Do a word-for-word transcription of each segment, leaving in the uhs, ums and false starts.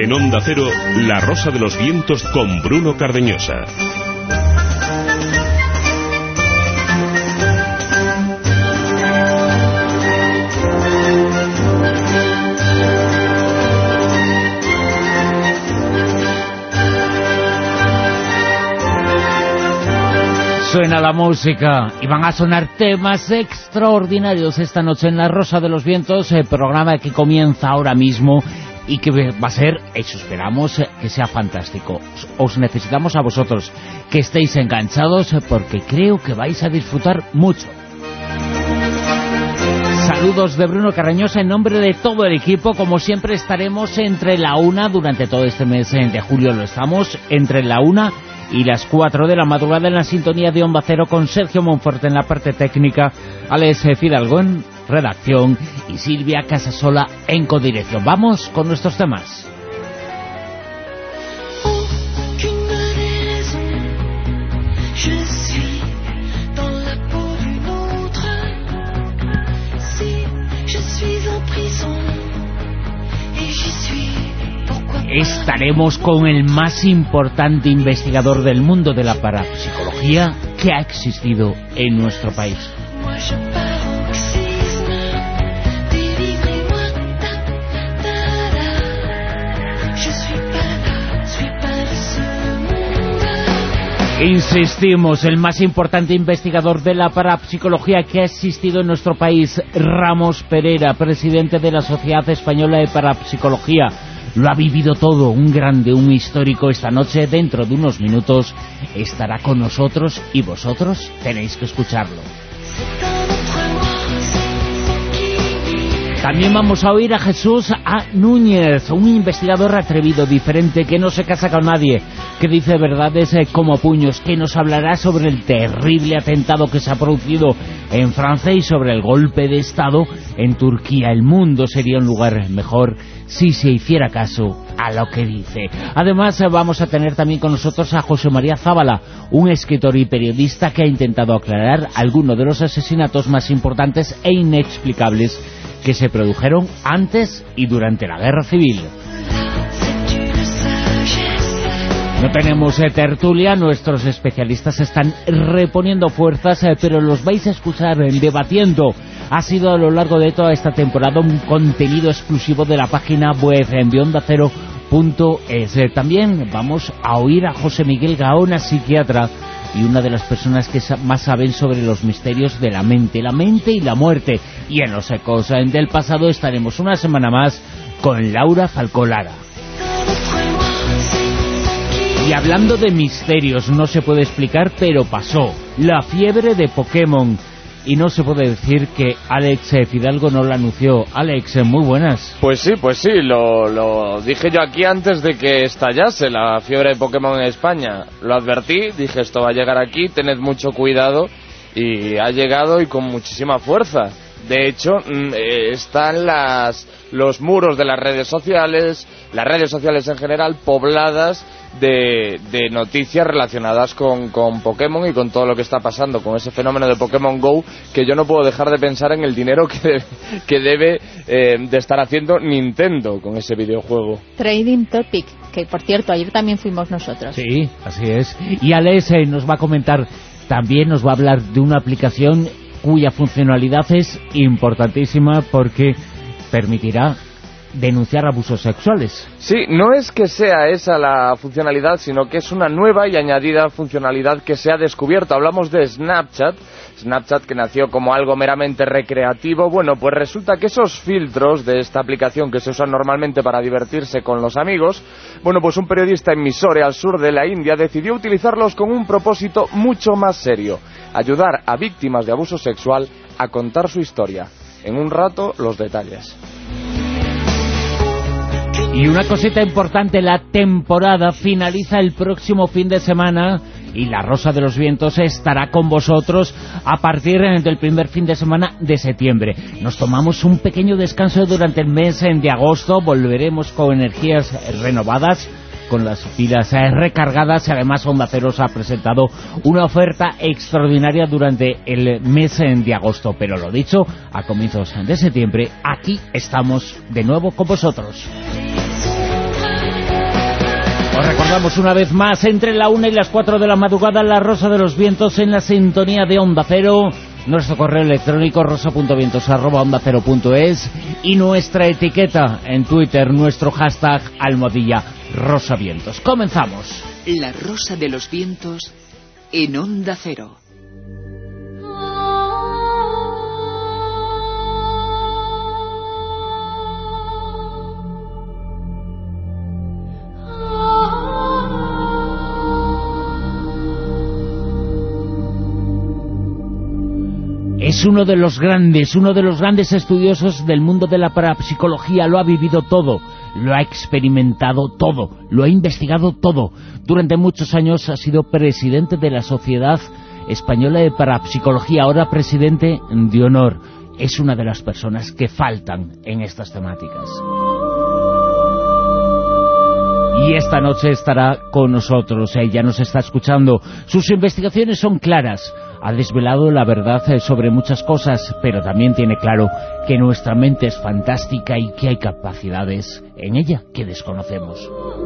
En Onda Cero, La Rosa de los Vientos con Bruno Cardeñosa. Suena la música y van a sonar temas extraordinarios esta noche en La Rosa de los Vientos, el programa que comienza ahora mismo y que va a ser, eso esperamos, que sea fantástico. Os necesitamos a vosotros, que estéis enganchados, porque creo que vais a disfrutar mucho. Saludos de Bruno Cardeñosa en nombre de todo el equipo. Como siempre estaremos entre la una, durante todo este mes de julio lo estamos, entre la una y las cuatro de la madrugada en la sintonía de Onda Cero, con Sergio Monforte en la parte técnica, Alex Fidalgo en redacción y Silvia Casasola en codirección. Vamos con nuestros temas. Estaremos con el más importante investigador del mundo de la parapsicología que ha existido en nuestro país. Insistimos, el más importante investigador de la parapsicología que ha existido en nuestro país, Ramos Pereira, presidente de la Sociedad Española de Parapsicología. Lo ha vivido todo, un grande, un histórico. Esta noche, dentro de unos minutos, estará con nosotros y vosotros tenéis que escucharlo. También vamos a oír a Jesús A. Núñez, un investigador atrevido, diferente, que no se casa con nadie, que dice verdades como puños, que nos hablará sobre el terrible atentado que se ha producido en Francia y sobre el golpe de Estado en Turquía. El mundo sería un lugar mejor si se hiciera caso a lo que dice. Además, vamos a tener también con nosotros a José María Zábala, un escritor y periodista que ha intentado aclarar algunos de los asesinatos más importantes e inexplicables que se produjeron antes y durante la Guerra Civil. No tenemos eh, tertulia, nuestros especialistas están reponiendo fuerzas, eh, pero los vais a escuchar eh, debatiendo. Ha sido a lo largo de toda esta temporada un contenido exclusivo de la página web en onda cero punto es. Eh, también vamos a oír a José Miguel Gaona, psiquiatra, y una de las personas que más saben sobre los misterios de la mente, la mente y la muerte. Y en los ecos del pasado estaremos una semana más con Laura Falcolara. Y hablando de misterios, no se puede explicar, pero pasó. La fiebre de Pokémon. Y no se puede decir que Alex Fidalgo no lo anunció. Alex, muy buenas. Pues sí, pues sí, lo, lo dije yo aquí antes de que estallase la fiebre de Pokémon en España. Lo advertí, dije esto va a llegar aquí, tened mucho cuidado, y ha llegado y con muchísima fuerza. De hecho, eh, están las, los muros de las redes sociales, las redes sociales en general, pobladas de, de noticias relacionadas con, con Pokémon y con todo lo que está pasando, con ese fenómeno de Pokémon Go, que yo no puedo dejar de pensar en el dinero que, de, que debe eh, de estar haciendo Nintendo con ese videojuego. Trading Topic, que por cierto, ayer también fuimos nosotros. Sí, así es. Y Alex eh, nos va a comentar, también nos va a hablar de una aplicación cuya funcionalidad es importantísima porque permitirá denunciar abusos sexuales. Sí, no es que sea esa la funcionalidad, sino que es una nueva y añadida funcionalidad que se ha descubierto. Hablamos de Snapchat, Snapchat que nació como algo meramente recreativo. Bueno, pues resulta que esos filtros de esta aplicación que se usan normalmente para divertirse con los amigos, bueno, pues un periodista en Mysore, al sur de la India, decidió utilizarlos con un propósito mucho más serio: ayudar a víctimas de abuso sexual a contar su historia. En un rato, los detalles. Y una cosita importante, la temporada finaliza el próximo fin de semana y La Rosa de los Vientos estará con vosotros a partir del primer fin de semana de septiembre. Nos tomamos un pequeño descanso durante el mes de agosto, volveremos con energías renovadas, con las pilas recargadas, y además Onda Cero ha presentado una oferta extraordinaria durante el mes de agosto. Pero lo dicho, a comienzos de septiembre, aquí estamos de nuevo con vosotros. Os recordamos una vez más, entre la una y las cuatro de la madrugada, La Rosa de los Vientos en la sintonía de Onda Cero, nuestro correo electrónico rosa punto vientos arroba onda cero punto es y nuestra etiqueta en Twitter, nuestro hashtag almohadilla rosavientos. Comenzamos. La Rosa de los Vientos en Onda Cero. Es uno de los grandes, uno de los grandes estudiosos del mundo de la parapsicología. Lo ha vivido todo, lo ha experimentado todo, lo ha investigado todo. Durante muchos años ha sido presidente de la Sociedad Española de Parapsicología, ahora presidente de honor. Es una de las personas que faltan en estas temáticas. Y esta noche estará con nosotros, ella nos está escuchando. Sus investigaciones son claras. Ha desvelado la verdad sobre muchas cosas, pero también tiene claro que nuestra mente es fantástica y que hay capacidades en ella que desconocemos.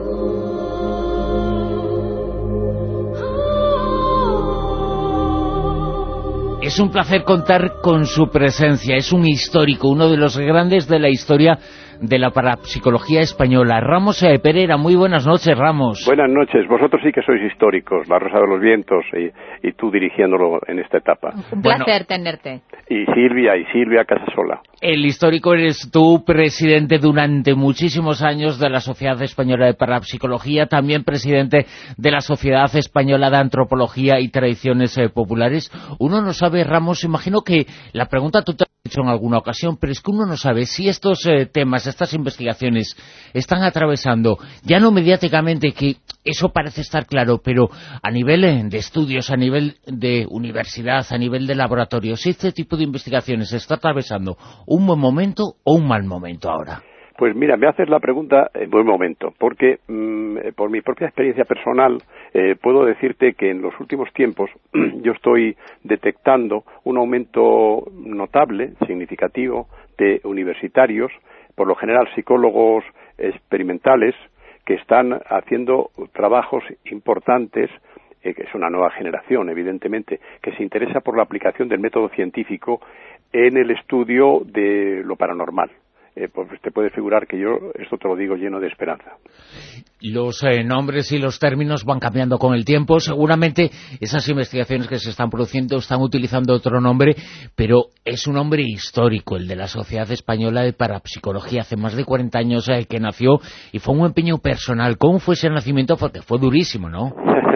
Es un placer contar con su presencia. Es un histórico, uno de los grandes de la historia de la parapsicología española. Ramos eh, Pereira, muy buenas noches, Ramos. Buenas noches. Vosotros sí que sois históricos, La Rosa de los Vientos, y, y tú dirigiéndolo en esta etapa. Un placer bueno, tenerte. Y Silvia, y Silvia Casasola. El histórico eres tú, presidente durante muchísimos años de la Sociedad Española de Parapsicología, también presidente de la Sociedad Española de Antropología y Tradiciones eh, Populares. Uno no sabe, Ramos, imagino que la pregunta tú te has hecho en alguna ocasión, pero es que uno no sabe si estos eh, temas, estas investigaciones están atravesando, ya no mediáticamente, que eso parece estar claro, pero a nivel eh, de estudios, a nivel de universidad, a nivel de laboratorio, si este tipo de investigaciones está atravesando un buen momento o un mal momento ahora. Pues mira, me haces la pregunta en buen momento, porque mmm, por mi propia experiencia personal eh, puedo decirte que en los últimos tiempos yo estoy detectando un aumento notable, significativo, de universitarios, por lo general psicólogos experimentales, que están haciendo trabajos importantes, eh, que es una nueva generación, evidentemente, que se interesa por la aplicación del método científico en el estudio de lo paranormal. Eh, pues te puedes figurar que yo esto te lo digo lleno de esperanza. Los eh, nombres y los términos van cambiando con el tiempo. Seguramente esas investigaciones que se están produciendo están utilizando otro nombre, pero es un nombre histórico, el de la Sociedad Española de Parapsicología. Hace más de cuarenta años eh, que nació, y fue un empeño personal. ¿Cómo fue ese nacimiento? Porque fue durísimo, ¿no?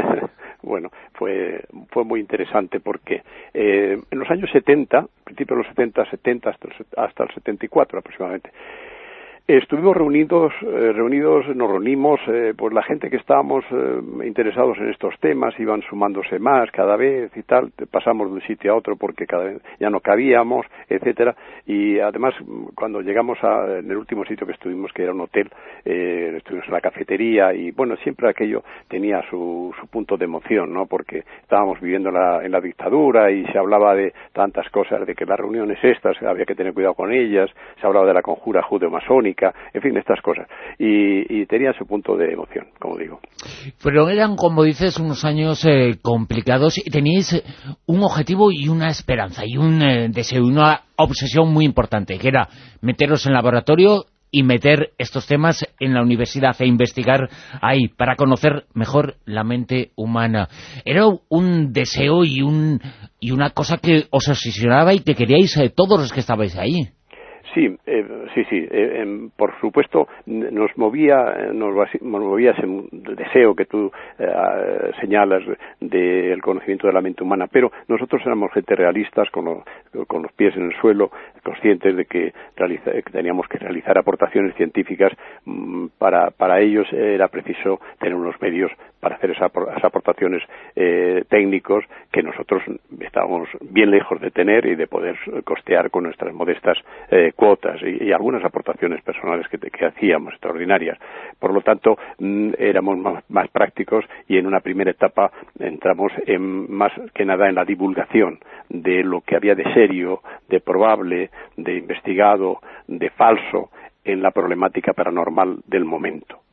Bueno, fue fue muy interesante porque eh, en los años setenta, principios de los setenta, setenta hasta el, hasta el setenta y cuatro aproximadamente, estuvimos reunidos, eh, reunidos, nos reunimos, eh, pues la gente que estábamos eh, interesados en estos temas iban sumándose más cada vez y tal, pasamos de un sitio a otro porque cada vez ya no cabíamos, etcétera, y además cuando llegamos a, en el último sitio que estuvimos, que era un hotel, eh, estuvimos en la cafetería y bueno, siempre aquello tenía su, su punto de emoción, ¿no? Porque estábamos viviendo en la, en la dictadura y se hablaba de tantas cosas, de que las reuniones estas había que tener cuidado con ellas, se hablaba de la conjura judeo-masónica, en fin, estas cosas, y, y tenía su punto de emoción, como digo. Pero eran, como dices, unos años eh, complicados, y teníais eh, un objetivo y una esperanza, y un eh, deseo, una obsesión muy importante, que era meteros en laboratorio y meter estos temas en la universidad e investigar ahí, para conocer mejor la mente humana. Era un deseo y, un, y una cosa que os obsesionaba y que queríais eh, todos los que estabais ahí. Sí, eh, sí, sí. Eh, eh, por supuesto, nos movía, nos, nos movía ese deseo que tú eh, señalas del conocimiento de la mente humana, pero nosotros éramos gente realistas, con, lo, con los pies en el suelo, conscientes de que, realiza, que teníamos que realizar aportaciones científicas. Mmm, para, para ellos era preciso tener unos medios para hacer esas aportaciones eh, técnicos que nosotros estábamos bien lejos de tener y de poder costear con nuestras modestas eh, cuotas y, y algunas aportaciones personales que, que hacíamos extraordinarias. Por lo tanto, mm, éramos más, más prácticos y en una primera etapa entramos en, más que nada en la divulgación de lo que había de serio, de probable, de investigado, de falso en la problemática paranormal del momento.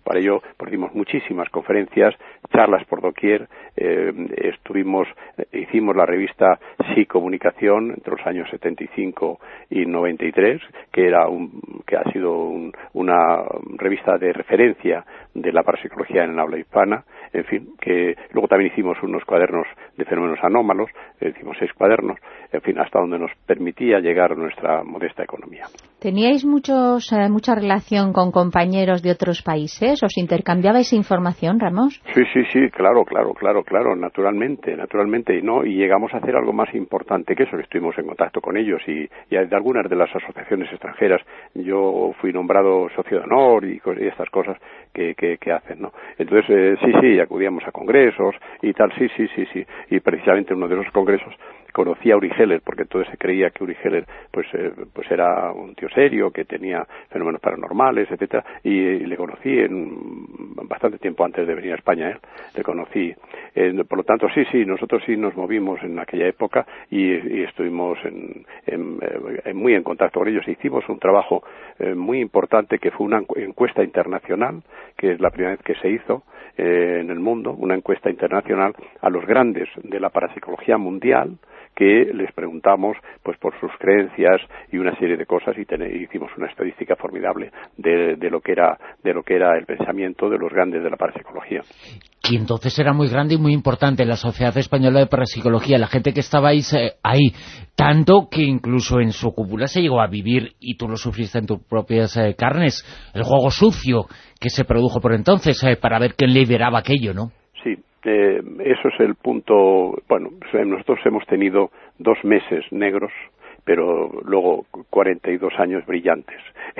Para ello pues, dimos muchísimas conferencias, charlas por doquier, eh, estuvimos, hicimos la revista Sí Comunicación entre los años setenta y cinco y noventa y tres, que era un, que ha sido un, una revista de referencia de la parapsicología en el habla hispana. En fin, que luego también hicimos unos cuadernos de fenómenos anómalos, hicimos seis cuadernos, en fin, hasta donde nos permitía llegar nuestra modesta economía. ¿Teníais muchos, eh, mucha relación con compañeros de otros países? ¿Os intercambiabais información, Ramos? Sí, sí, sí, claro, claro, claro, claro, naturalmente, naturalmente, y no, y llegamos a hacer algo más importante que eso, que estuvimos en contacto con ellos, y, y de algunas de las asociaciones extranjeras, yo fui nombrado socio de honor y, y estas cosas que, que, que hacen, ¿no? Entonces, eh, sí, sí, acudíamos a congresos y tal, sí, sí, sí, sí, y precisamente en uno de esos congresos conocí a Uri Geller, porque entonces se creía que Uri Geller pues, eh, pues era un tío serio, que tenía fenómenos paranormales, etcétera, y, y le conocí en bastante tiempo antes de venir a España, ¿eh? Le conocí. Eh, por lo tanto, sí, sí, nosotros sí nos movimos en aquella época y, y estuvimos en, en, en, muy en contacto con ellos. Hicimos un trabajo eh, muy importante que fue una encuesta internacional, que es la primera vez que se hizo eh, en el mundo, una encuesta internacional a los grandes de la parapsicología mundial, que les preguntamos pues por sus creencias y una serie de cosas, y ten, hicimos una estadística formidable de, de lo que era de lo que era el pensamiento de los grandes de la parapsicología. Que entonces era muy grande y muy importante la Sociedad Española de Parapsicología, la gente que estabais eh, ahí, tanto que incluso en su cúpula se llegó a vivir, y tú lo sufriste en tus propias eh, carnes, el juego sucio que se produjo por entonces, eh, para ver quién lideraba aquello, ¿no? Sí. Eh, eso es el punto. Bueno, nosotros hemos tenido dos meses negros, pero luego cuarenta y dos años brillantes.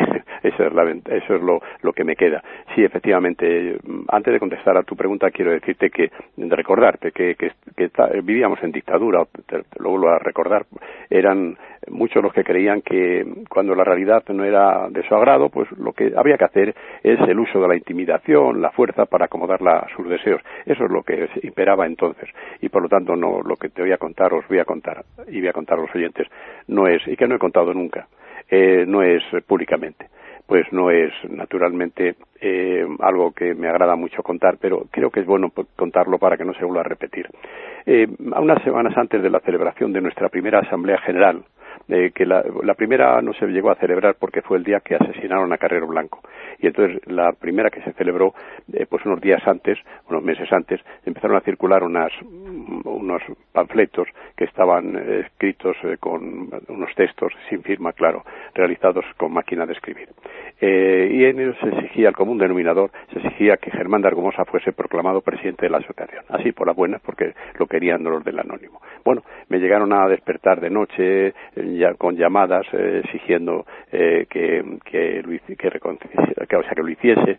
Eso es, la, eso es lo, lo que me queda. Sí, efectivamente, antes de contestar a tu pregunta, quiero decirte que, de recordarte que, que, que ta, vivíamos en dictadura, te, te lo vuelvo a recordar, eran muchos los que creían que cuando la realidad no era de su agrado, pues lo que había que hacer es el uso de la intimidación, la fuerza para acomodarla a sus deseos. Eso es lo que imperaba entonces. Y por lo tanto, no, lo que te voy a contar, os voy a contar, y voy a contar a los oyentes, no es, y que no he contado nunca, eh, no es públicamente. Pues no es, naturalmente, eh, algo que me agrada mucho contar, pero creo que es bueno contarlo para que no se vuelva a repetir. Eh, unas semanas antes de la celebración de nuestra primera Asamblea General, eh, que la, la primera no se llegó a celebrar porque fue el día que asesinaron a Carrero Blanco, y entonces la primera que se celebró, eh, pues unos días antes, unos meses antes, empezaron a circular unas, unos panfletos que estaban eh, escritos eh, con unos textos sin firma, claro, realizados con máquina de escribir. Eh, y en ellos se exigía, el común denominador, se exigía que Germán de Argumosa fuese proclamado presidente de la asociación. Así por las buenas, porque lo querían los del Anónimo. Bueno, me llegaron a despertar de noche eh, ya con llamadas eh, exigiendo eh, que, que, lo, que, que, o sea, que lo hiciese.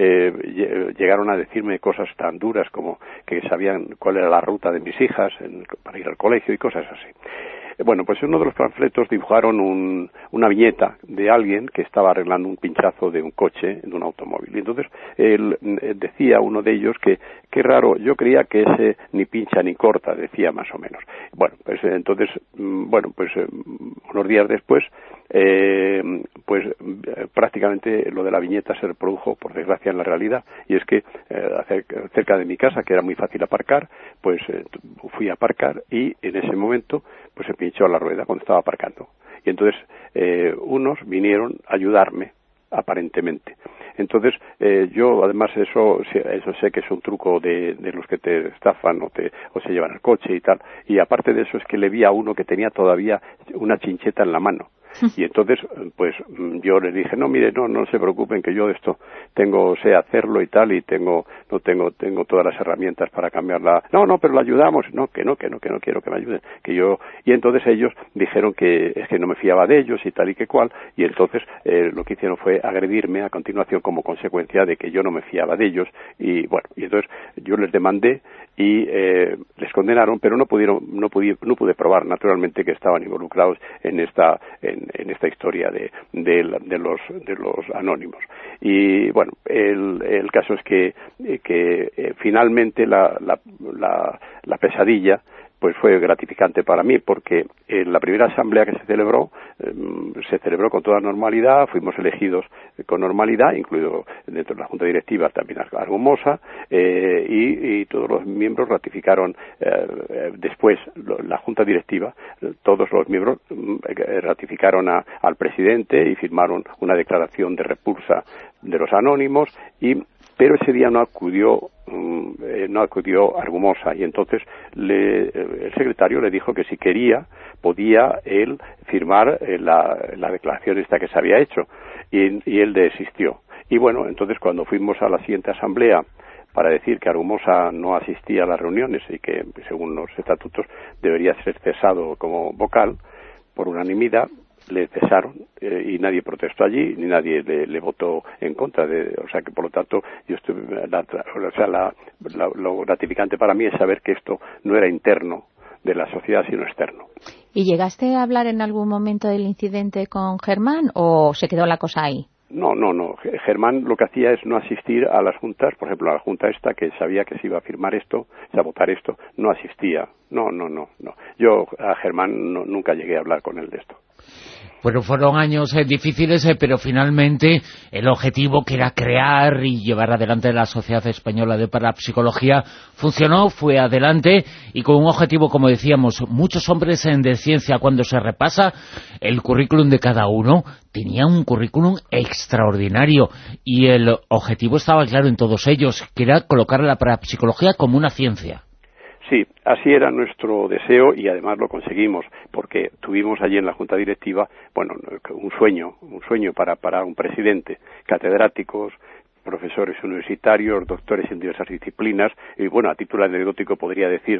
Eh, llegaron a decirme cosas tan duras como que sabían cuál era la ruta de mis hijas en, para ir al colegio y cosas así. Bueno, pues en uno de los panfletos dibujaron un, una viñeta de alguien que estaba arreglando un pinchazo de un coche, de un automóvil. Y entonces él, él decía, uno de ellos, que qué raro, yo creía que ese ni pincha ni corta, decía más o menos. Bueno, pues entonces, bueno, pues unos días después, eh, pues eh, prácticamente lo de la viñeta se reprodujo, por desgracia, en la realidad, y es que eh, cerca de mi casa, que era muy fácil aparcar, pues eh, fui a aparcar y en ese momento pues se pinchó la rueda cuando estaba aparcando. Y entonces eh, unos vinieron a ayudarme, aparentemente. Entonces, eh, yo además eso eso sé que es un truco de, de los que te estafan o, te, o se llevan el coche y tal. Y aparte de eso es que le vi a uno que tenía todavía una chincheta en la mano. Y entonces, pues yo les dije, no, mire, no, no se preocupen, que yo esto tengo, sé hacerlo y tal, y tengo, no tengo, tengo todas las herramientas para cambiarla. No, no, pero lo ayudamos. No, que no, que no, que no quiero que me ayuden. Que yo, y entonces ellos dijeron que es que no me fiaba de ellos y tal y que cual, y entonces eh, lo que hicieron fue agredirme a continuación como consecuencia de que yo no me fiaba de ellos, y bueno, y entonces yo les demandé y eh, les condenaron, pero no pudieron, no pude, no pude probar naturalmente que estaban involucrados en esta, en, en esta historia de, de, de los, de los anónimos. Y bueno, el, el caso es que, que eh, finalmente la, la, la, la pesadilla pues fue gratificante para mí, porque en la primera asamblea que se celebró se celebró con toda normalidad, fuimos elegidos con normalidad, incluido dentro de la Junta Directiva también Argumosa, eh, y, y todos los miembros ratificaron eh, después la Junta Directiva, todos los miembros eh, ratificaron a, al presidente y firmaron una declaración de repulsa de los anónimos, y pero ese día no acudió eh, no acudió Argumosa, y entonces le, el secretario le dijo que si quería podía él firmar eh, la, la declaración esta que se había hecho, y, y él desistió. Y bueno, entonces cuando fuimos a la siguiente asamblea para decir que Argumosa no asistía a las reuniones y que según los estatutos debería ser cesado como vocal, por unanimidad le cesaron eh, y nadie protestó allí ni nadie le, le votó en contra de, o sea que por lo tanto yo estoy la, o sea la, la, lo gratificante para mí es saber que esto no era interno de la sociedad sino externo. ¿Y llegaste a hablar en algún momento del incidente con Germán o se quedó la cosa ahí? No, no, no. Germán lo que hacía es no asistir a las juntas, por ejemplo, a la junta esta que sabía que se iba a firmar esto, se iba a votar esto, no asistía. No, no, no, no. Yo a Germán no, nunca llegué a hablar con él de esto. Bueno, fueron años eh, difíciles, eh, pero finalmente el objetivo que era crear y llevar adelante la Sociedad Española de Parapsicología funcionó, fue adelante y con un objetivo, como decíamos, muchos hombres en de ciencia, cuando se repasa el currículum de cada uno, tenía un currículum extraordinario y el objetivo estaba claro en todos ellos, que era colocar la parapsicología como una ciencia. Sí, así era nuestro deseo y además lo conseguimos porque tuvimos allí en la Junta Directiva, bueno, un sueño, un sueño para, para un presidente, catedráticos, profesores universitarios, doctores en diversas disciplinas y bueno, a título anecdótico podría decir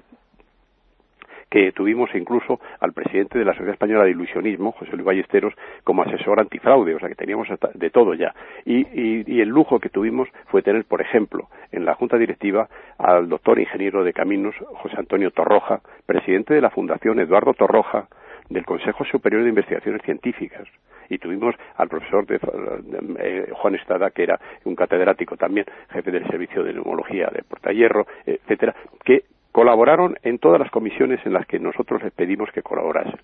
que tuvimos incluso al presidente de la Sociedad Española de Ilusionismo, José Luis Ballesteros, como asesor antifraude, o sea que teníamos de todo ya. Y, y, y el lujo que tuvimos fue tener, por ejemplo, en la Junta Directiva al doctor ingeniero de caminos José Antonio Torroja, presidente de la Fundación Eduardo Torroja, del Consejo Superior de Investigaciones Científicas, y tuvimos al profesor de, de, eh, Juan Estrada, que era un catedrático también, jefe del Servicio de Neumología de Portahierro, etcétera, que colaboraron en todas las comisiones en las que nosotros les pedimos que colaborasen.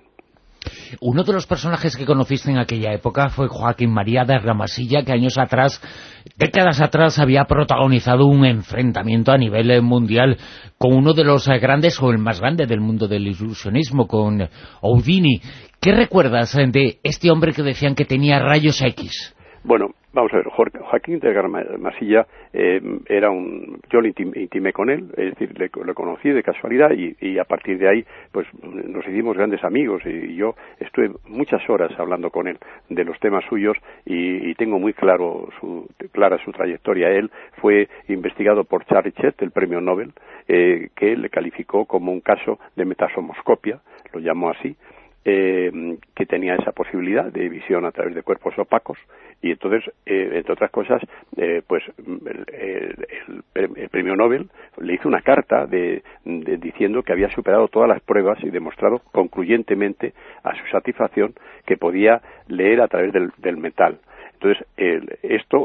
Uno de los personajes que conociste en aquella época fue Joaquín María de Ramasilla, que años atrás, décadas atrás, había protagonizado un enfrentamiento a nivel mundial con uno de los grandes, o el más grande del mundo del ilusionismo, con Houdini. ¿Qué recuerdas de este hombre que decían que tenía rayos X? Bueno, vamos a ver, Joaquín de Ramasilla eh, era un... Yo le intimé con él, es decir, le, le conocí de casualidad y, y a partir de ahí pues nos hicimos grandes amigos y yo estuve muchas horas hablando con él de los temas suyos y, y tengo muy claro su, clara su trayectoria. Él fue investigado por Charles Richet, el premio Nobel, eh, que le calificó como un caso de metasomoscopia, lo llamó así, Eh, que tenía esa posibilidad de visión a través de cuerpos opacos y entonces, eh, entre otras cosas, eh, pues el, el, el premio Nobel le hizo una carta de, de, diciendo que había superado todas las pruebas y demostrado concluyentemente a su satisfacción que podía leer a través del, del metal. Entonces, el, esto,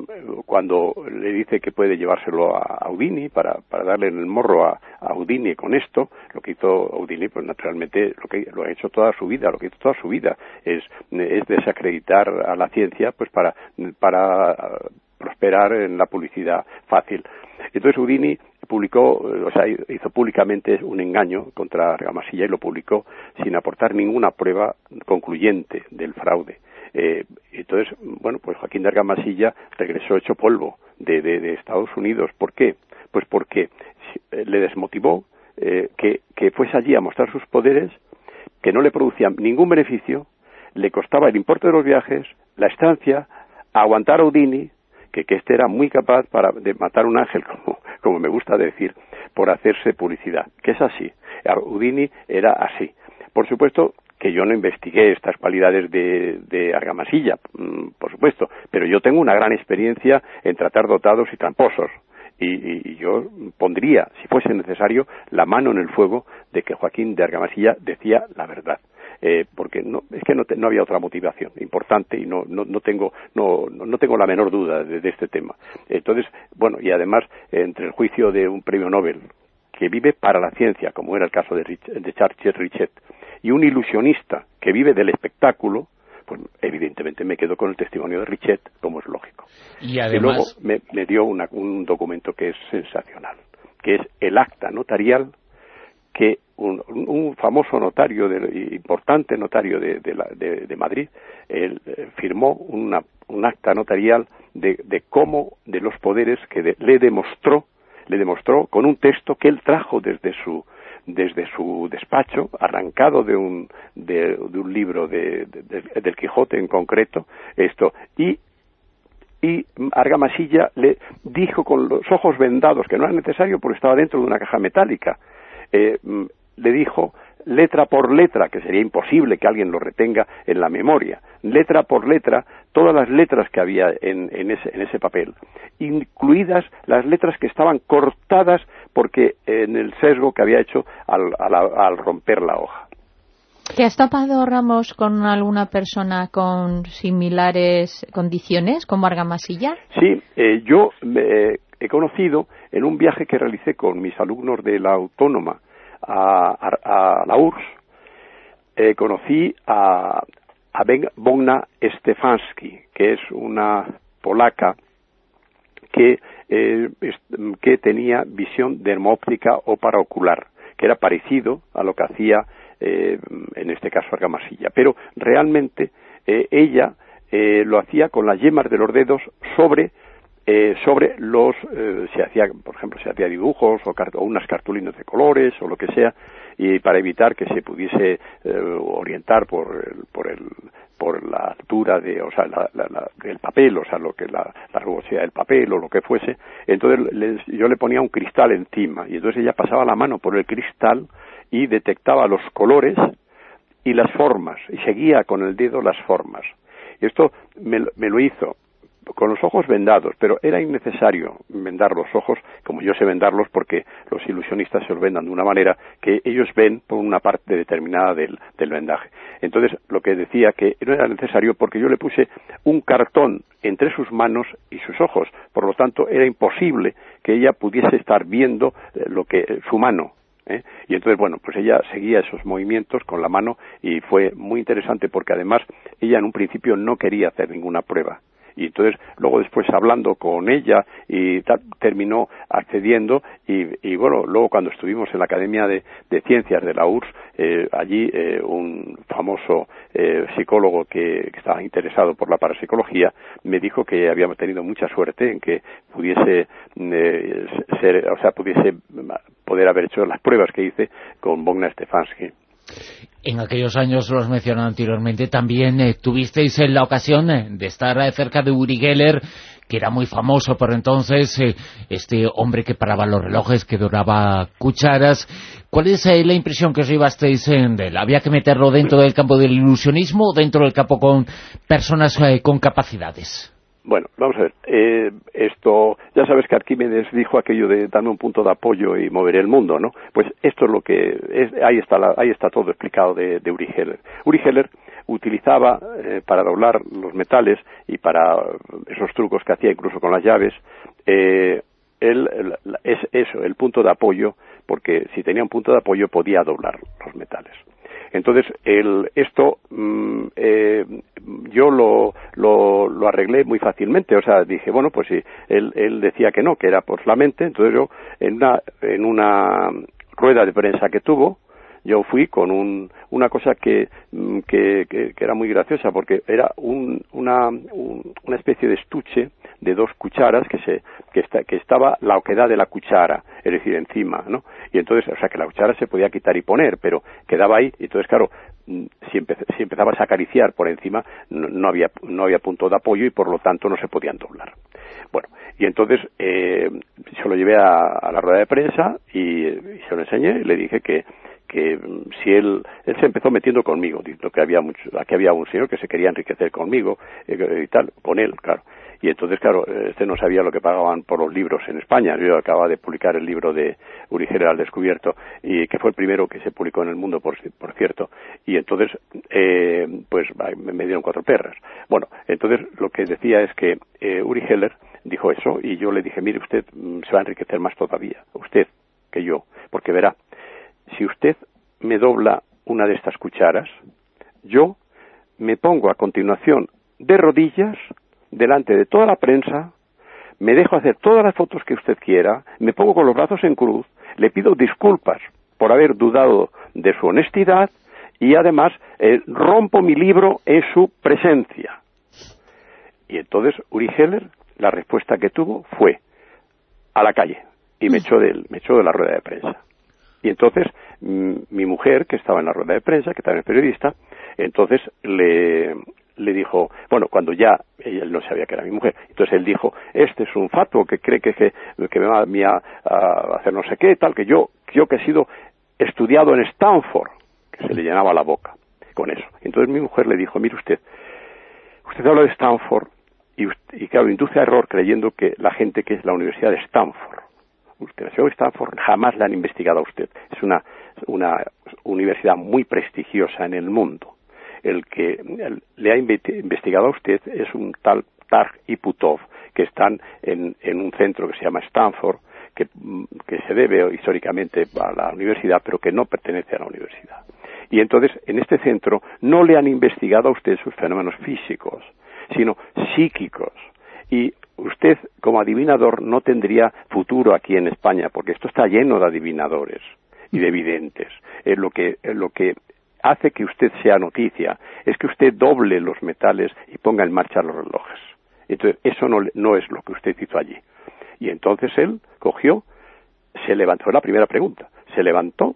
cuando le dice que puede llevárselo a Houdini para, para darle en el morro a, a Houdini con esto, lo que hizo Houdini, pues naturalmente lo que lo ha hecho toda su vida, lo que hizo toda su vida es, es desacreditar a la ciencia pues para, para prosperar en la publicidad fácil. Entonces Houdini publicó, o sea, hizo públicamente un engaño contra Ramasilla y lo publicó sin aportar ninguna prueba concluyente del fraude. Eh, entonces, bueno, pues Joaquín de Argamasilla regresó hecho polvo de, de, de Estados Unidos. ¿Por qué? Pues porque le desmotivó eh, que, que fuese allí a mostrar sus poderes, que no le producían ningún beneficio, le costaba el importe de los viajes, la estancia, aguantar a Houdini, que, que este era muy capaz para, de matar un ángel, como, como me gusta decir, por hacerse publicidad, que es así. Houdini era así. Por supuesto que yo no investigué estas cualidades de, de Argamasilla, por supuesto, pero yo tengo una gran experiencia en tratar dotados y tramposos, y, y, y yo pondría, si fuese necesario, la mano en el fuego de que Joaquín de Argamasilla decía la verdad, eh, porque no, es que no, te, no había otra motivación importante y no, no, no tengo no, no tengo la menor duda de, de este tema. Entonces, bueno, y además, entre el juicio de un premio Nobel que vive para la ciencia, como era el caso de, Rich, de Charles Richet, y un ilusionista que vive del espectáculo, pues evidentemente me quedo con el testimonio de Richet, como es lógico. Y además... Y luego me, me dio una, un documento que es sensacional, que es el acta notarial que un, un famoso notario, de, importante notario de, de, la, de, de Madrid, él, eh, firmó una, un acta notarial de, de cómo, de los poderes que de, le demostró, le demostró con un texto que él trajo desde su desde su despacho, arrancado de un de, de un libro de, de, de, del Quijote en concreto, esto, y y Argamasilla le dijo con los ojos vendados, que no era necesario porque estaba dentro de una caja metálica, eh, le dijo letra por letra, que sería imposible que alguien lo retenga en la memoria, letra por letra, todas las letras que había en, en, ese, en ese papel, incluidas las letras que estaban cortadas porque en el sesgo que había hecho al, al, al romper la hoja. ¿Te has topado, Ramos, con alguna persona con similares condiciones, como Argamasilla? Sí, eh, yo eh, he conocido en un viaje que realicé con mis alumnos de la Autónoma a, a, a la U R S S, eh, conocí a, a Bogna Stefanski, que es una polaca que, eh, que tenía visión dermóptica o paraocular, que era parecido a lo que hacía eh, en este caso Argamasilla, pero realmente eh, ella eh, lo hacía con las yemas de los dedos sobre Eh, sobre los, eh, se hacía, por ejemplo, se hacía dibujos o, cart o unas cartulinas de colores o lo que sea, y para evitar que se pudiese eh, orientar por el, por el, por la altura de, o sea, la, la, la, el papel, o sea, lo que la, la rugosidad del papel o lo que fuese. Entonces le, yo le ponía un cristal encima y entonces ella pasaba la mano por el cristal y detectaba los colores y las formas y seguía con el dedo las formas. Y esto me, me lo hizo con los ojos vendados, pero era innecesario vendar los ojos, como yo sé vendarlos, porque los ilusionistas se los vendan de una manera que ellos ven por una parte determinada del, del vendaje. Entonces, lo que decía que no era necesario porque yo le puse un cartón entre sus manos y sus ojos, por lo tanto, era imposible que ella pudiese estar viendo lo que su mano. ¿Eh? Y entonces, bueno, pues ella seguía esos movimientos con la mano y fue muy interesante porque además ella en un principio no quería hacer ninguna prueba. Y entonces, luego después hablando con ella, y tal, terminó accediendo, y, y bueno, luego cuando estuvimos en la Academia de, de Ciencias de la U R S S, eh, allí eh, un famoso eh, psicólogo que, que estaba interesado por la parapsicología, me dijo que habíamos tenido mucha suerte en que pudiese eh, ser, o sea, pudiese poder haber hecho las pruebas que hice con Bogna Stefanski. En aquellos años, los mencioné anteriormente, también eh, tuvisteis en la ocasión eh, de estar eh, cerca de Uri Geller, que era muy famoso por entonces, eh, este hombre que paraba los relojes, que doraba cucharas. ¿Cuál es eh, la impresión que os llevasteis en de él? ¿Había que meterlo dentro del campo del ilusionismo o dentro del campo con personas eh, con capacidades? Bueno, vamos a ver, eh, esto, ya sabes que Arquímedes dijo aquello de dame un punto de apoyo y moveré el mundo, ¿no? Pues esto es lo que, es, ahí está la, ahí está todo explicado de, de Uri Geller. Uri Geller utilizaba eh, para doblar los metales y para esos trucos que hacía incluso con las llaves, eh, él, es eso, el punto de apoyo, porque si tenía un punto de apoyo podía doblar los metales. Entonces, el, esto mmm, eh, yo lo, lo, lo arreglé muy fácilmente, o sea, dije, bueno, pues si él, él decía que no, que era por la mente, entonces yo en una, en una rueda de prensa que tuvo, yo fui con un, una cosa que, que, que, que era muy graciosa, porque era un, una, un, una especie de estuche de dos cucharas que se que, está, que estaba la oquedad de la cuchara, es decir, encima, ¿no? Y entonces, o sea, que la cuchara se podía quitar y poner, pero quedaba ahí, y entonces, claro, si, empe si empezabas a acariciar por encima, no, no había no había punto de apoyo y por lo tanto no se podían doblar. Bueno, y entonces eh, se lo llevé a, a la rueda de prensa y, y se lo enseñé y le dije que que si él él se empezó metiendo conmigo, diciendo que había mucho, aquí había un señor que se quería enriquecer conmigo eh, y tal, con él, claro. Y entonces, claro, este no sabía lo que pagaban por los libros en España. Yo acababa de publicar el libro de Uri Geller al descubierto, y que fue el primero que se publicó en el mundo, por, por cierto. Y entonces, eh, pues me dieron cuatro perras. Bueno, entonces lo que decía es que eh, Uri Geller dijo eso, y yo le dije, mire, usted se va a enriquecer más todavía, usted que yo, porque verá, si usted me dobla una de estas cucharas, yo me pongo a continuación de rodillas delante de toda la prensa, me dejo hacer todas las fotos que usted quiera, me pongo con los brazos en cruz, le pido disculpas por haber dudado de su honestidad y además eh, rompo mi libro en su presencia. Y entonces Uri Geller, la respuesta que tuvo fue a la calle y me echó de, me echó de la rueda de prensa. Y entonces mi mujer, que estaba en la rueda de prensa, que también es periodista, entonces le, le dijo, bueno, cuando ya él no sabía que era mi mujer, entonces él dijo, este es un fatuo que cree que, que, que me va a, a hacer no sé qué, tal, que yo, yo que he sido estudiado en Stanford, que se le llenaba la boca con eso. Entonces mi mujer le dijo, mire usted, usted habla de Stanford y, y claro, induce a error creyendo que la gente que es la Universidad de Stanford, usted nació en Stanford, jamás la han investigado a usted. Es una, una universidad muy prestigiosa en el mundo. El que el, le ha investigado a usted es un tal Targ y Putov, que están en, en un centro que se llama Stanford, que, que se debe históricamente a la universidad, pero que no pertenece a la universidad. Y entonces, en este centro, no le han investigado a usted sus fenómenos físicos, sino psíquicos. Y usted, como adivinador, no tendría futuro aquí en España, porque esto está lleno de adivinadores y de videntes. Eh, lo que, eh, lo que hace que usted sea noticia es que usted doble los metales y ponga en marcha los relojes. Entonces, eso no, no es lo que usted hizo allí. Y entonces él cogió, se levantó, fue la primera pregunta, se levantó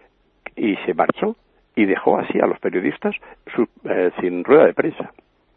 y se marchó y dejó así a los periodistas su, eh, sin rueda de prensa.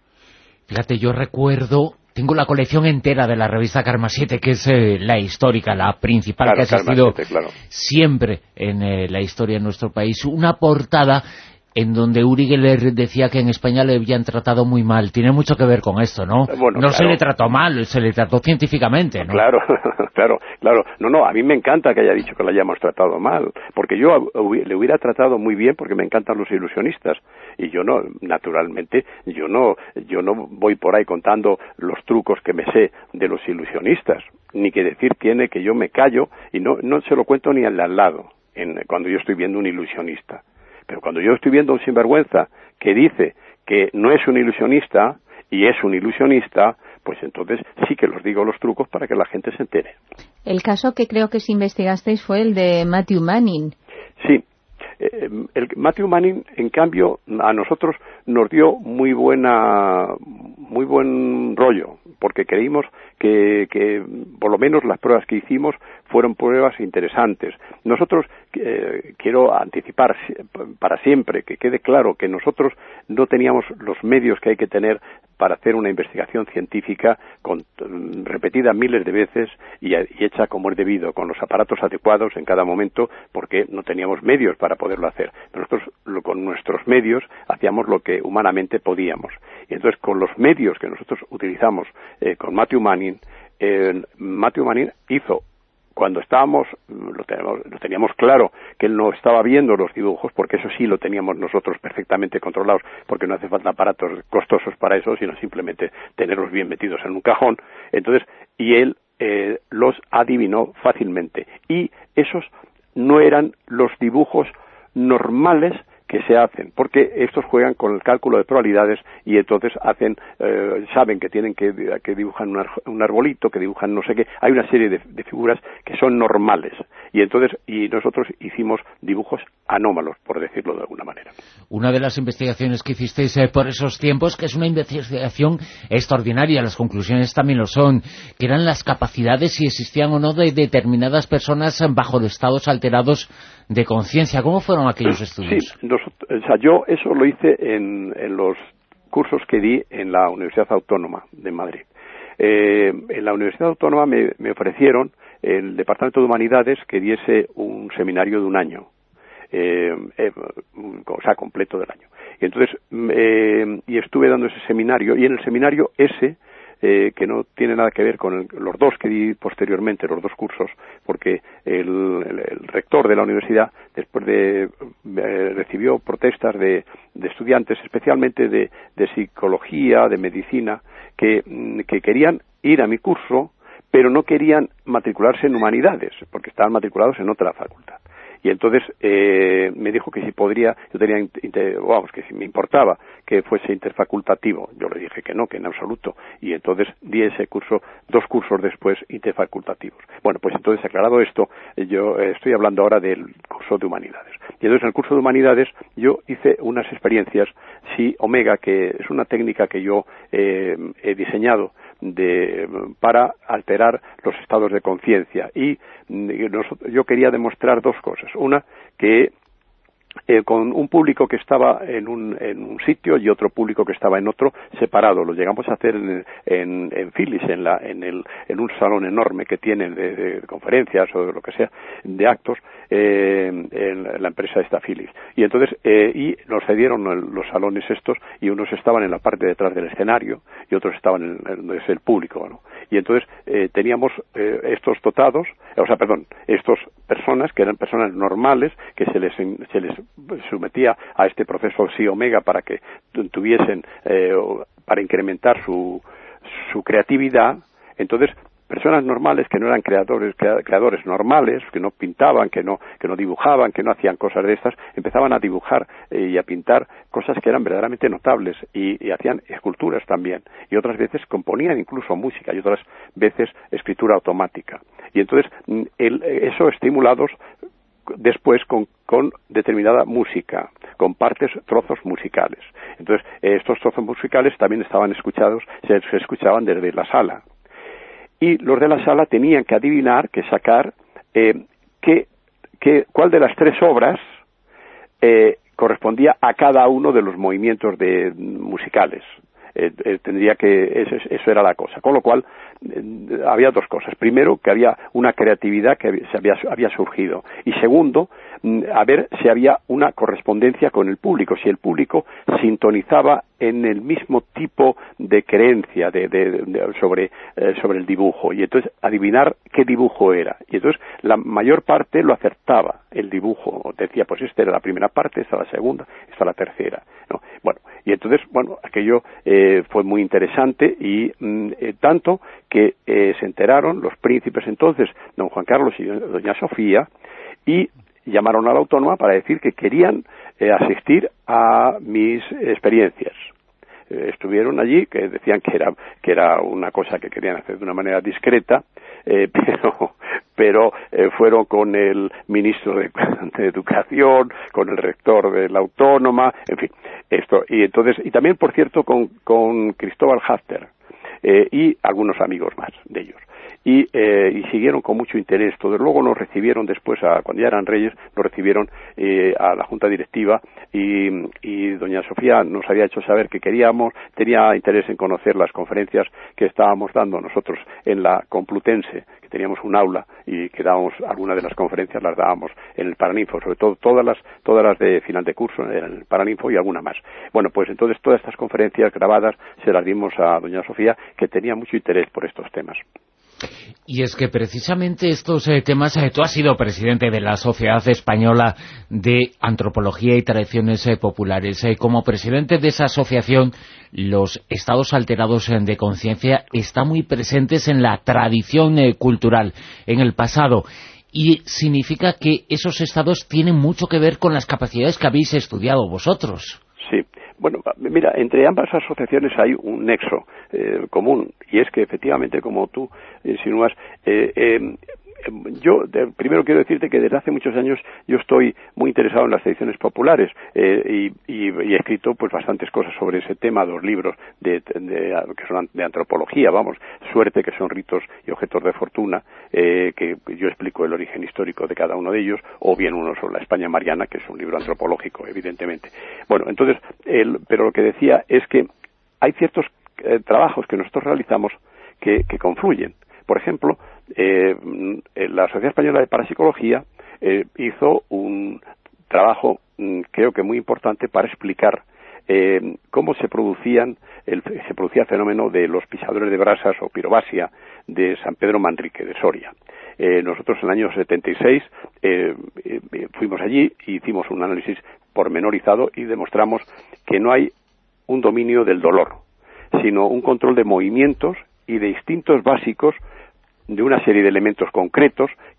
Fíjate, yo recuerdo, tengo la colección entera de la revista Karma siete, que es eh, la histórica, la principal, claro, que ha existido siete, claro. siempre en eh, la historia de nuestro país. Una portada en donde Uri Geller decía que en España le habían tratado muy mal. Tiene mucho que ver con esto, ¿no? Bueno, no claro. Se le trató mal, se le trató científicamente, ¿no? Claro, claro, claro. No, no, a mí me encanta que haya dicho que lo hayamos tratado mal, porque yo le hubiera tratado muy bien porque me encantan los ilusionistas. Y yo no, naturalmente, yo no, yo no voy por ahí contando los trucos que me sé de los ilusionistas, ni que decir tiene que yo me callo y no, no se lo cuento ni al de al lado, en, cuando yo estoy viendo un ilusionista. Pero cuando yo estoy viendo a un sinvergüenza que dice que no es un ilusionista y es un ilusionista, pues entonces sí que los digo los trucos para que la gente se entere. El caso que creo que sí investigasteis fue el de Matthew Manning. Sí. Eh, el Matthew Manning, en cambio, a nosotros nos dio muy buena, muy buen rollo, porque creímos que, que por lo menos las pruebas que hicimos fueron pruebas interesantes. Nosotros, eh, quiero anticipar para siempre, que quede claro que nosotros no teníamos los medios que hay que tener para hacer una investigación científica con, repetida miles de veces y, y hecha como es debido, con los aparatos adecuados en cada momento, porque no teníamos medios para poderlo hacer. Nosotros, lo, con nuestros medios, hacíamos lo que humanamente podíamos. Y entonces, con los medios que nosotros utilizamos eh, con Matthew Manning, eh, Matthew Manning hizo, cuando estábamos, lo teníamos, lo teníamos claro, que él no estaba viendo los dibujos, porque eso sí lo teníamos nosotros perfectamente controlados, porque no hace falta aparatos costosos para eso, sino simplemente tenerlos bien metidos en un cajón. Entonces, y él eh, los adivinó fácilmente. Y esos no eran los dibujos normales que se hacen, porque estos juegan con el cálculo de probabilidades y entonces hacen, eh, saben que tienen que, que dibujan un, ar, un arbolito, que dibujan no sé qué, hay una serie de, de figuras que son normales, y entonces, y nosotros hicimos dibujos anómalos, por decirlo de alguna manera. Una de las investigaciones que hicisteis eh, por esos tiempos, que es una investigación extraordinaria, las conclusiones también lo son, que eran las capacidades, si existían o no, de determinadas personas bajo estados alterados de conciencia. ¿Cómo fueron aquellos estudios? Sí, nosotros, o sea, yo eso lo hice en, en los cursos que di en la Universidad Autónoma de Madrid. Eh, en la Universidad Autónoma me, me ofrecieron el Departamento de Humanidades que diese un seminario de un año, eh, eh, o sea, completo del año. Y entonces, eh, y estuve dando ese seminario, y en el seminario ese, Eh, que no tiene nada que ver con el, los dos que di posteriormente, los dos cursos, porque el, el, el rector de la universidad, después de, eh, recibió protestas de, de estudiantes, especialmente de, de psicología, de medicina, que, que querían ir a mi curso, pero no querían matricularse en humanidades, porque estaban matriculados en otra facultad. Y entonces eh, me dijo que si podría, yo tenía, inter, vamos, que si me importaba que fuese interfacultativo. Yo le dije que no, que en absoluto. Y entonces di ese curso, dos cursos después, interfacultativos. Bueno, pues entonces, aclarado esto, yo eh, estoy hablando ahora del curso de Humanidades. Y entonces en el curso de Humanidades yo hice unas experiencias, sí, Omega, que es una técnica que yo eh, he diseñado de, para alterar los estados de conciencia. Y nos, yo quería demostrar dos cosas. Una, que Eh, con un público que estaba en un, en un sitio y otro público que estaba en otro, separado. Lo llegamos a hacer en, en, en Phillies, en, la, en, el, en un salón enorme que tienen de, de conferencias o de lo que sea, de actos, eh, en la empresa esta Phillies. Y entonces, eh, y nos cedieron los salones estos, y unos estaban en la parte de detrás del escenario y otros estaban en, en donde es el público, ¿no? Y entonces eh, teníamos eh, estos dotados, o sea, perdón, estos personas que eran personas normales, que se les, se les sometía a este proceso Psi Omega para que tuviesen, eh, para incrementar su, su creatividad. Entonces, personas normales que no eran creadores, creadores normales, que no pintaban, que no, que no dibujaban, que no hacían cosas de estas, empezaban a dibujar eh, y a pintar cosas que eran verdaderamente notables, y, y hacían esculturas también, y otras veces componían incluso música, y otras veces escritura automática. Y entonces, el, eso estimulados después con, con determinada música, con partes, trozos musicales. Entonces, eh, estos trozos musicales también estaban escuchados, se, se escuchaban desde la sala. Y los de la sala tenían que adivinar, que sacar, eh, qué, qué, cuál de las tres obras eh, correspondía a cada uno de los movimientos de, musicales. Eh, eh, tendría que eso, eso era la cosa, con lo cual eh, había dos cosas. Primero, que había una creatividad que se había, había surgido, y segundo, a ver si había una correspondencia con el público, si el público sintonizaba en el mismo tipo de creencia de, de, de, sobre, eh, sobre el dibujo, y entonces adivinar qué dibujo era. Y entonces la mayor parte lo acertaba el dibujo, decía, pues esta era la primera parte, esta la segunda, esta la tercera, ¿no? Bueno, y entonces, bueno, aquello eh, fue muy interesante, y mm, eh, tanto que eh, se enteraron los príncipes entonces, don Juan Carlos y doña Sofía, y llamaron a la Autónoma para decir que querían eh, asistir a mis experiencias. Eh, estuvieron allí, que decían que era que era una cosa que querían hacer de una manera discreta, eh, pero pero eh, fueron con el ministro de, de Educación, con el rector de la Autónoma, en fin, esto. Y entonces, y también, por cierto, con, con Cristóbal Hafter, eh, y algunos amigos más de ellos. Y, eh, y siguieron con mucho interés. Todo luego nos recibieron después, a, cuando ya eran reyes, nos recibieron eh, a la junta directiva, y, y doña Sofía nos había hecho saber que queríamos, tenía interés en conocer las conferencias que estábamos dando nosotros en la Complutense, que teníamos un aula y que dábamos, algunas de las conferencias las dábamos en el Paraninfo, sobre todo todas las, todas las de final de curso eran en el Paraninfo y alguna más. Bueno, pues entonces todas estas conferencias grabadas se las dimos a doña Sofía, que tenía mucho interés por estos temas. Y es que precisamente estos eh, temas, eh, tú has sido presidente de la Sociedad Española de Antropología y Tradiciones eh, Populares. Eh, como presidente de esa asociación, los estados alterados eh, de conciencia están muy presentes en la tradición eh, cultural, en el pasado. Y significa que esos estados tienen mucho que ver con las capacidades que habéis estudiado vosotros. Sí. Bueno, mira, entre ambas asociaciones hay un nexo eh, común, y es que efectivamente, como tú insinúas, eh, eh, yo de, primero quiero decirte que desde hace muchos años yo estoy muy interesado en las tradiciones populares, eh, y, y, y he escrito pues bastantes cosas sobre ese tema, dos libros de, de, que son de antropología, vamos, Suerte, que son ritos y objetos de fortuna, eh, que yo explico el origen histórico de cada uno de ellos, o bien uno sobre la España mariana, que es un libro antropológico, evidentemente. Bueno, entonces, el, pero lo que decía es que hay ciertos eh, trabajos que nosotros realizamos que, que confluyen. Por ejemplo, eh, la Sociedad Española de Parapsicología eh, hizo un trabajo, creo que muy importante, para explicar eh, cómo se producían el, se producía el fenómeno de los pisadores de brasas o pirobasia de San Pedro Manrique de Soria. Eh, nosotros en el año setenta y seis eh, eh, fuimos allí y hicimos un análisis pormenorizado y demostramos que no hay un dominio del dolor, sino un control de movimientos y de instintos básicos de una serie de elementos concretos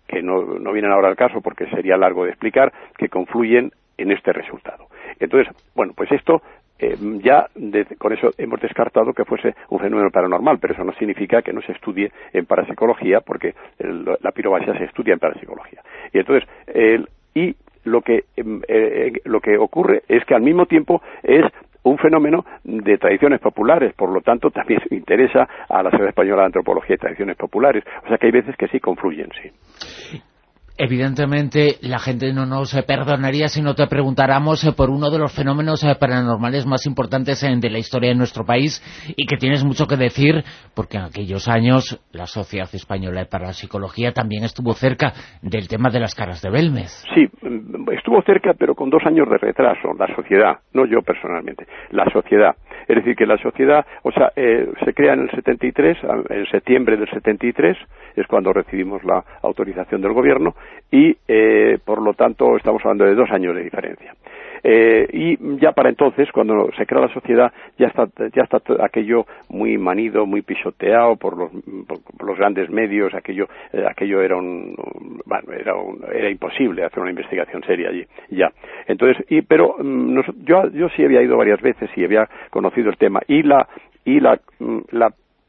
que no, no vienen ahora al caso porque sería largo de explicar, que confluyen en este resultado. Entonces, bueno, pues esto eh, ya de, con eso hemos descartado que fuese un fenómeno paranormal, pero eso no significa que no se estudie en parapsicología, porque el, la piromancia se estudia en parapsicología. Y entonces, el, y lo que eh, lo que ocurre es que al mismo tiempo es un fenómeno de tradiciones populares, por lo tanto también interesa a la Sociedad Española de Antropología y Tradiciones Populares, o sea que hay veces que sí confluyen, sí. Evidentemente, la gente no nos perdonaría si no te preguntáramos por uno de los fenómenos paranormales más importantes de la historia de nuestro país y que tienes mucho que decir, porque en aquellos años la Sociedad Española de Parapsicología también estuvo cerca del tema de las caras de Belmez. Sí, estuvo cerca, pero con dos años de retraso, la sociedad, no yo personalmente, la sociedad. Es decir, que la sociedad, o sea, eh, se crea en el setenta y tres, en septiembre del setenta y tres, es cuando recibimos la autorización del gobierno, y eh, por lo tanto estamos hablando de dos años de diferencia. Eh, y ya para entonces, cuando se crea la sociedad, ya está ya está aquello muy manido, muy pisoteado por los, por los grandes medios, aquello eh, aquello era un bueno, era un, era imposible hacer una investigación seria allí, ya. Entonces, y pero nos, yo yo sí había ido varias veces y había conocido el tema, y la y la la,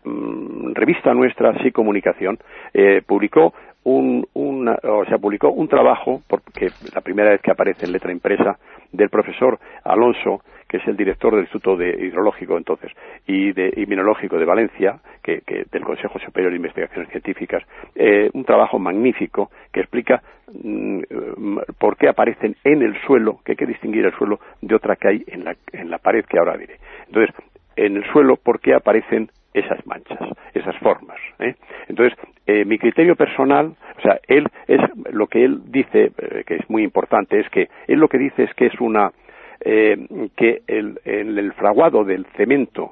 la revista nuestra, Sí Comunicación, eh, publicó Un, una, o sea, publicó un trabajo, porque la primera vez que aparece en letra impresa, del profesor Alonso, que es el director del Instituto de Hidrológico entonces, y de y Minológico de Valencia, que, que del Consejo Superior de Investigaciones Científicas, eh, un trabajo magnífico que explica mm, por qué aparecen en el suelo, que hay que distinguir el suelo de otra que hay en la, en la pared que ahora diré. Entonces, en el suelo, por qué aparecen esas manchas, esas formas, ¿eh? Entonces, eh, mi criterio personal, o sea, él es lo que él dice, eh, que es muy importante, es que él lo que dice es que es una eh, que el, el, el fraguado del cemento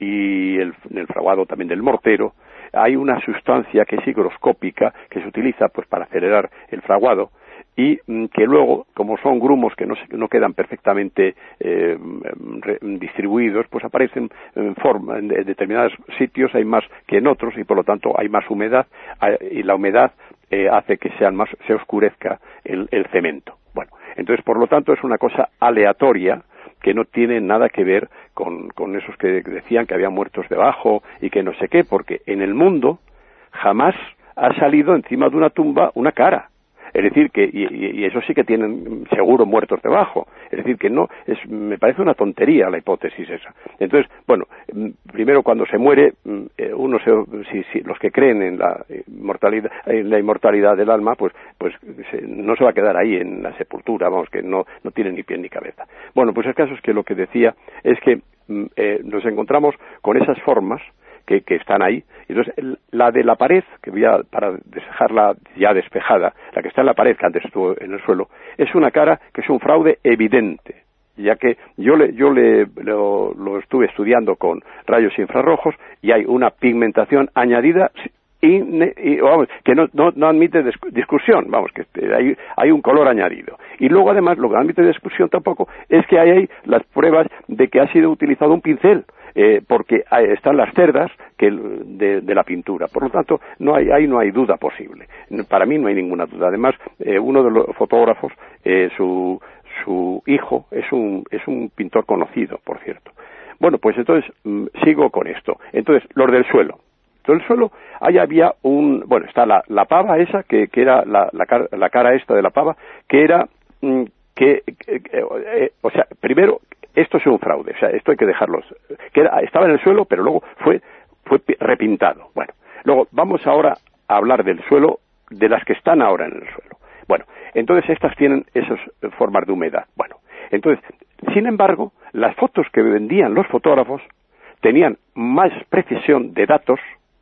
y el, el fraguado también del mortero, hay una sustancia que es higroscópica, que se utiliza pues para acelerar el fraguado, y que luego, como son grumos que no, se, no quedan perfectamente eh, re, distribuidos, pues aparecen en forma, en determinados sitios hay más que en otros, y por lo tanto hay más humedad, y la humedad eh, hace que sean más, se oscurezca el, el cemento. Bueno, entonces por lo tanto es una cosa aleatoria, que no tiene nada que ver con, con esos que decían que había muertos debajo y que no sé qué, porque en el mundo jamás ha salido encima de una tumba una cara. Es decir, que y, y eso sí que tienen seguro muertos debajo. Es decir, que no, es, me parece una tontería la hipótesis esa. Entonces, bueno, primero cuando se muere, uno se, si, si, los que creen en la inmortalidad, en la inmortalidad del alma, pues, pues se, no se va a quedar ahí en la sepultura, vamos, que no, no tiene ni pie ni cabeza. Bueno, pues el caso es que lo que decía es que eh, nos encontramos con esas formas que, que están ahí. Entonces, la de la pared, que voy a, para dejarla ya despejada, la que está en la pared, que antes estuvo en el suelo, es una cara que es un fraude evidente, ya que yo le, yo le lo, lo estuve estudiando con rayos infrarrojos y hay una pigmentación añadida y, y vamos, que no, no, no admite discusión, vamos, que hay, hay un color añadido. Y luego además lo que no admite discusión tampoco es que hay ahí las pruebas de que ha sido utilizado un pincel. Eh, porque hay, están las cerdas que de, de la pintura. Por lo tanto, no hay, ahí no hay duda posible. Para mí no hay ninguna duda. Además, eh, uno de los fotógrafos, eh, su, su hijo, es un, es un pintor conocido, por cierto. Bueno, pues entonces, mmm, sigo con esto. Entonces, los del suelo. Entonces, el suelo, ahí había un... Bueno, está la, la pava esa, que, que era la, la, cara, la cara esta de la pava, que era... Mmm, que, que eh, o sea, primero... Esto es un fraude, o sea, esto hay que dejarlos. Que era, estaba en el suelo, pero luego fue, fue repintado. Bueno, luego vamos ahora a hablar del suelo, de las que están ahora en el suelo. Bueno, entonces estas tienen esas formas de humedad. Bueno, entonces, sin embargo, las fotos que vendían los fotógrafos tenían más precisión de datos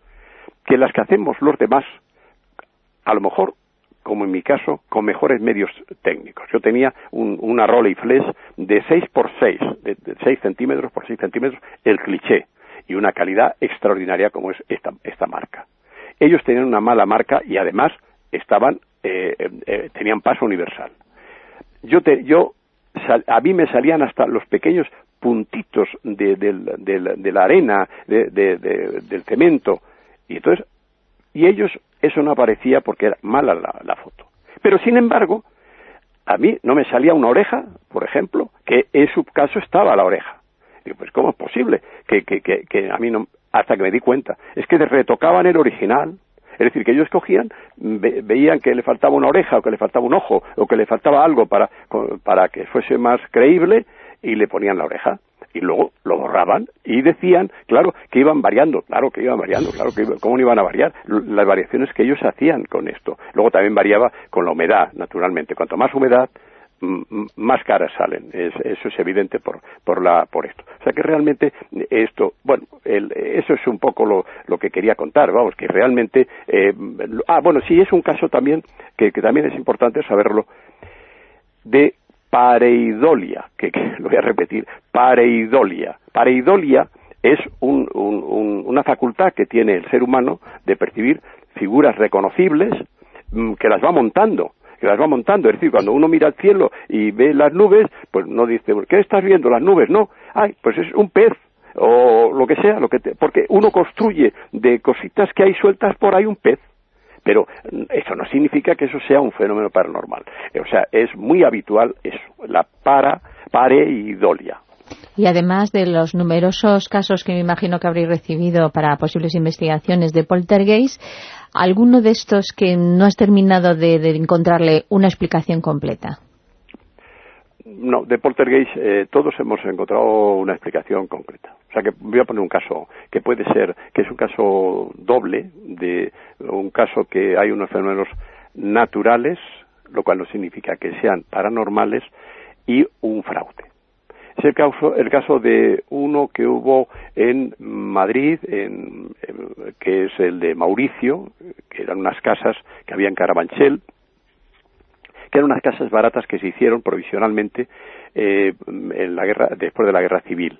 que las que hacemos los demás, a lo mejor, como en mi caso, con mejores medios técnicos. Yo tenía un, una Rolleiflex de seis por seis, de, de seis centímetros por seis centímetros, el cliché, y una calidad extraordinaria como es esta, esta marca. Ellos tenían una mala marca y además estaban, eh, eh, tenían paso universal. Yo, te, yo sal, a mí me salían hasta los pequeños puntitos de, de, de, de la arena, de, de, de, del cemento, y entonces, y ellos eso no aparecía porque era mala la, la foto. Pero sin embargo, a mí no me salía una oreja, por ejemplo, que en su caso estaba la oreja. Digo, pues ¿cómo es posible? Que, que, que, que a mí no, hasta que me di cuenta. Es que retocaban el original. Es decir, que ellos cogían, ve, veían que le faltaba una oreja, o que le faltaba un ojo, o que le faltaba algo para, para que fuese más creíble, y le ponían la oreja. Y luego lo borraban y decían, claro, que iban variando, claro que iban variando, claro que iban, ¿cómo no iban a variar? Las variaciones que ellos hacían con esto. Luego también variaba con la humedad, naturalmente. Cuanto más humedad, más caras salen. Es, eso es evidente por por la por esto. O sea que realmente esto, bueno, el, eso es un poco lo, lo que quería contar, vamos, que realmente... Eh, ah, bueno, sí, es un caso también, que, que también es importante saberlo, de pareidolia, que, que lo voy a repetir, pareidolia. Pareidolia es un, un, un, una facultad que tiene el ser humano de percibir figuras reconocibles mmm, que las va montando, que las va montando. Es decir, cuando uno mira al cielo y ve las nubes, pues no dice, ¿qué estás viendo? Las nubes, no. Ay, pues es un pez, o lo que sea, lo que te, porque uno construye de cositas que hay sueltas por ahí un pez. Pero eso no significa que eso sea un fenómeno paranormal. O sea, es muy habitual eso, la para, pareidolia. Y además de los numerosos casos que me imagino que habréis recibido para posibles investigaciones de poltergeist, ¿alguno de estos que no has terminado de, de encontrarle una explicación completa? No, de poltergeist eh, todos hemos encontrado una explicación concreta. O sea que voy a poner un caso que puede ser, que es un caso doble, de un caso que hay unos fenómenos naturales, lo cual no significa que sean paranormales, y un fraude. Es el caso, el caso de uno que hubo en Madrid, en, en, que es el de Mauricio, que eran unas casas que había en Carabanchel, que eran unas casas baratas que se hicieron provisionalmente eh, en la guerra, después de la guerra civil.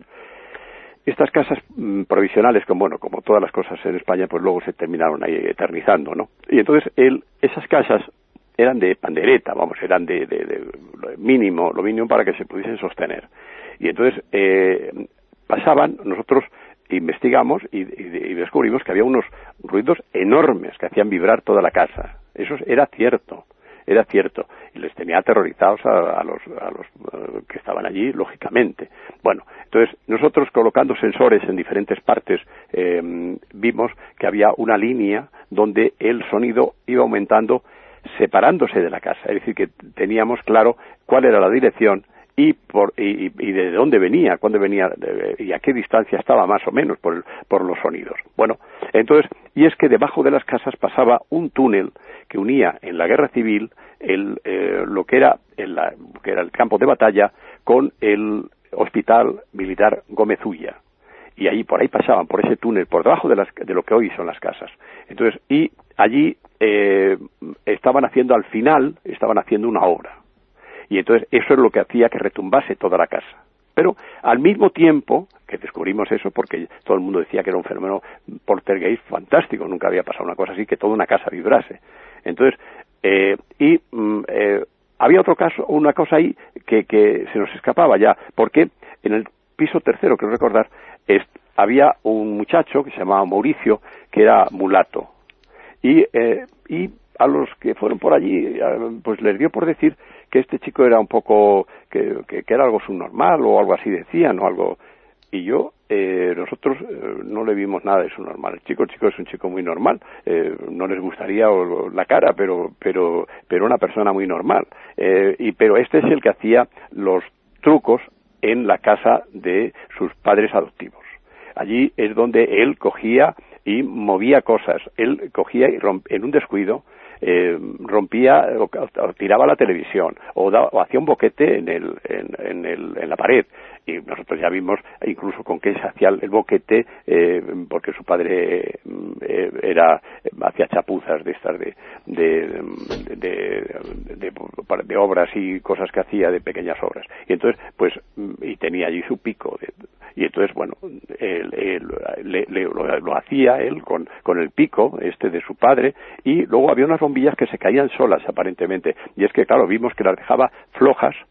Estas casas mmm, provisionales, como bueno, como todas las cosas en España, pues luego se terminaron ahí eternizando, ¿no? Y entonces él, esas casas eran de pandereta, vamos, eran de, de, de lo mínimo, lo mínimo para que se pudiesen sostener. Y entonces eh, pasaban, nosotros investigamos y, y, y descubrimos que había unos ruidos enormes que hacían vibrar toda la casa. Eso era cierto. Era cierto, y les tenía aterrorizados a, a los, a los uh, que estaban allí, lógicamente. Bueno, entonces nosotros colocando sensores en diferentes partes eh, vimos que había una línea donde el sonido iba aumentando separándose de la casa, es decir, que teníamos claro cuál era la dirección y por y, y de dónde venía, cuándo venía de, y a qué distancia estaba más o menos por, el, por los sonidos. Bueno, entonces, y es que debajo de las casas pasaba un túnel que unía en la guerra civil el, eh, lo que era, el, que era el campo de batalla con el hospital militar Gómez Ulla. Y ahí, por ahí pasaban, por ese túnel, por debajo de, las, de lo que hoy son las casas. Entonces, y allí eh, estaban haciendo, al final, estaban haciendo una obra. Y entonces eso es lo que hacía que retumbase toda la casa. Pero al mismo tiempo que descubrimos eso, porque todo el mundo decía que era un fenómeno poltergeist fantástico, nunca había pasado una cosa así, que toda una casa vibrase. Entonces, eh, y eh, había otro caso, una cosa ahí que, que se nos escapaba ya, porque en el piso tercero, quiero recordar, es, había un muchacho que se llamaba Mauricio, que era mulato. Y, eh, y a los que fueron por allí, pues les dio por decir que este chico era un poco, que, que, que era algo subnormal o algo así decían o algo, y yo, eh, nosotros eh, no le vimos nada de subnormal. El chico, el chico es un chico muy normal, eh, no les gustaría o, la cara, pero, pero, pero una persona muy normal, eh, y pero este es el que hacía los trucos en la casa de sus padres adoptivos. Allí es donde él cogía y movía cosas, él cogía y romp, en un descuido, Eh, rompía o, o tiraba la televisión o, da, o hacía un boquete en, el, en, en, el, en la pared, y nosotros ya vimos incluso con qué se hacía el boquete, eh, porque su padre eh, era hacía chapuzas de estas de de de, de, de, de, de obras y cosas que hacía, de pequeñas obras, y entonces pues y tenía allí su pico de, y entonces bueno él, él, le, le, lo, lo hacía él con, con el pico este de su padre, y luego había unas bombillas que se caían solas aparentemente, y es que claro, vimos que las dejaba flojas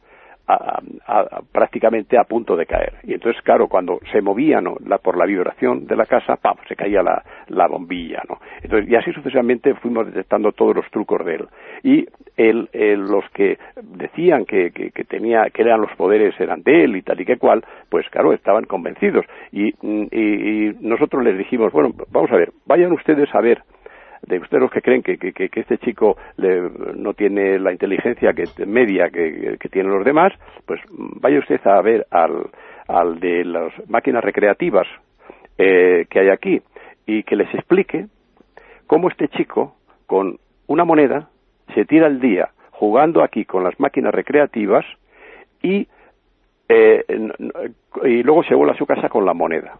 a, a, a, prácticamente a punto de caer. Y entonces, claro, cuando se movía, ¿no?, la, por la vibración de la casa, ¡pam!, se caía la, la bombilla, ¿no? Entonces, y así sucesivamente fuimos detectando todos los trucos de él. Y él, él, los que decían que, que, que tenía, que eran los poderes eran de él y tal y que cual, pues claro, estaban convencidos. Y, y, y nosotros les dijimos, bueno, vamos a ver, vayan ustedes a ver, de ustedes los que creen que, que, que este chico le, no tiene la inteligencia que, media que, que tienen los demás, pues vaya usted a ver al, al de las máquinas recreativas eh, que hay aquí y que les explique cómo este chico con una moneda se tira el día jugando aquí con las máquinas recreativas y, eh, y luego se vuelve a su casa con la moneda.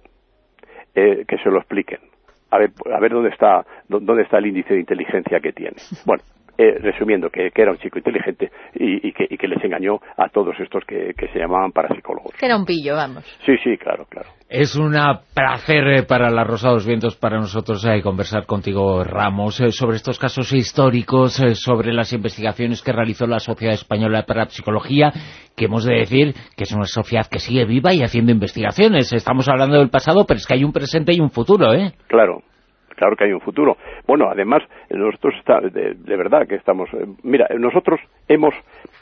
Eh, que se lo expliquen. A ver, a ver dónde está dónde está el índice de inteligencia que tiene. Bueno, eh, resumiendo, que, que era un chico inteligente y, y, que, y que les engañó a todos estos que, que se llamaban parapsicólogos. Que era un pillo, vamos. Sí, sí, claro, claro. Es un placer para La Rosa de los Vientos, para nosotros, eh, conversar contigo, Ramos, eh, sobre estos casos históricos, eh, sobre las investigaciones que realizó la Sociedad Española de Parapsicología, que hemos de decir que es una sociedad que sigue viva y haciendo investigaciones. Estamos hablando del pasado, pero es que hay un presente y un futuro, ¿eh? Claro. Claro que hay un futuro. Bueno, además, nosotros está, de, de verdad que estamos... Eh, mira, nosotros hemos...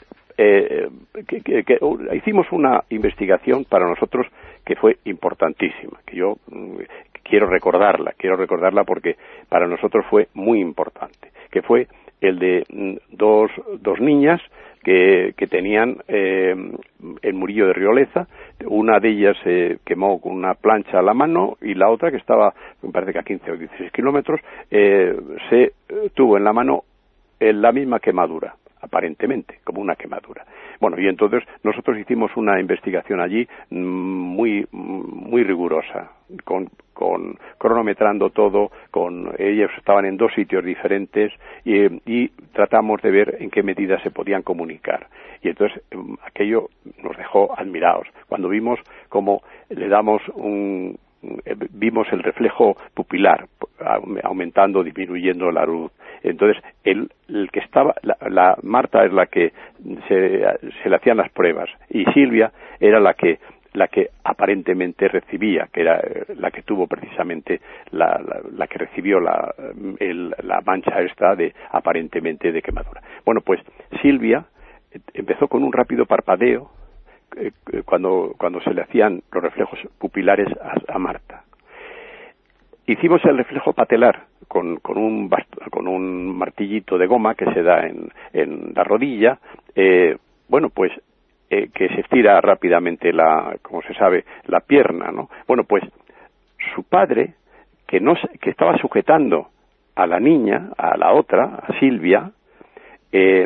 Eh, que, que, que, uh, hicimos una investigación para nosotros que fue importantísima, que yo mm, quiero recordarla, quiero recordarla porque para nosotros fue muy importante, que fue el de mm, dos, dos niñas que, que tenían eh, el Murillo de Rioleza. Una de ellas se quemó con una plancha a la mano y la otra, que estaba, me parece que a quince o dieciséis kilómetros, eh, se tuvo en la mano eh, la misma quemadura, aparentemente, como una quemadura. Bueno, y entonces nosotros hicimos una investigación allí muy muy rigurosa, con, con cronometrando todo, con ellos estaban en dos sitios diferentes y, y tratamos de ver en qué medida se podían comunicar. Y entonces aquello nos dejó admirados. Cuando vimos cómo le damos un... vimos el reflejo pupilar aumentando, disminuyendo la luz. Entonces, el, el que estaba, la, la Marta es la que se, se le hacían las pruebas y Silvia era la que la que aparentemente recibía, que era la que tuvo precisamente la, la, la que recibió la, el, la mancha esta de aparentemente de quemadura. Bueno, pues Silvia empezó con un rápido parpadeo eh, cuando cuando se le hacían los reflejos pupilares a, a Marta. Hicimos el reflejo patelar con, con, un, con un martillito de goma que se da en, en la rodilla, eh, bueno, pues eh, que se estira rápidamente, la, como se sabe, la pierna, ¿no? Bueno, pues su padre, que, no, que estaba sujetando a la niña, a la otra, a Silvia, eh,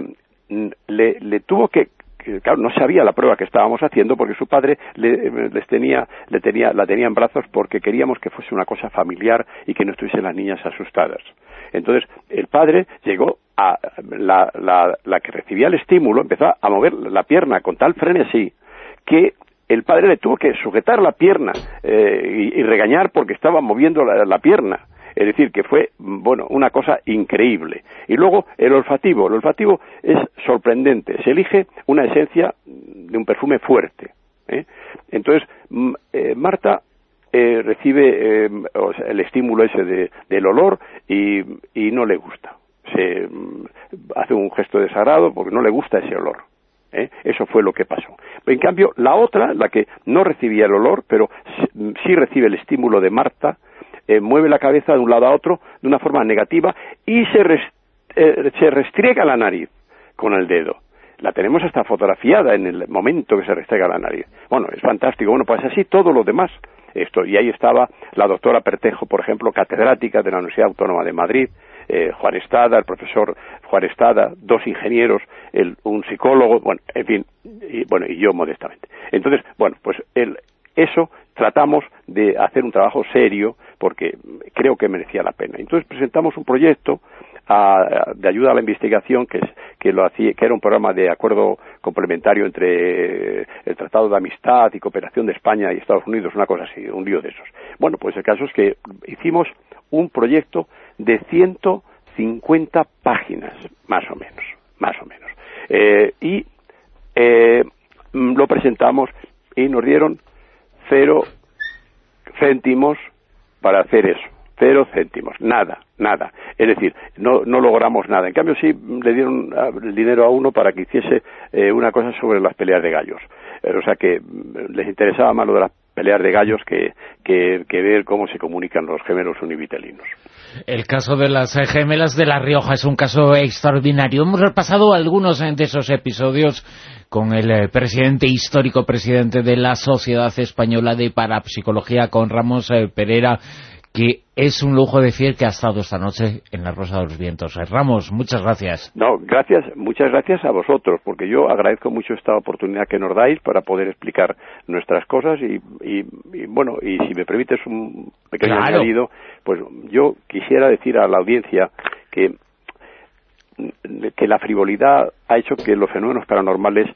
le, le tuvo que... Claro, no sabía la prueba que estábamos haciendo porque su padre le, les tenía, le tenía, la tenía en brazos porque queríamos que fuese una cosa familiar y que no estuviesen las niñas asustadas. Entonces, el padre llegó a la, la, la que recibía el estímulo, empezó a mover la pierna con tal frenesí que el padre le tuvo que sujetar la pierna eh, y, y regañar porque estaba moviendo la, la pierna. Es decir, que fue, bueno, una cosa increíble. Y luego, el olfativo. El olfativo es sorprendente. Se elige una esencia de un perfume fuerte, ¿eh? Entonces, eh, Marta eh, recibe eh, o sea, el estímulo ese de, del olor y, y no le gusta. Se hace un gesto desagrado porque no le gusta ese olor. ¿Eh? Eso fue lo que pasó. En cambio, la otra, la que no recibía el olor, pero sí recibe el estímulo de Marta, eh, mueve la cabeza de un lado a otro de una forma negativa y se, rest, eh, se restriega la nariz con el dedo. La tenemos hasta fotografiada en el momento que se restriega la nariz. Bueno, es fantástico. Bueno, pues así todo lo demás. Esto, y ahí estaba la doctora Pertejo, por ejemplo, catedrática de la Universidad Autónoma de Madrid, eh, Juan Estada, el profesor Juan Estada, dos ingenieros, el, un psicólogo, bueno, en fin, y, bueno, y yo modestamente. Entonces, bueno, pues el, eso tratamos de hacer un trabajo serio porque creo que merecía la pena. Entonces presentamos un proyecto a, de ayuda a la investigación que, es, que, lo hacía, que era un programa de acuerdo complementario entre el Tratado de Amistad y Cooperación de España y Estados Unidos, una cosa así, un lío de esos. Bueno, pues el caso es que hicimos un proyecto de ciento cincuenta páginas, más o menos, más o menos. Eh, y eh, mm, lo presentamos y nos dieron cero céntimos para hacer eso. Cero céntimos, nada, nada. Es decir, no, no logramos nada. En cambio, sí le dieron el dinero a uno para que hiciese eh, una cosa sobre las peleas de gallos. Eh, o sea que les interesaba más lo de las peleas de gallos que, que, que ver cómo se comunican los gemelos univitelinos. El caso de las gemelas de La Rioja es un caso extraordinario. Hemos repasado algunos de esos episodios con el presidente, histórico presidente de la Sociedad Española de Parapsicología, con Ramos Pereira, que es un lujo decir que ha estado esta noche en La Rosa de los Vientos. Ramos, muchas gracias. No, gracias, muchas gracias a vosotros, porque yo agradezco mucho esta oportunidad que nos dais para poder explicar nuestras cosas y, y, y bueno, y si me permites un pequeño Claro. añadido, pues yo quisiera decir a la audiencia que que la frivolidad ha hecho que los fenómenos paranormales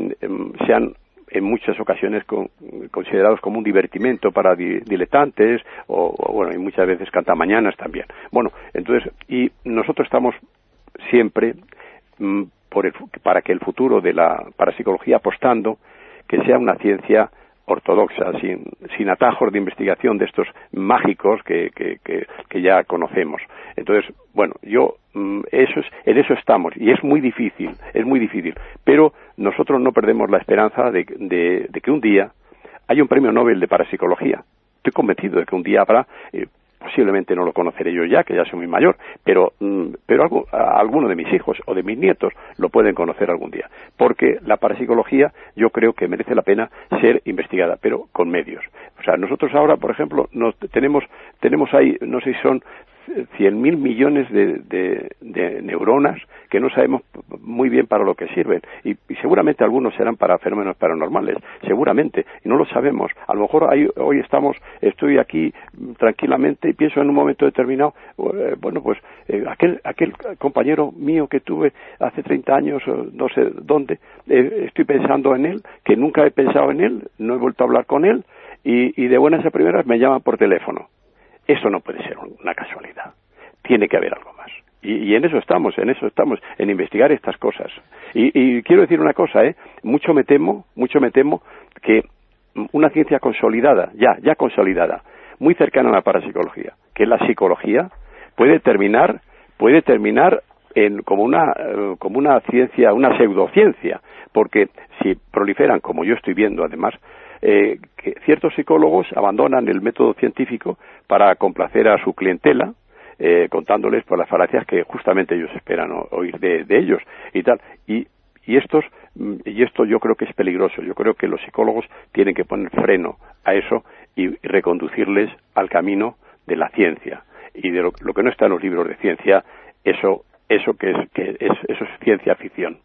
sean en muchas ocasiones con, considerados como un divertimento para di, diletantes o, o bueno, y muchas veces cantamañanas también. Bueno, entonces, y nosotros estamos siempre mm, por el, para que el futuro de la parapsicología apostando que sea una ciencia ortodoxa, sin, sin atajos de investigación de estos mágicos que, que, que, que ya conocemos. Entonces, bueno, yo mm, eso es, en eso estamos, y es muy difícil, es muy difícil, pero nosotros no perdemos la esperanza de, de, de que un día haya un premio Nobel de parapsicología. Estoy convencido de que un día habrá, eh, posiblemente no lo conoceré yo ya, que ya soy muy mayor, pero, mm, pero algo, a alguno de mis hijos o de mis nietos lo pueden conocer algún día, porque la parapsicología yo creo que merece la pena ser investigada, pero con medios. O sea, nosotros ahora, por ejemplo, nos, tenemos, tenemos ahí, no sé si son cien mil millones de, de, de neuronas que no sabemos muy bien para lo que sirven y, y seguramente algunos serán para fenómenos paranormales, seguramente, y no lo sabemos. A lo mejor hay, hoy estamos, estoy aquí tranquilamente y pienso en un momento determinado, eh, bueno, pues eh, aquel, aquel compañero mío que tuve hace treinta años, no sé dónde, eh, estoy pensando en él, que nunca he pensado en él, no he vuelto a hablar con él y, y de buenas a primeras me llaman por teléfono. Eso no puede ser una casualidad. Tiene que haber algo más. Y, y en eso estamos, en eso estamos, en investigar estas cosas. Y, y quiero decir una cosa, ¿eh? Mucho me temo, mucho me temo que una ciencia consolidada, ya, ya consolidada, muy cercana a la parapsicología, que es la psicología, puede terminar, puede terminar en, como una, eh, como una ciencia, una pseudociencia, porque si proliferan, como yo estoy viendo además, Eh, que ciertos psicólogos abandonan el método científico para complacer a su clientela, eh, contándoles por las falacias que justamente ellos esperan o, oír de, de ellos y tal. Y, y estos y esto yo creo que es peligroso. Yo creo que los psicólogos tienen que poner freno a eso y, y reconducirles al camino de la ciencia. Y de lo, lo que no está en los libros de ciencia, eso eso que es que es eso es ciencia ficción.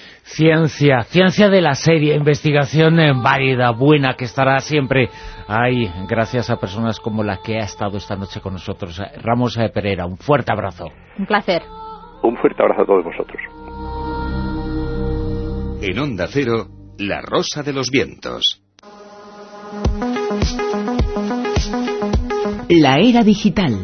Ciencia, ciencia de la serie, investigación válida, buena, que estará siempre ahí, gracias a personas como la que ha estado esta noche con nosotros. Ramos Pereira, un fuerte abrazo. Un placer. Un fuerte abrazo a todos vosotros. En Onda Cero, La Rosa de los Vientos. La era digital.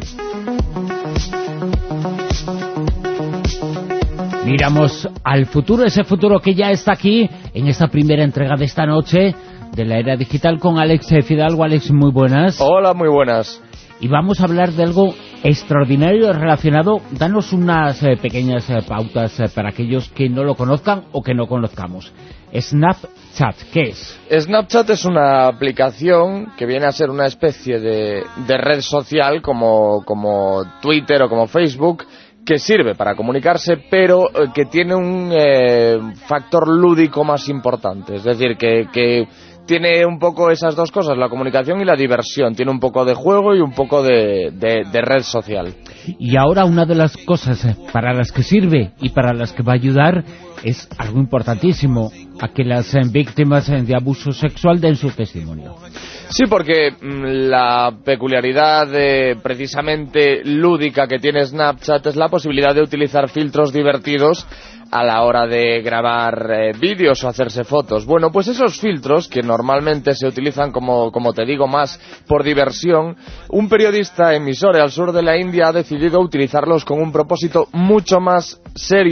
Miramos al futuro, ese futuro que ya está aquí, en esta primera entrega de esta noche de la era digital con Alex Fidalgo. Alex, muy buenas. Hola, muy buenas. Y vamos a hablar de algo extraordinario relacionado. Danos unas eh, pequeñas eh, pautas eh, para aquellos que no lo conozcan o que no conozcamos. Snapchat, ¿qué es? Snapchat es una aplicación que viene a ser una especie de, de red social como, como Twitter o como Facebook, que sirve para comunicarse, pero eh, que tiene un eh, factor lúdico más importante. Es decir, que, que tiene un poco esas dos cosas, la comunicación y la diversión. Tiene un poco de juego y un poco de, de, de red social. Y ahora una de las cosas eh, para las que sirve y para las que va a ayudar es algo importantísimo, a que las eh, víctimas eh, de abuso sexual den su testimonio. Sí, porque mmm, la peculiaridad eh, precisamente lúdica que tiene Snapchat es la posibilidad de utilizar filtros divertidos a la hora de grabar eh, vídeos o hacerse fotos. Bueno, pues esos filtros, que normalmente se utilizan, como, como te digo, más por diversión, un periodista emisor al sur de la India ha decidido utilizarlos con un propósito mucho más serio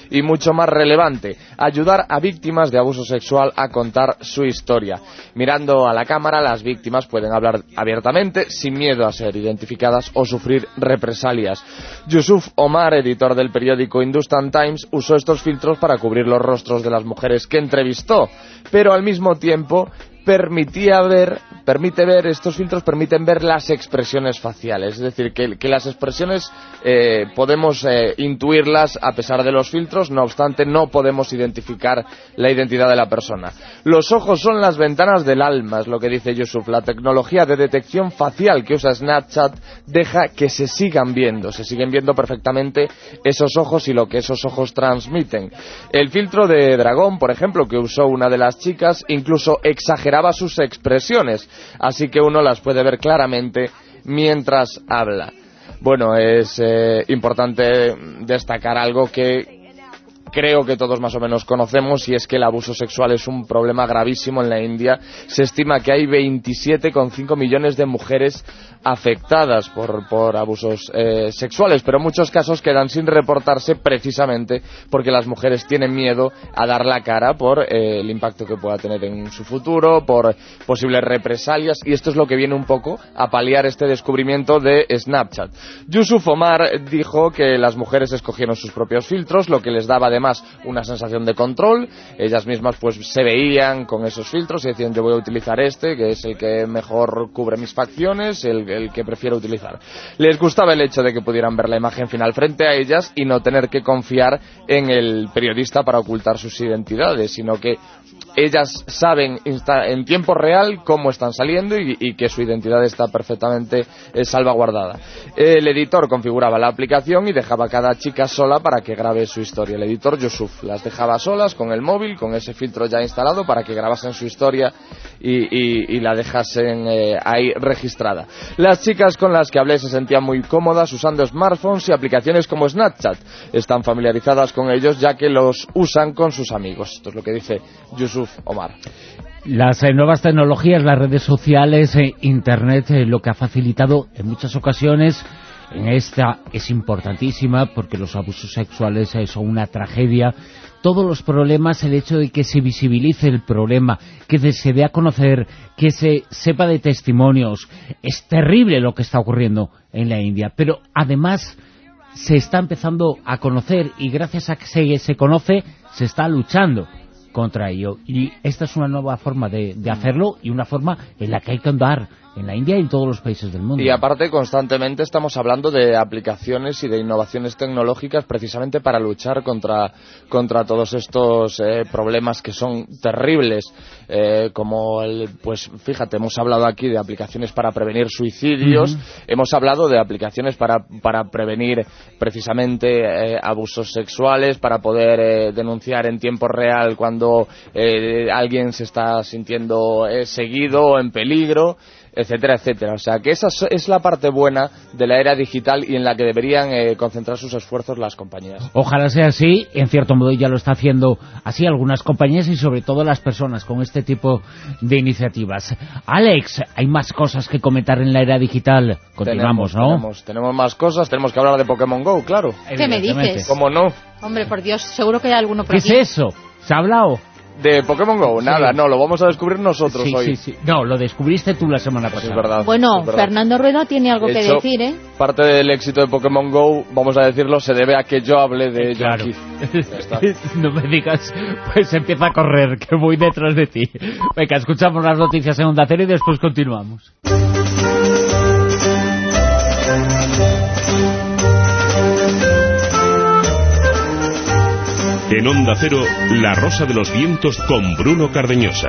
y mucho más relevante, ayudar a víctimas de abuso sexual a contar su historia. Mirando a la cámara, las víctimas pueden hablar abiertamente, sin miedo a ser identificadas o sufrir represalias. Yusuf Omar, editor del periódico Hindustan Times, usó estos filtros para cubrir los rostros de las mujeres que entrevistó, pero al mismo tiempo permitía ver, permite ver, estos filtros permiten ver las expresiones faciales, es decir, que, que las expresiones eh, podemos eh, intuirlas a pesar de los filtros, no obstante no podemos identificar la identidad de la persona. Los ojos son las ventanas del alma, es lo que dice Yusuf. La tecnología de detección facial que usa Snapchat deja que se sigan viendo, se siguen viendo perfectamente esos ojos y lo que esos ojos transmiten. El filtro de dragón, por ejemplo, que usó una de las chicas, incluso exageraba sus expresiones, así que uno las puede ver claramente mientras habla. Bueno, es eh, importante destacar algo que creo que todos más o menos conocemos, y es que el abuso sexual es un problema gravísimo en la India. Se estima que hay veintisiete coma cinco millones de mujeres afectadas por, por abusos eh, sexuales, pero muchos casos quedan sin reportarse precisamente porque las mujeres tienen miedo a dar la cara por eh, el impacto que pueda tener en su futuro, por posibles represalias, y esto es lo que viene un poco a paliar este descubrimiento de Snapchat. Yusuf Omar dijo que las mujeres escogieron sus propios filtros, lo que les daba además una sensación de control. Ellas mismas pues se veían con esos filtros y decían: yo voy a utilizar este, que es el que mejor cubre mis facciones, el, el que prefiero utilizar. Les gustaba el hecho de que pudieran ver la imagen final frente a ellas y no tener que confiar en el periodista para ocultar sus identidades, sino que ellas saben en tiempo real cómo están saliendo y, y que su identidad está perfectamente eh, salvaguardada. El editor configuraba la aplicación y dejaba a cada chica sola para que grabe su historia. El editor Yusuf las dejaba solas con el móvil, con ese filtro ya instalado, para que grabasen su historia y, y, y la dejasen eh, ahí registrada. Las chicas con las que hablé se sentían muy cómodas usando smartphones y aplicaciones como Snapchat. Están familiarizadas con ellos ya que los usan con sus amigos. Esto es lo que dice Yusuf Omar. Las eh, nuevas tecnologías, las redes sociales, eh, Internet, eh, lo que ha facilitado en muchas ocasiones, en esta es importantísima porque los abusos sexuales eh, son una tragedia. Todos los problemas, el hecho de que se visibilice el problema, que se dé a conocer, que se sepa de testimonios, es terrible lo que está ocurriendo en la India. Pero además se está empezando a conocer y gracias a que se, se conoce se está luchando contra ello, y esta es una nueva forma de, de hacerlo y una forma en la que hay que andar en la India y en todos los países del mundo. Y aparte constantemente estamos hablando de aplicaciones y de innovaciones tecnológicas precisamente para luchar contra, contra todos estos eh, problemas que son terribles, eh, como el, pues fíjate, hemos hablado aquí de aplicaciones para prevenir suicidios, uh-huh. hemos hablado de aplicaciones para, para prevenir precisamente eh, abusos sexuales, para poder eh, denunciar en tiempo real cuando eh, alguien se está sintiendo eh, seguido o en peligro, etcétera, etcétera. O sea, que esa es la parte buena de la era digital y en la que deberían eh, concentrar sus esfuerzos las compañías. Ojalá sea así, en cierto modo ya lo está haciendo así algunas compañías y sobre todo las personas con este tipo de iniciativas. Alex, hay más cosas que comentar en la era digital. Continuamos, tenemos, ¿no? Tenemos, tenemos más cosas, tenemos que hablar de Pokémon Go, claro. ¿Qué me dices? ¿Cómo no? Hombre, por Dios, seguro que hay alguno por ¿Qué aquí. es eso? ¿Se ha hablado? ¿De Pokémon Go? Sí. Nada, no, lo vamos a descubrir nosotros sí, hoy. Sí, sí. No, lo descubriste tú la semana Pues pasada. es verdad. Bueno, es verdad. Fernando Rueda tiene algo De que hecho, decir, ¿eh? Parte del éxito de Pokémon Go, vamos a decirlo, se debe a que yo hable de ello Claro. aquí. Ya está. No me digas, pues empieza a correr, que voy detrás de ti. Venga, escuchamos las noticias en Onda Cero y después continuamos. En Onda Cero, La Rosa de los Vientos con Bruno Cardeñosa.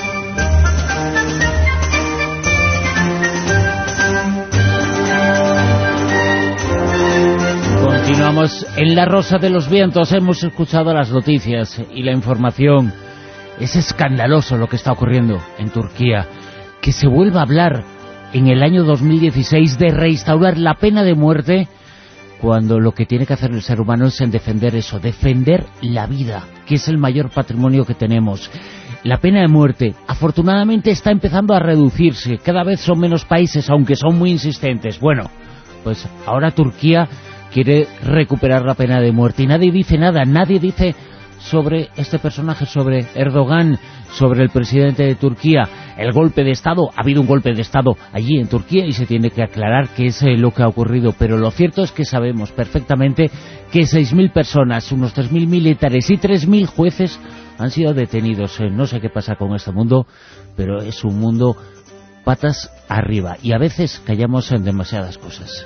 Continuamos en La Rosa de los Vientos. Hemos escuchado las noticias y la información. Es escandaloso lo que está ocurriendo en Turquía. Que se vuelva a hablar en el año dos mil dieciséis de reinstaurar la pena de muerte, cuando lo que tiene que hacer el ser humano es en defender eso, defender la vida, que es el mayor patrimonio que tenemos. La pena de muerte, afortunadamente, está empezando a reducirse. Cada vez son menos países, aunque son muy insistentes. Bueno, pues ahora Turquía quiere recuperar la pena de muerte. Y nadie dice nada, nadie dice sobre este personaje, sobre Erdogan, sobre el presidente de Turquía, el golpe de Estado. Ha habido un golpe de Estado allí en Turquía y se tiene que aclarar qué es eh, lo que ha ocurrido, pero lo cierto es que sabemos perfectamente que seis mil personas, unos tres mil militares y tres mil jueces han sido detenidos. Eh, no sé qué pasa con este mundo, pero es un mundo patas arriba y a veces callamos en demasiadas cosas.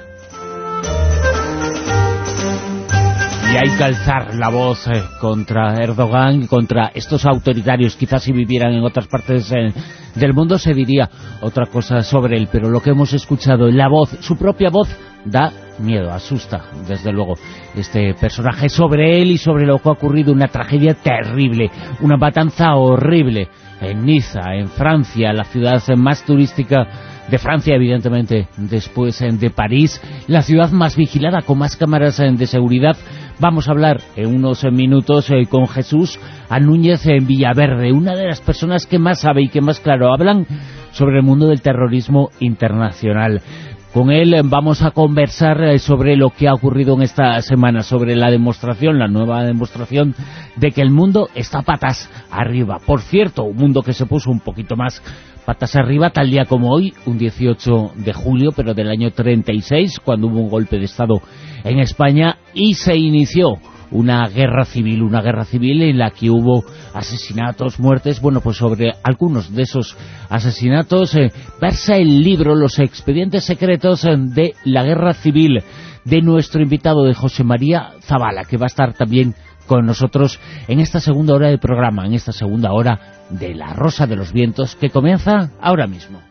Y hay que alzar la voz eh, contra Erdogan, contra estos autoritarios. Quizás si vivieran en otras partes eh, del mundo se diría otra cosa sobre él, pero lo que hemos escuchado, la voz, su propia voz, da miedo, asusta, desde luego, este personaje. Sobre él y sobre lo que ha ocurrido, una tragedia terrible, una matanza horrible en Niza, en Francia, la ciudad más turística de Francia, evidentemente, después de París, la ciudad más vigilada, con más cámaras de seguridad. Vamos a hablar en unos minutos eh, con Jesús Anúñez en Villaverde, una de las personas que más sabe y que más claro hablan sobre el mundo del terrorismo internacional. Con él vamos a conversar sobre lo que ha ocurrido en esta semana, sobre la demostración, la nueva demostración de que el mundo está patas arriba. Por cierto, un mundo que se puso un poquito más patas arriba tal día como hoy, un dieciocho de julio, pero del año treinta y seis, cuando hubo un golpe de Estado en España y se inició una guerra civil, una guerra civil en la que hubo asesinatos, muertes. Bueno, pues sobre algunos de esos asesinatos eh, versa el libro Los expedientes secretos eh, de la guerra civil, de nuestro invitado, de José María Zabala, que va a estar también con nosotros en esta segunda hora del programa, en esta segunda hora de La Rosa de los Vientos, que comienza ahora mismo.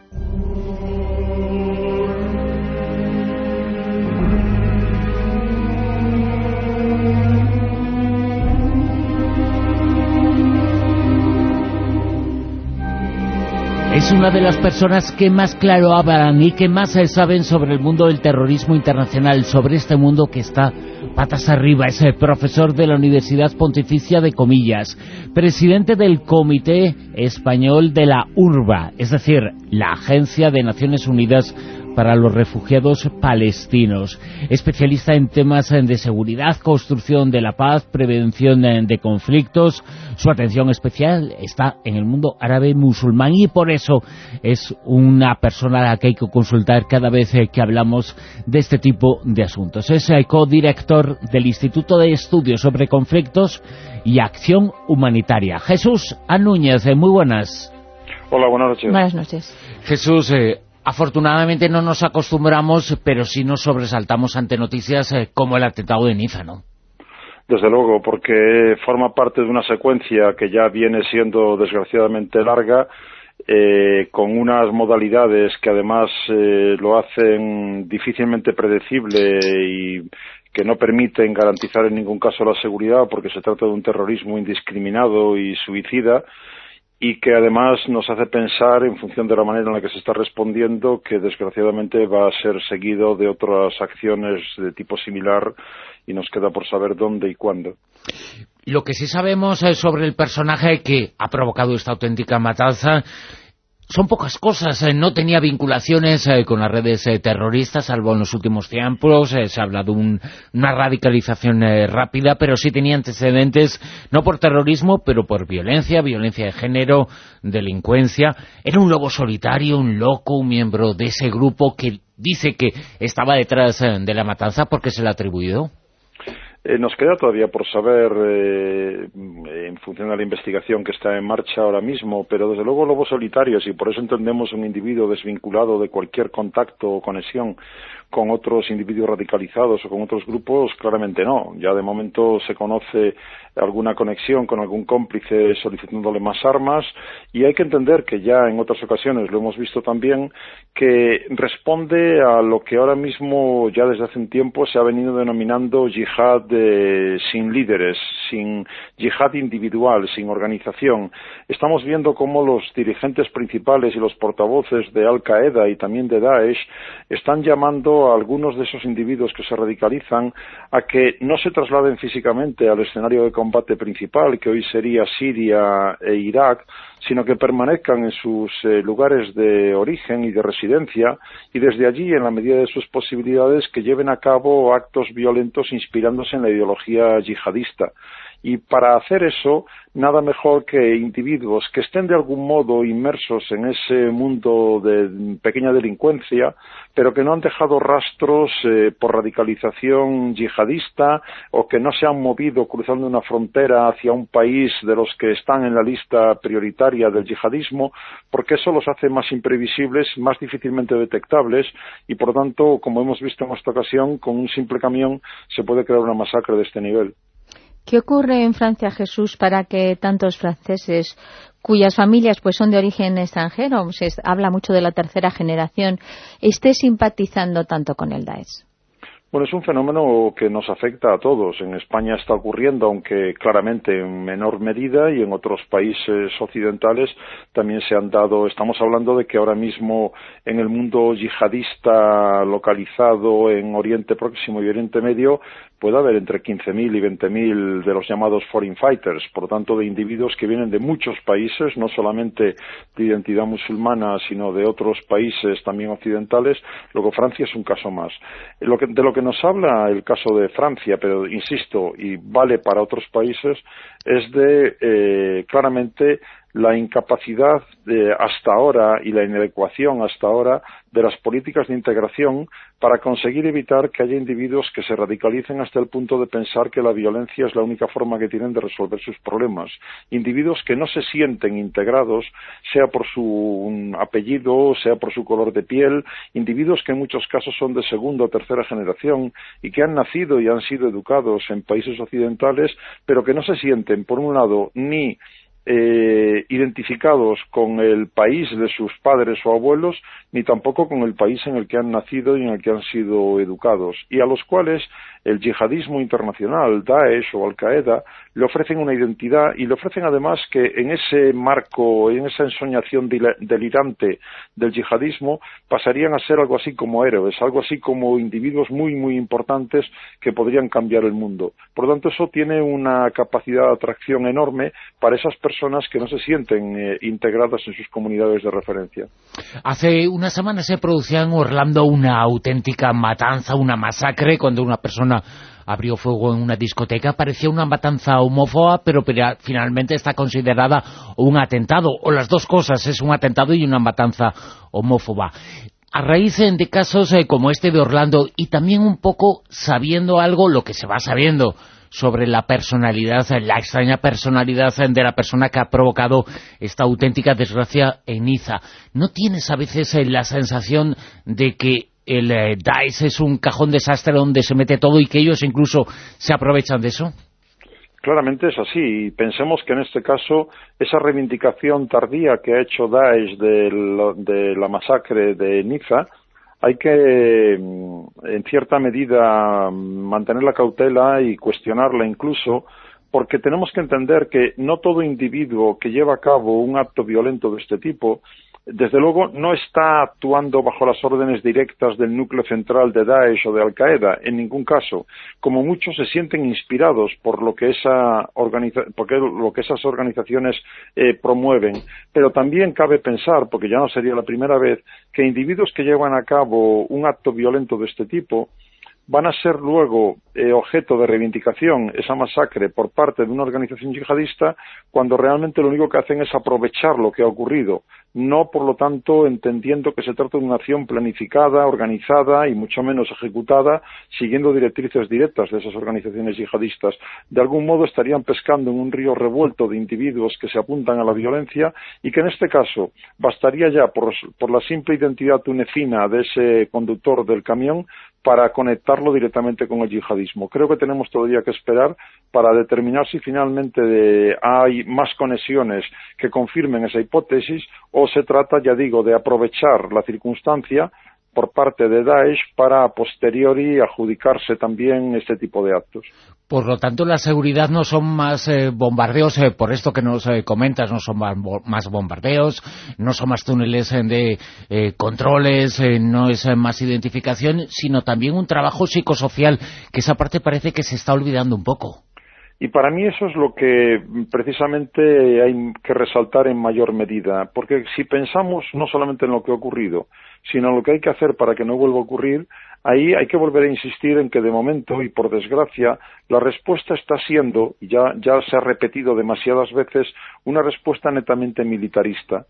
Es una de las personas que más claro hablan y que más saben sobre el mundo del terrorismo internacional, sobre este mundo que está patas arriba. Es el profesor de la Universidad Pontificia de Comillas, presidente del Comité Español de la UNRWA, es decir, la Agencia de Naciones Unidas para los Refugiados Palestinos, especialista en temas de seguridad, construcción de la paz, prevención de conflictos. Su atención especial está en el mundo árabe musulmán y por eso es una persona a la que hay que consultar cada vez que hablamos de este tipo de asuntos. Es el codirector del Instituto de Estudios sobre Conflictos y Acción Humanitaria. Jesús Anúñez, muy buenas. Hola, buenas noches. Buenas noches. Jesús, eh, afortunadamente no nos acostumbramos, pero sí nos sobresaltamos ante noticias eh, como el atentado de Niza, ¿no? Desde luego, porque forma parte de una secuencia que ya viene siendo desgraciadamente larga, eh, con unas modalidades que además eh, lo hacen difícilmente predecible y que no permiten garantizar en ningún caso la seguridad, porque se trata de un terrorismo indiscriminado y suicida, y que además nos hace pensar, en función de la manera en la que se está respondiendo, que desgraciadamente va a ser seguido de otras acciones de tipo similar y nos queda por saber dónde y cuándo. Lo que sí sabemos sobre el personaje que ha provocado esta auténtica matanza son pocas cosas. No tenía vinculaciones con las redes terroristas, salvo en los últimos tiempos. Se habla de un, una radicalización rápida, pero sí tenía antecedentes, no por terrorismo, pero por violencia, violencia de género, delincuencia. Era un lobo solitario, un loco, un miembro de ese grupo que dice que estaba detrás de la matanza porque se le ha atribuido. Eh, nos queda todavía por saber, eh, en función de la investigación que está en marcha ahora mismo, pero desde luego lobos solitarios, y por eso entendemos un individuo desvinculado de cualquier contacto o conexión con otros individuos radicalizados o con otros grupos, claramente no. Ya de momento se conoce alguna conexión con algún cómplice solicitándole más armas, y hay que entender que ya en otras ocasiones lo hemos visto también, que responde a lo que ahora mismo ya desde hace un tiempo se ha venido denominando yihad de, sin líderes, sin yihad individual, sin organización. Estamos viendo cómo los dirigentes principales y los portavoces de Al-Qaeda y también de Daesh están llamando invitado a algunos de esos individuos que se radicalizan a que no se trasladen físicamente al escenario de combate principal, que hoy sería Siria e Irak, sino que permanezcan en sus eh, lugares de origen y de residencia, y desde allí, en la medida de sus posibilidades, que lleven a cabo actos violentos inspirándose en la ideología yihadista. Y para hacer eso, nada mejor que individuos que estén de algún modo inmersos en ese mundo de pequeña delincuencia, pero que no han dejado rastros eh, por radicalización yihadista, o que no se han movido cruzando una frontera hacia un país de los que están en la lista prioritaria del yihadismo, porque eso los hace más imprevisibles, más difícilmente detectables, y por lo tanto, como hemos visto en esta ocasión, con un simple camión se puede crear una masacre de este nivel. ¿Qué ocurre en Francia, Jesús, para que tantos franceses cuyas familias pues son de origen extranjero, se habla mucho de la tercera generación, esté simpatizando tanto con el Daesh? Bueno, es un fenómeno que nos afecta a todos. En España está ocurriendo, aunque claramente en menor medida, y en otros países occidentales también se han dado. Estamos hablando de que ahora mismo en el mundo yihadista localizado en Oriente Próximo y Oriente Medio puede haber entre quince mil y veinte mil de los llamados foreign fighters, por tanto de individuos que vienen de muchos países, no solamente de identidad musulmana, sino de otros países también occidentales. Luego Francia es un caso más. Lo que, de lo que nos habla el caso de Francia, pero insisto, y vale para otros países, es de eh, claramente la incapacidad de, hasta ahora y la inadecuación hasta ahora de las políticas de integración para conseguir evitar que haya individuos que se radicalicen hasta el punto de pensar que la violencia es la única forma que tienen de resolver sus problemas. Individuos que no se sienten integrados, sea por su apellido, sea por su color de piel, individuos que en muchos casos son de segunda o tercera generación y que han nacido y han sido educados en países occidentales, pero que no se sienten, por un lado, ni Eh, identificados con el país de sus padres o abuelos, ni tampoco con el país en el que han nacido y en el que han sido educados, y a los cuales el yihadismo internacional, Daesh o Al-Qaeda, le ofrecen una identidad, y le ofrecen además que en ese marco, en esa ensoñación delirante del yihadismo, pasarían a ser algo así como héroes, algo así como individuos muy, muy importantes que podrían cambiar el mundo. Por lo tanto, eso tiene una capacidad de atracción enorme para esas personas que no se sienten eh, integradas en sus comunidades de referencia. Hace unas semanas se producía en Orlando una auténtica matanza, una masacre, cuando una persona abrió fuego en una discoteca. Parecía una matanza homófoba, pero, pero finalmente está considerada un atentado, o las dos cosas, es un atentado y una matanza homófoba. A raíz de casos eh, como este de Orlando, y también un poco sabiendo algo, lo que se va sabiendo sobre la personalidad, la extraña personalidad de la persona que ha provocado esta auténtica desgracia en Niza, ¿no tienes a veces eh, la sensación de que el eh, Daesh es un cajón desastre donde se mete todo y que ellos incluso se aprovechan de eso? Claramente es así, y pensemos que en este caso esa reivindicación tardía que ha hecho Daesh de, lo, de la masacre de Niza, hay que, en cierta medida, mantener la cautela y cuestionarla incluso, porque tenemos que entender que no todo individuo que lleva a cabo un acto violento de este tipo, desde luego no está actuando bajo las órdenes directas del núcleo central de Daesh o de Al-Qaeda, en ningún caso. Como muchos se sienten inspirados por lo que, esa organiza porque lo que esas organizaciones eh, promueven. Pero también cabe pensar, porque ya no sería la primera vez, que individuos que llevan a cabo un acto violento de este tipo van a ser luego eh, objeto de reivindicación, esa masacre, por parte de una organización yihadista, cuando realmente lo único que hacen es aprovechar lo que ha ocurrido, no, por lo tanto, entendiendo que se trata de una acción planificada, organizada y mucho menos ejecutada, siguiendo directrices directas de esas organizaciones yihadistas. De algún modo estarían pescando en un río revuelto de individuos que se apuntan a la violencia, y que en este caso bastaría ya por, por la simple identidad tunecina de ese conductor del camión para conectarlo directamente con el yihadismo. Creo que tenemos todavía que esperar para determinar si finalmente de, hay más conexiones que confirmen esa hipótesis, o se trata, ya digo, de aprovechar la circunstancia por parte de Daesh para a posteriori adjudicarse también este tipo de actos. Por lo tanto, la seguridad no son más eh, bombardeos, eh, por esto que nos eh, comentas, no son más bombardeos, no son más túneles eh, de eh, controles, eh, no es eh, más identificación, sino también un trabajo psicosocial, que esa parte parece que se está olvidando un poco. Y para mí eso es lo que precisamente hay que resaltar en mayor medida, porque si pensamos no solamente en lo que ha ocurrido, sino en lo que hay que hacer para que no vuelva a ocurrir, ahí hay que volver a insistir en que de momento, y por desgracia, la respuesta está siendo, y ya, ya se ha repetido demasiadas veces, una respuesta netamente militarista.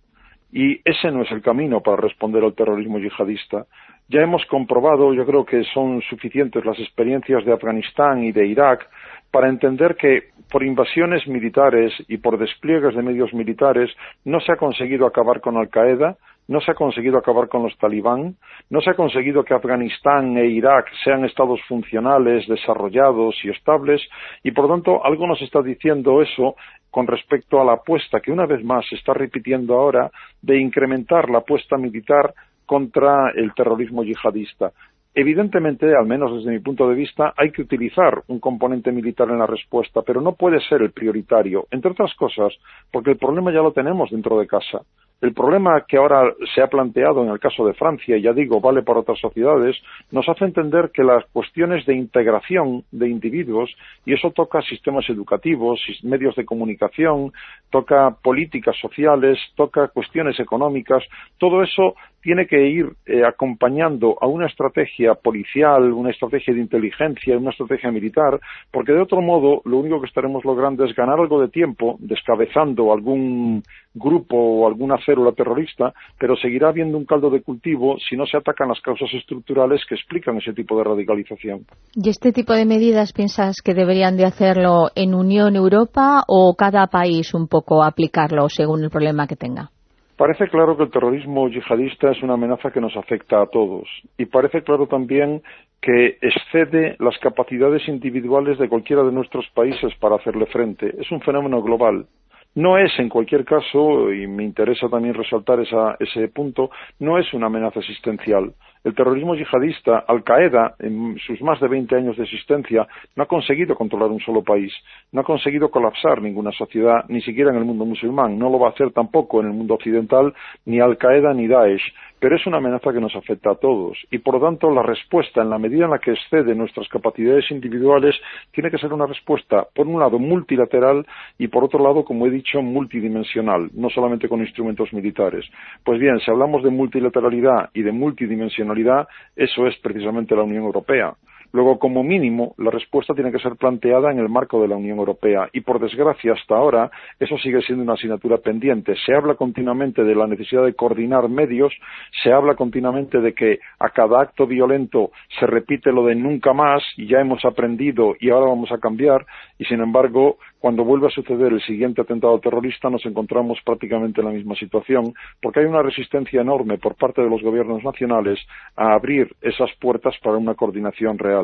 Y ese no es el camino para responder al terrorismo yihadista. Ya hemos comprobado, yo creo que son suficientes las experiencias de Afganistán y de Irak para entender que por invasiones militares y por despliegues de medios militares no se ha conseguido acabar con Al-Qaeda, no se ha conseguido acabar con los talibán, no se ha conseguido que Afganistán e Irak sean estados funcionales, desarrollados y estables, y por lo tanto algo nos está diciendo eso con respecto a la apuesta que una vez más se está repitiendo ahora de incrementar la apuesta militar contra el terrorismo yihadista. Evidentemente, al menos desde mi punto de vista, hay que utilizar un componente militar en la respuesta, pero no puede ser el prioritario, entre otras cosas, porque el problema ya lo tenemos dentro de casa. El problema que ahora se ha planteado en el caso de Francia, y ya digo, vale para otras sociedades, nos hace entender que las cuestiones de integración de individuos, y eso toca sistemas educativos, medios de comunicación, toca políticas sociales, toca cuestiones económicas, todo eso tiene que ir eh, acompañando a una estrategia policial, una estrategia de inteligencia, una estrategia militar, porque de otro modo lo único que estaremos logrando es ganar algo de tiempo, descabezando algún grupo o alguna célula terrorista, pero seguirá habiendo un caldo de cultivo si no se atacan las causas estructurales que explican ese tipo de radicalización. ¿Y este tipo de medidas piensas que deberían de hacerlo en Unión Europa o cada país un poco aplicarlo según el problema que tenga? Parece claro que el terrorismo yihadista es una amenaza que nos afecta a todos y parece claro también que excede las capacidades individuales de cualquiera de nuestros países para hacerle frente. Es un fenómeno global. No es, en cualquier caso, y me interesa también resaltar esa, ese punto, no es una amenaza existencial. El terrorismo yihadista, Al-Qaeda, en sus más de veinte años de existencia, no ha conseguido controlar un solo país, no ha conseguido colapsar ninguna sociedad, ni siquiera en el mundo musulmán, no lo va a hacer tampoco en el mundo occidental, ni Al-Qaeda ni Daesh, pero es una amenaza que nos afecta a todos, y por lo tanto la respuesta, en la medida en la que excede nuestras capacidades individuales, tiene que ser una respuesta, por un lado, multilateral, y por otro lado, como he dicho, multidimensional, no solamente con instrumentos militares. Pues bien, si hablamos de multilateralidad y de multidimensionalidad, eso es precisamente la Unión Europea. Luego, como mínimo, la respuesta tiene que ser planteada en el marco de la Unión Europea y, por desgracia, hasta ahora, eso sigue siendo una asignatura pendiente. Se habla continuamente de la necesidad de coordinar medios, se habla continuamente de que a cada acto violento se repite lo de nunca más y ya hemos aprendido y ahora vamos a cambiar y, sin embargo, cuando vuelve a suceder el siguiente atentado terrorista nos encontramos prácticamente en la misma situación porque hay una resistencia enorme por parte de los gobiernos nacionales a abrir esas puertas para una coordinación real.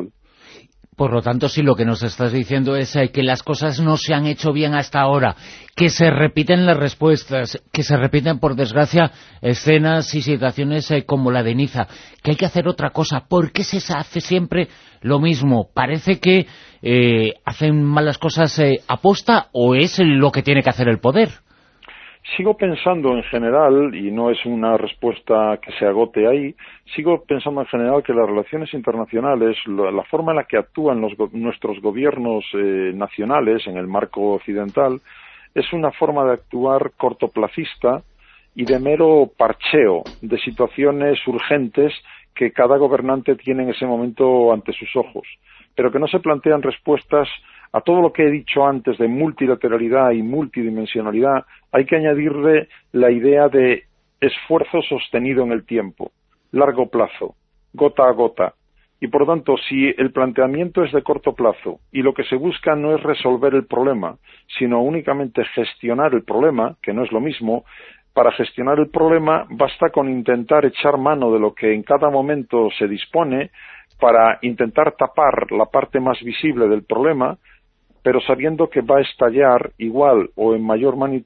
Por lo tanto, si lo que nos estás diciendo es eh, que las cosas no se han hecho bien hasta ahora, que se repiten las respuestas, que se repiten, por desgracia, escenas y situaciones eh, como la de Niza, que hay que hacer otra cosa. ¿Por qué se hace siempre lo mismo? ¿Parece que eh, hacen malas cosas eh, aposta o es lo que tiene que hacer el poder? Sigo pensando en general, y no es una respuesta que se agote ahí, sigo pensando en general que las relaciones internacionales, la forma en la que actúan los, nuestros gobiernos eh, nacionales en el marco occidental, es una forma de actuar cortoplacista y de mero parcheo de situaciones urgentes que cada gobernante tiene en ese momento ante sus ojos, pero que no se plantean respuestas a todo lo que he dicho antes de multilateralidad y multidimensionalidad. Hay que añadirle la idea de esfuerzo sostenido en el tiempo, largo plazo, gota a gota. Y por lo tanto, si el planteamiento es de corto plazo y lo que se busca no es resolver el problema, sino únicamente gestionar el problema, que no es lo mismo, para gestionar el problema basta con intentar echar mano de lo que en cada momento se dispone para intentar tapar la parte más visible del problema, pero sabiendo que va a estallar igual o en mayor magnitud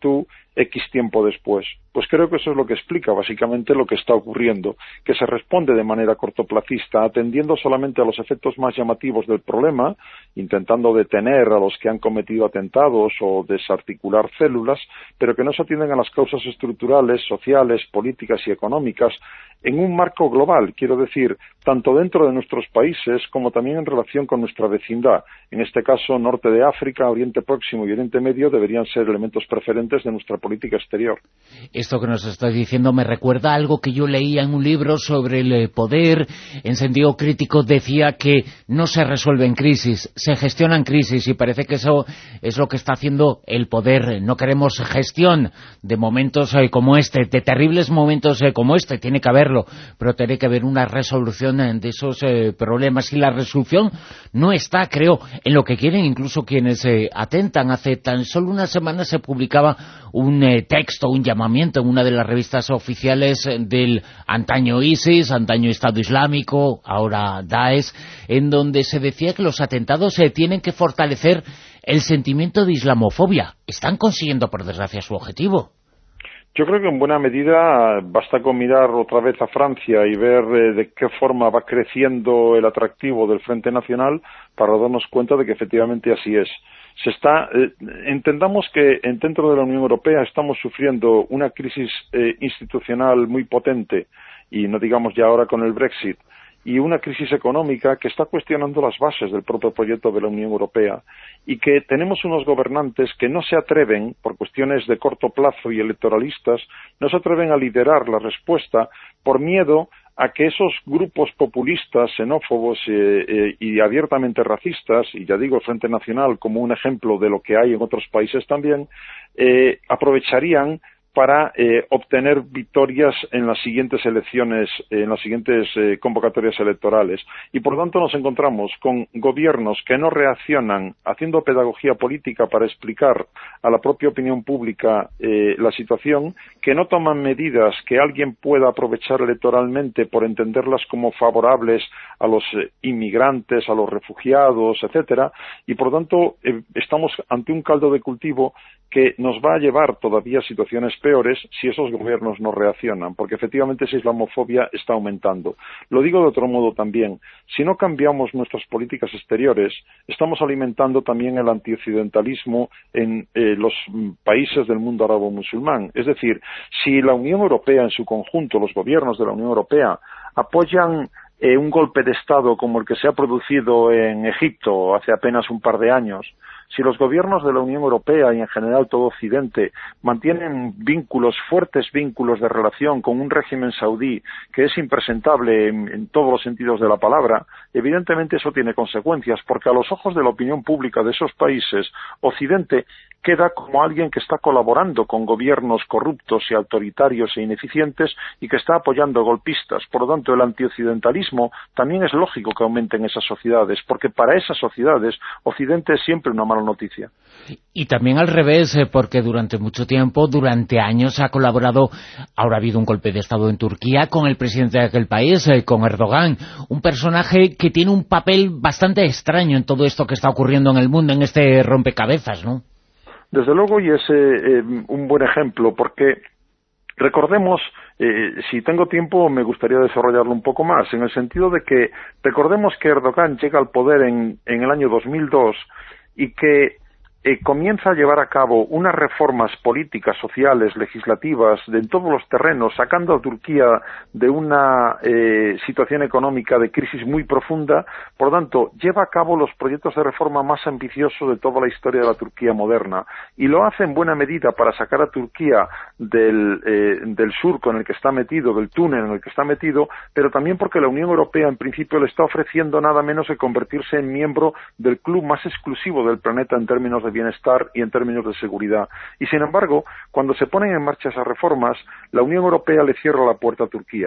X tiempo después. Pues creo que eso es lo que explica básicamente lo que está ocurriendo, que se responde de manera cortoplacista, atendiendo solamente a los efectos más llamativos del problema, intentando detener a los que han cometido atentados o desarticular células, pero que no se atienden a las causas estructurales, sociales, políticas y económicas en un marco global, quiero decir, tanto dentro de nuestros países como también en relación con nuestra vecindad. En este caso, Norte de África, Oriente Próximo y Oriente Medio deberían ser elementos preferentes de nuestra política exterior. Esto que nos estás diciendo me recuerda a algo que yo leía en un libro sobre el poder. En sentido crítico decía que no se resuelven crisis, se gestionan crisis, y parece que eso es lo que está haciendo el poder. No queremos gestión de momentos eh, como este, de terribles momentos eh, como este, tiene que haberlo, pero tiene que haber una resolución de esos eh, problemas, y la resolución no está, creo, en lo que quieren incluso quienes eh, atentan. Hace tan solo una semana se publicaba un eh, texto, un llamamiento en una de las revistas oficiales del antaño ISIS, antaño Estado Islámico, ahora Daesh, en donde se decía que los atentados eh, tienen que fortalecer el sentimiento de islamofobia. Están consiguiendo, por desgracia, su objetivo. Yo creo que en buena medida basta con mirar otra vez a Francia y ver eh, de qué forma va creciendo el atractivo del Frente Nacional para darnos cuenta de que efectivamente así es. Se está, eh, entendamos que dentro de la Unión Europea estamos sufriendo una crisis eh, institucional muy potente, y no digamos ya ahora con el Brexit, y una crisis económica que está cuestionando las bases del propio proyecto de la Unión Europea, y que tenemos unos gobernantes que no se atreven, por cuestiones de corto plazo y electoralistas, no se atreven a liderar la respuesta por miedo a que esos grupos populistas, xenófobos eh, eh, y abiertamente racistas, y ya digo el Frente Nacional como un ejemplo de lo que hay en otros países también, eh, aprovecharían para eh, obtener victorias en las siguientes elecciones, eh, en las siguientes eh, convocatorias electorales. Y por tanto nos encontramos con gobiernos que no reaccionan haciendo pedagogía política para explicar a la propia opinión pública eh, la situación, que no toman medidas que alguien pueda aprovechar electoralmente por entenderlas como favorables a los eh, inmigrantes, a los refugiados, etcétera, y por tanto eh, estamos ante un caldo de cultivo que nos va a llevar todavía a situaciones peores si esos gobiernos no reaccionan, porque efectivamente esa islamofobia está aumentando. Lo digo de otro modo también, si no cambiamos nuestras políticas exteriores, estamos alimentando también el antioccidentalismo en eh, los países del mundo árabe-musulmán. Es decir, si la Unión Europea en su conjunto, los gobiernos de la Unión Europea, apoyan eh, un golpe de Estado como el que se ha producido en Egipto hace apenas un par de años, si los gobiernos de la Unión Europea y en general todo Occidente mantienen vínculos, fuertes vínculos de relación con un régimen saudí que es impresentable en, en todos los sentidos de la palabra, evidentemente eso tiene consecuencias, porque a los ojos de la opinión pública de esos países, Occidente queda como alguien que está colaborando con gobiernos corruptos y autoritarios e ineficientes y que está apoyando golpistas. Por lo tanto, el antioccidentalismo también es lógico que aumente en esas sociedades, porque para esas sociedades Occidente es siempre una mala noticia. Y también al revés, porque durante mucho tiempo, durante años, ha colaborado, ahora ha habido un golpe de Estado en Turquía con el presidente de aquel país, con Erdogan, un personaje que tiene un papel bastante extraño en todo esto que está ocurriendo en el mundo, en este rompecabezas, ¿no? Desde luego, y es eh, un buen ejemplo, porque recordemos, eh, si tengo tiempo me gustaría desarrollarlo un poco más, en el sentido de que recordemos que Erdogan llega al poder en, en el año dos mil dos y que eh, comienza a llevar a cabo unas reformas políticas, sociales, legislativas, de, en todos los terrenos, sacando a Turquía de una eh, situación económica de crisis muy profunda. Por lo tanto, lleva a cabo los proyectos de reforma más ambiciosos de toda la historia de la Turquía moderna, y lo hace en buena medida para sacar a Turquía del, eh, del surco en el que está metido, del túnel en el que está metido, pero también porque la Unión Europea en principio le está ofreciendo nada menos que convertirse en miembro del club más exclusivo del planeta en términos de bienestar y en términos de seguridad. Y sin embargo, cuando se ponen en marcha esas reformas, la Unión Europea le cierra la puerta a Turquía.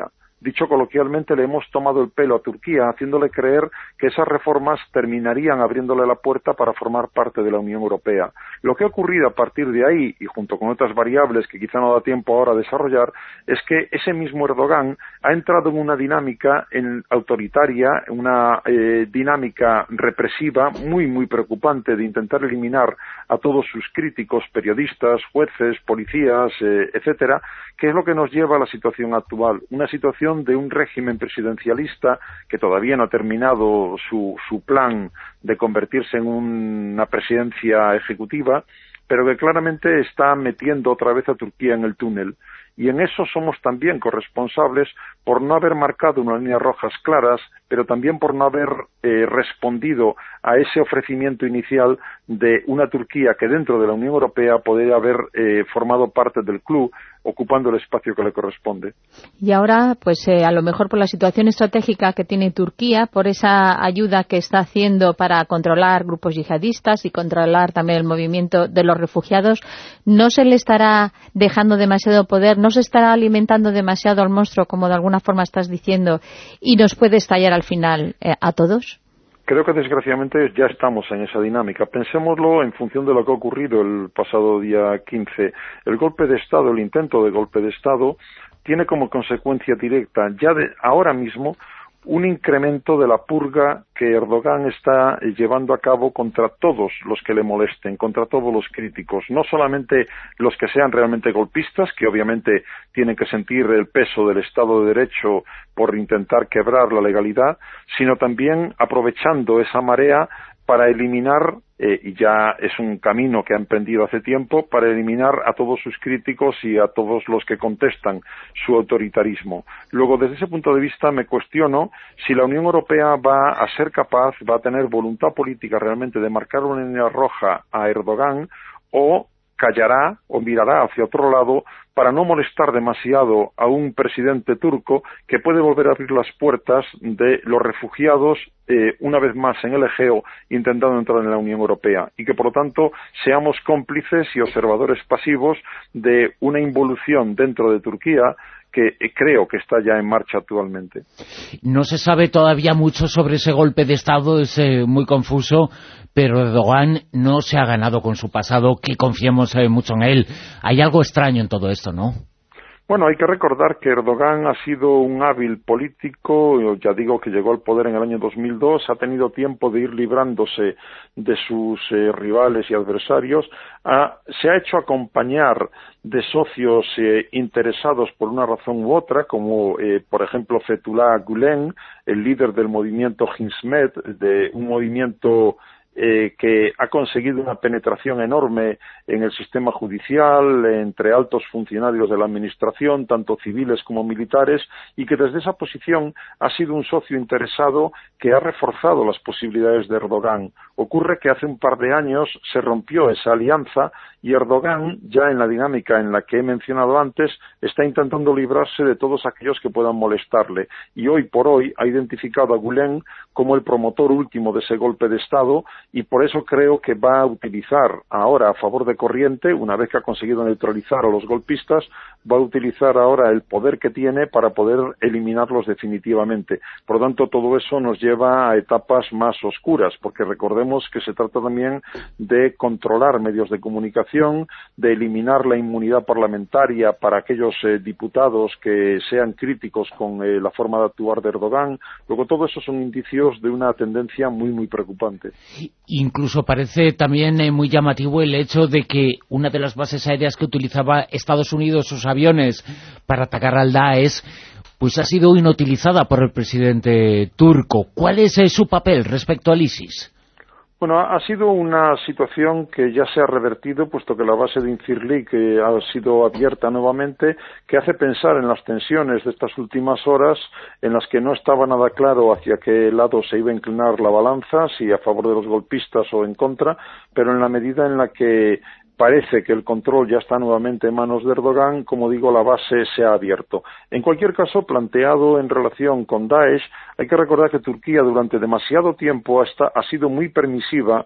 dicho coloquialmente, le hemos tomado el pelo a Turquía, haciéndole creer que esas reformas terminarían abriéndole la puerta para formar parte de la Unión Europea. Lo que ha ocurrido a partir de ahí, y junto con otras variables que quizá no da tiempo ahora a desarrollar, es que ese mismo Erdogan ha entrado en una dinámica en, autoritaria, una eh, dinámica represiva muy, muy preocupante de intentar eliminar a todos sus críticos, periodistas, jueces, policías, eh, etcétera, que es lo que nos lleva a la situación actual, una situación de un régimen presidencialista que todavía no ha terminado su, su plan de convertirse en una presidencia ejecutiva, pero que claramente está metiendo otra vez a Turquía en el túnel. Y en eso somos también corresponsables por no haber marcado unas líneas rojas claras, pero también por no haber eh, respondido a ese ofrecimiento inicial de una Turquía que dentro de la Unión Europea podría haber eh, formado parte del club, ocupando el espacio que le corresponde. Y ahora, pues eh, a lo mejor por la situación estratégica que tiene Turquía, por esa ayuda que está haciendo para controlar grupos yihadistas y controlar también el movimiento de los refugiados, no se le estará dejando demasiado poder, no se estará alimentando demasiado al monstruo, como de alguna forma estás diciendo, y nos puede estallar al final eh, a todos. Creo que desgraciadamente ya estamos en esa dinámica. Pensémoslo en función de lo que ha ocurrido el pasado día quince. El golpe de Estado, el intento de golpe de Estado, tiene como consecuencia directa ya de ahora mismo un incremento de la purga que Erdogan está llevando a cabo contra todos los que le molesten, contra todos los críticos, no solamente los que sean realmente golpistas, que obviamente tienen que sentir el peso del Estado de Derecho por intentar quebrar la legalidad, sino también aprovechando esa marea para eliminar, eh, y ya es un camino que ha emprendido hace tiempo, para eliminar a todos sus críticos y a todos los que contestan su autoritarismo. Luego, desde ese punto de vista, me cuestiono si la Unión Europea va a ser capaz, va a tener voluntad política realmente de marcar una línea roja a Erdogan, o callará o mirará hacia otro lado para no molestar demasiado a un presidente turco que puede volver a abrir las puertas de los refugiados eh, una vez más en el Egeo intentando entrar en la Unión Europea, y que por lo tanto seamos cómplices y observadores pasivos de una involución dentro de Turquía que creo que está ya en marcha actualmente. No se sabe todavía mucho sobre ese golpe de Estado, es eh, muy confuso, pero Erdogan no se ha ganado con su pasado, que confiemos eh, mucho en él. Hay algo extraño en todo esto, ¿no? Bueno, hay que recordar que Erdogan ha sido un hábil político, ya digo que llegó al poder en el año dos mil dos, ha tenido tiempo de ir librándose de sus eh, rivales y adversarios, ha, se ha hecho acompañar de socios eh, interesados por una razón u otra, como eh, por ejemplo Fethullah Gülen, el líder del movimiento Hizmet, de un movimiento Eh, que ha conseguido una penetración enorme en el sistema judicial, entre altos funcionarios de la administración, tanto civiles como militares, y que desde esa posición ha sido un socio interesado que ha reforzado las posibilidades de Erdogan. Ocurre que hace un par de años se rompió esa alianza y Erdogan, ya en la dinámica en la que he mencionado antes, está intentando librarse de todos aquellos que puedan molestarle, y hoy por hoy ha identificado a Gülen como el promotor último de ese golpe de Estado, y por eso creo que va a utilizar ahora a favor de corriente, una vez que ha conseguido neutralizar a los golpistas, va a utilizar ahora el poder que tiene para poder eliminarlos definitivamente. Por lo tanto, todo eso nos lleva a etapas más oscuras, porque recordemos que se trata también de controlar medios de comunicación, de eliminar la inmunidad parlamentaria para aquellos eh, diputados que sean críticos con eh, la forma de actuar de Erdogan. Luego, todo eso son indicios de una tendencia muy, muy preocupante. Incluso parece también eh, muy llamativo el hecho de que una de las bases aéreas que utilizaba Estados Unidos, sus aviones, para atacar al Daesh, pues ha sido inutilizada por el presidente turco. ¿Cuál es eh, su papel respecto al ISIS? Bueno, ha sido una situación que ya se ha revertido, puesto que la base de Incirlik eh, ha sido abierta nuevamente, que hace pensar en las tensiones de estas últimas horas, en las que no estaba nada claro hacia qué lado se iba a inclinar la balanza, si a favor de los golpistas o en contra, pero en la medida en la que parece que el control ya está nuevamente en manos de Erdogan, como digo, la base se ha abierto. En cualquier caso, planteado en relación con Daesh, hay que recordar que Turquía durante demasiado tiempo ha, está, ha sido muy permisiva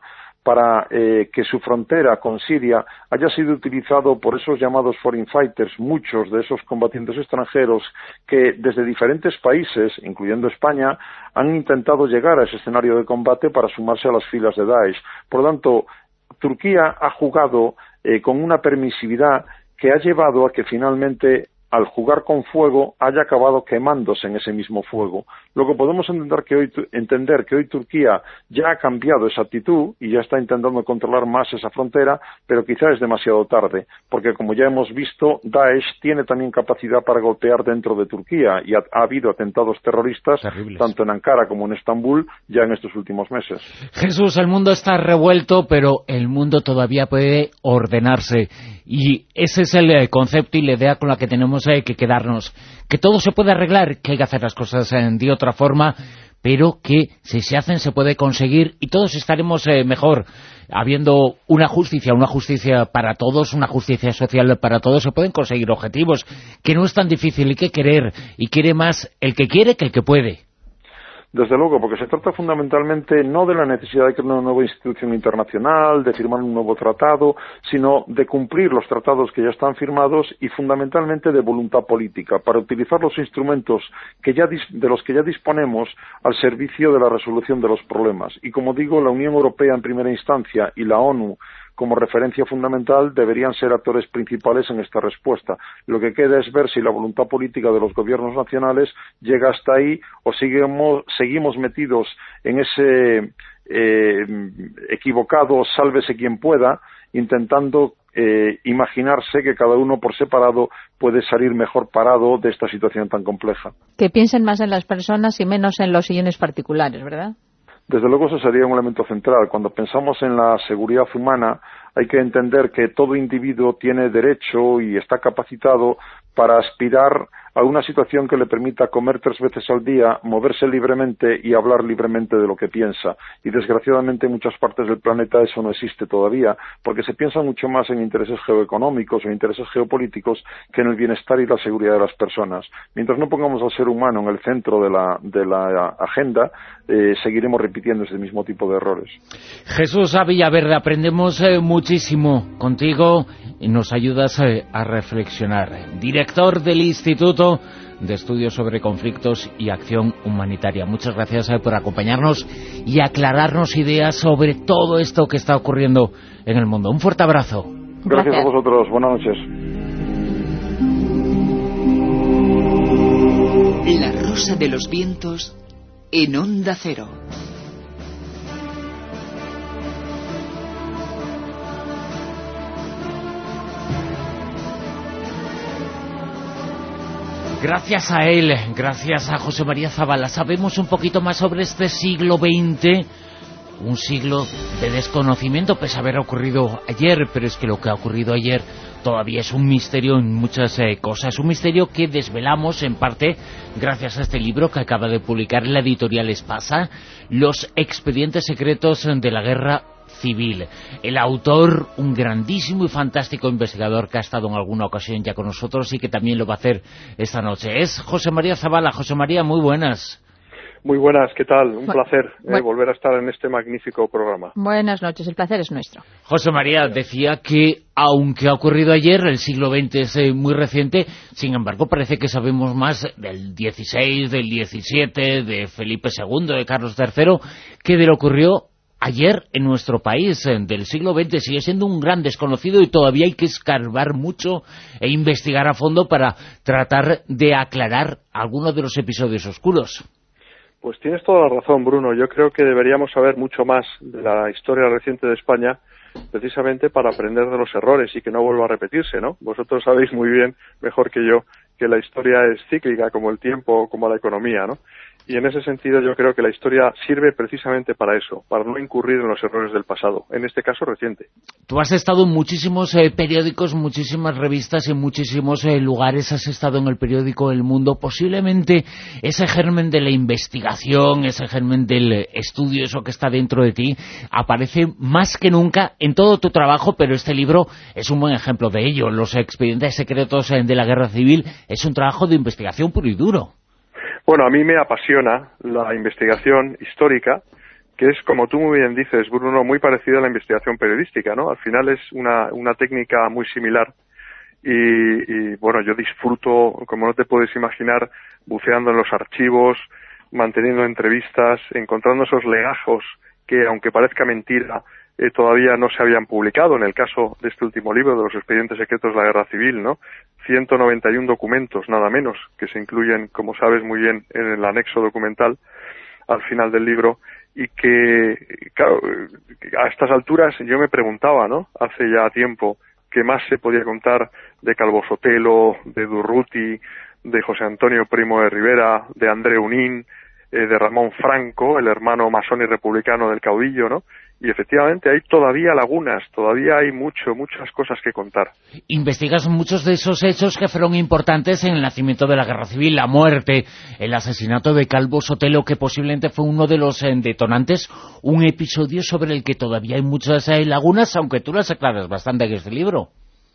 para eh, que su frontera con Siria haya sido utilizado por esos llamados foreign fighters, muchos de esos combatientes extranjeros que desde diferentes países, incluyendo España, han intentado llegar a ese escenario de combate para sumarse a las filas de Daesh. Por lo tanto, Turquía ha jugado eh, con una permisividad que ha llevado a que finalmente, al jugar con fuego, haya acabado quemándose en ese mismo fuego. Luego podemos entender que hoy, entender que hoy Turquía ya ha cambiado esa actitud y ya está intentando controlar más esa frontera, pero quizá es demasiado tarde, porque como ya hemos visto, Daesh tiene también capacidad para golpear dentro de Turquía y ha, ha habido atentados terroristas, terribles, tanto en Ankara como en Estambul, ya en estos últimos meses. Jesús, el mundo está revuelto, pero el mundo todavía puede ordenarse. Y ese es el concepto y la idea con la que tenemos que quedarnos, que todo se puede arreglar, que hay que hacer las cosas de otra forma, pero que si se hacen se puede conseguir y todos estaremos eh, mejor, habiendo una justicia, una justicia para todos, una justicia social para todos. Se pueden conseguir objetivos, que no es tan difícil, y que querer, y quiere más el que quiere que el que puede. Desde luego, porque se trata fundamentalmente no de la necesidad de crear una nueva institución internacional, de firmar un nuevo tratado, sino de cumplir los tratados que ya están firmados y fundamentalmente de voluntad política, para utilizar los instrumentos que ya de los que ya disponemos al servicio de la resolución de los problemas. Y como digo, la Unión Europea en primera instancia y la ONU como referencia fundamental deberían ser actores principales en esta respuesta. Lo que queda es ver si la voluntad política de los gobiernos nacionales llega hasta ahí o seguimos, seguimos metidos en ese eh, equivocado sálvese quien pueda, intentando eh, imaginarse que cada uno por separado puede salir mejor parado de esta situación tan compleja. Que piensen más en las personas y menos en los sillones particulares, ¿verdad? Desde luego eso sería un elemento central. Cuando pensamos en la seguridad humana, hay que entender que todo individuo tiene derecho y está capacitado para aspirar a una situación que le permita comer tres veces al día, moverse libremente y hablar libremente de lo que piensa. Y desgraciadamente en muchas partes del planeta eso no existe todavía, porque se piensa mucho más en intereses geoeconómicos o intereses geopolíticos que en el bienestar y la seguridad de las personas. Mientras no pongamos al ser humano en el centro de la, de la agenda, eh, seguiremos repitiendo ese mismo tipo de errores. Jesús A. Villaverde, aprendemos eh, muchísimo contigo y nos ayudas eh, a reflexionar. Director del Instituto de Estudios sobre Conflictos y Acción Humanitaria. Muchas gracias eh, por acompañarnos y aclararnos ideas sobre todo esto que está ocurriendo en el mundo. Un fuerte abrazo. Gracias, gracias a vosotros. Buenas noches. La Rosa de los Vientos en Onda Cero. Gracias a él, gracias a José María Zabala, sabemos un poquito más sobre este siglo veinte, un siglo de desconocimiento, pese a haber ocurrido ayer, pero es que lo que ha ocurrido ayer todavía es un misterio en muchas eh, cosas, un misterio que desvelamos en parte gracias a este libro que acaba de publicar la editorial Espasa, Los expedientes secretos de la guerra civil. El autor, un grandísimo y fantástico investigador que ha estado en alguna ocasión ya con nosotros y que también lo va a hacer esta noche, es José María Zabala. José María, muy buenas. Muy buenas, ¿qué tal? Un placer eh, bueno. volver a estar en este magnífico programa. Buenas noches, el placer es nuestro. José María, decía que aunque ha ocurrido ayer, el siglo veinte es eh, muy reciente, sin embargo parece que sabemos más del dieciséis, del diecisiete, de Felipe segundo, de Carlos tercero, que de lo que ocurrió ayer en nuestro país. Del siglo veinte sigue siendo un gran desconocido y todavía hay que escarbar mucho e investigar a fondo para tratar de aclarar algunos de los episodios oscuros. Pues tienes toda la razón, Bruno. Yo creo que deberíamos saber mucho más de la historia reciente de España, precisamente para aprender de los errores y que no vuelva a repetirse, ¿no? Vosotros sabéis muy bien, mejor que yo, que la historia es cíclica, como el tiempo, como la economía, ¿no? Y en ese sentido yo creo que la historia sirve precisamente para eso, para no incurrir en los errores del pasado, en este caso reciente. Tú has estado en muchísimos eh, periódicos, muchísimas revistas, en muchísimos eh, lugares, has estado en el periódico El Mundo. Posiblemente ese germen de la investigación, ese germen del estudio, eso que está dentro de ti, aparece más que nunca en todo tu trabajo, pero este libro es un buen ejemplo de ello. Los expedientes secretos eh, de la guerra civil es un trabajo de investigación puro y duro. Bueno, a mí me apasiona la investigación histórica, que es, como tú muy bien dices, Bruno, muy parecida a la investigación periodística, ¿no? Al final es una, una técnica muy similar y, y, bueno, yo disfruto, como no te puedes imaginar, buceando en los archivos, manteniendo entrevistas, encontrando esos legajos que, aunque parezca mentira, eh, todavía no se habían publicado, en el caso de este último libro, de los expedientes secretos de la Guerra Civil, ¿no? ciento noventa y uno documentos, nada menos, que se incluyen, como sabes muy bien, en el anexo documental al final del libro, y que, claro, a estas alturas yo me preguntaba, ¿no?, hace ya tiempo, qué más se podía contar de Calvo Sotelo, de Durruti, de José Antonio Primo de Rivera, de André Unín, eh, de Ramón Franco, el hermano masón y republicano del caudillo, ¿no? Y efectivamente hay todavía lagunas, todavía hay mucho, muchas cosas que contar. Investigas muchos de esos hechos que fueron importantes en el nacimiento de la Guerra Civil, la muerte, el asesinato de Calvo Sotelo, que posiblemente fue uno de los eh, detonantes, un episodio sobre el que todavía hay muchas eh, lagunas, aunque tú las aclaras bastante en este libro.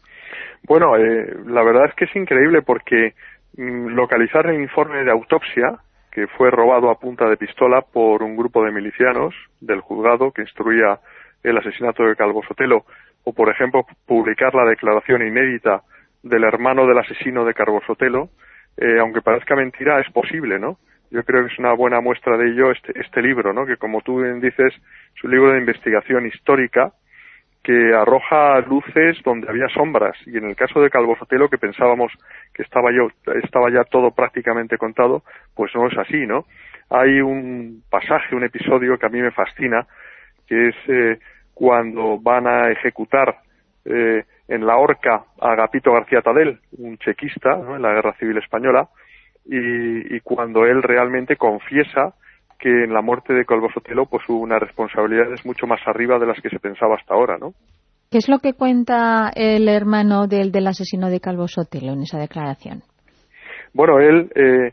Bueno, eh, la verdad es que es increíble porque mmm, localizar el informe de autopsia, que fue robado a punta de pistola por un grupo de milicianos del juzgado que instruía el asesinato de Calvo Sotelo, o por ejemplo publicar la declaración inédita del hermano del asesino de Calvo Sotelo, eh, aunque parezca mentira, es posible, ¿no? Yo creo que es una buena muestra de ello este, este libro, ¿no? Que, como tú bien dices, es un libro de investigación histórica que arroja luces donde había sombras, y en el caso de Calvo Sotelo, que pensábamos que estaba yo estaba ya todo prácticamente contado, pues no es así, ¿no? Hay un pasaje, un episodio que a mí me fascina, que es eh, cuando van a ejecutar eh, en la horca a Agapito García Tadel, un chequista, ¿no?, en la Guerra Civil Española, y, y cuando él realmente confiesa que en la muerte de Calvo Sotelo pues hubo unas responsabilidades mucho más arriba de las que se pensaba hasta ahora, ¿no? ¿Qué es lo que cuenta el hermano del, del asesino de Calvo Sotelo en esa declaración? Bueno, él eh,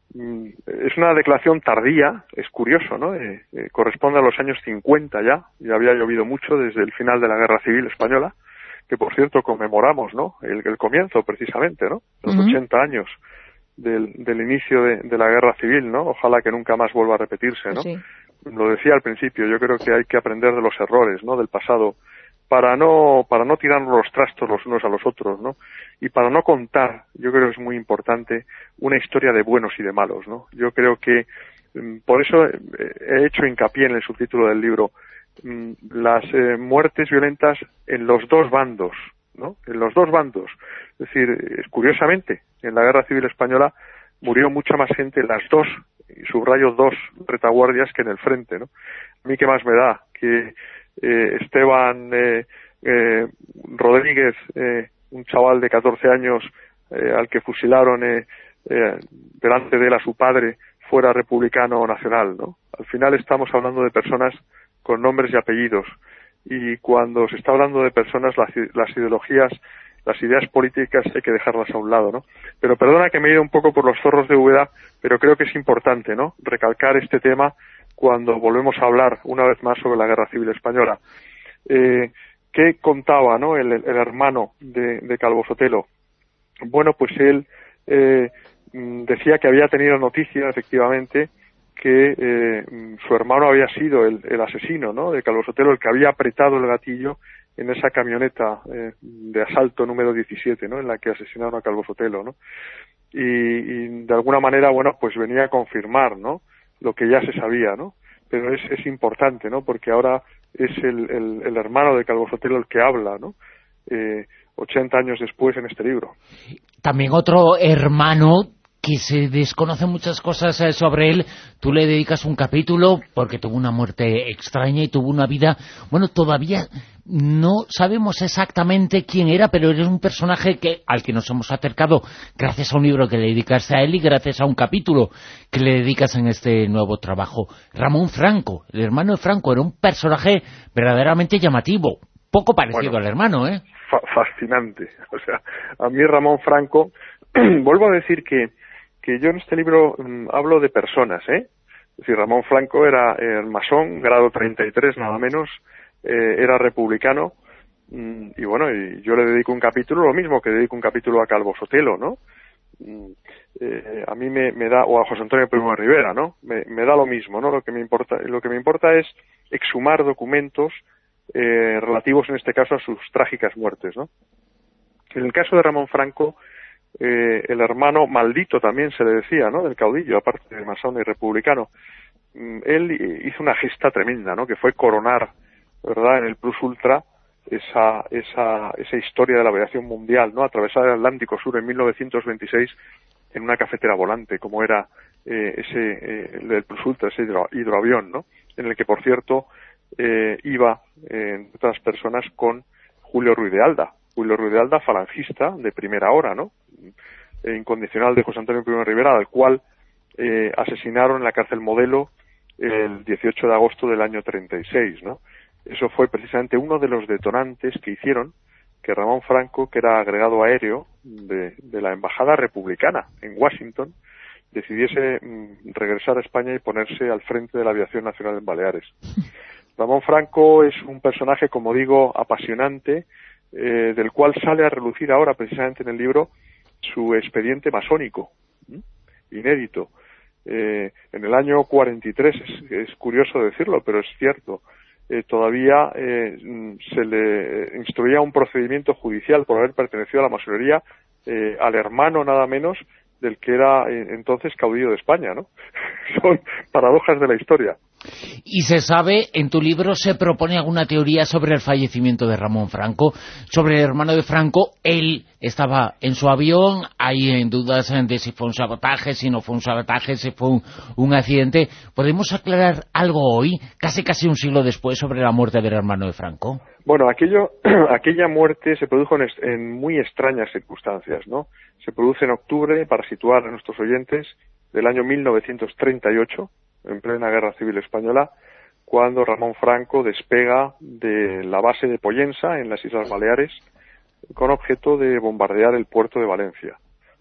es una declaración tardía, es curioso, ¿no? Eh, eh, corresponde a los años cincuenta ya, ya había llovido mucho desde el final de la Guerra Civil Española, que por cierto conmemoramos, ¿no?, el, el comienzo precisamente, ¿no?, los uh-huh. ochenta años del, del inicio de, de la Guerra Civil, ¿no? Ojalá que nunca más vuelva a repetirse, ¿no? Sí. Lo decía al principio, yo creo que hay que aprender de los errores, ¿no?, del pasado, para no para no tirarnos los trastos los unos a los otros, ¿no? Y para no contar, yo creo que es muy importante, una historia de buenos y de malos, ¿no? Yo creo que, por eso he hecho hincapié en el subtítulo del libro, las eh, muertes violentas en los dos bandos, ¿no? En los dos bandos. Es decir, curiosamente, en la Guerra Civil Española murió mucha más gente en las dos, y subrayo dos, retaguardias que en el frente, ¿no? A mí qué más me da que eh, Esteban eh, eh, Rodríguez, eh, un chaval de catorce años eh, al que fusilaron eh, eh, delante de él a su padre, fuera republicano nacional, ¿no? Al final estamos hablando de personas con nombres y apellidos, y cuando se está hablando de personas, las, las ideologías, las ideas políticas hay que dejarlas a un lado, ¿no? Pero perdona que me he ido un poco por los zorros de Úbeda, pero creo que es importante, ¿no?, recalcar este tema cuando volvemos a hablar una vez más sobre la Guerra Civil Española. Eh, ¿Qué contaba, no, el, el hermano de, de Calvo Sotelo? Bueno, pues él eh, decía que había tenido noticia, efectivamente, que eh, su hermano había sido el, el asesino, ¿no?, de Calvo Sotelo, el que había apretado el gatillo en esa camioneta eh, de asalto número diecisiete, ¿no?, en la que asesinaron a Calvo Sotelo, ¿no? Y, y de alguna manera, bueno, pues venía a confirmar, ¿no?, lo que ya se sabía, ¿no? Pero es, es importante, ¿no?, porque ahora es el, el, el hermano de Calvo Sotelo el que habla, ¿no?, eh, ochenta años después en este libro. También otro hermano que se desconocen muchas cosas sobre él, tú le dedicas un capítulo porque tuvo una muerte extraña y tuvo una vida, bueno, todavía no sabemos exactamente quién era, pero eres un personaje que al que nos hemos acercado gracias a un libro que le dedicaste a él y gracias a un capítulo que le dedicas en este nuevo trabajo. Ramón Franco, el hermano de Franco, era un personaje verdaderamente llamativo, poco parecido bueno, al hermano, ¿eh? Fa fascinante. O sea, a mí Ramón Franco, vuelvo a decir que que yo en este libro mmm, hablo de personas, ¿eh? Es decir, Ramón Franco era eh, masón, grado treinta y tres nada menos, eh, era republicano, mmm, y bueno, y yo le dedico un capítulo, lo mismo que dedico un capítulo a Calvo Sotelo, ¿no? eh, a mí me, me da, o a José Antonio Primo de Rivera, ¿no? Me, me da lo mismo, ¿no? Lo que me importa, lo que me importa es exhumar documentos eh, relativos, en este caso, a sus trágicas muertes, ¿no? En el caso de Ramón Franco, eh, el hermano maldito también se le decía, ¿no? Del caudillo, aparte de masón y republicano. Él hizo una gesta tremenda, ¿no? Que fue coronar, ¿verdad?, en el Plus Ultra esa esa esa historia de la aviación mundial, ¿no? Atravesar el Atlántico Sur en mil novecientos veintiséis en una cafetera volante, como era eh, ese eh, el del Plus Ultra, ese hidro, hidroavión, ¿no? En el que, por cierto, eh, iba, eh, entre otras personas, con Julio Ruiz de Alda. Julio Ruiz de Alda, falangista de primera hora, ¿no? Eh, incondicional de José Antonio Primo de Rivera, al cual eh, asesinaron en la cárcel Modelo el dieciocho de agosto del año treinta y seis, ¿no? Eso fue precisamente uno de los detonantes que hicieron que Ramón Franco, que era agregado aéreo de, de la Embajada Republicana en Washington, decidiese mm, regresar a España y ponerse al frente de la aviación nacional en Baleares. Ramón Franco es un personaje, como digo, apasionante, eh, del cual sale a relucir ahora, precisamente en el libro, su expediente masónico, ¿sí? Inédito. Eh, en el año cuarenta y tres, es, es curioso decirlo, pero es cierto, eh, todavía eh, se le instruía un procedimiento judicial por haber pertenecido a la masonería eh, al hermano nada menos del que era eh, entonces caudillo de España, ¿no? Son paradojas de la historia. Y se sabe, en tu libro se propone alguna teoría sobre el fallecimiento de Ramón Franco, sobre el hermano de Franco. Él estaba en su avión, hay en dudas de si fue un sabotaje, si no fue un sabotaje, si fue un, un accidente. ¿Podemos aclarar algo hoy, casi casi un siglo después, sobre la muerte del hermano de Franco? Bueno, aquello, aquella muerte se produjo en, en muy extrañas circunstancias, ¿no? Se produce en octubre, para situar a nuestros oyentes, del año mil novecientos treinta y ocho, en plena Guerra Civil Española, cuando Ramón Franco despega de la base de Pollensa, en las Islas Baleares, con objeto de bombardear el puerto de Valencia.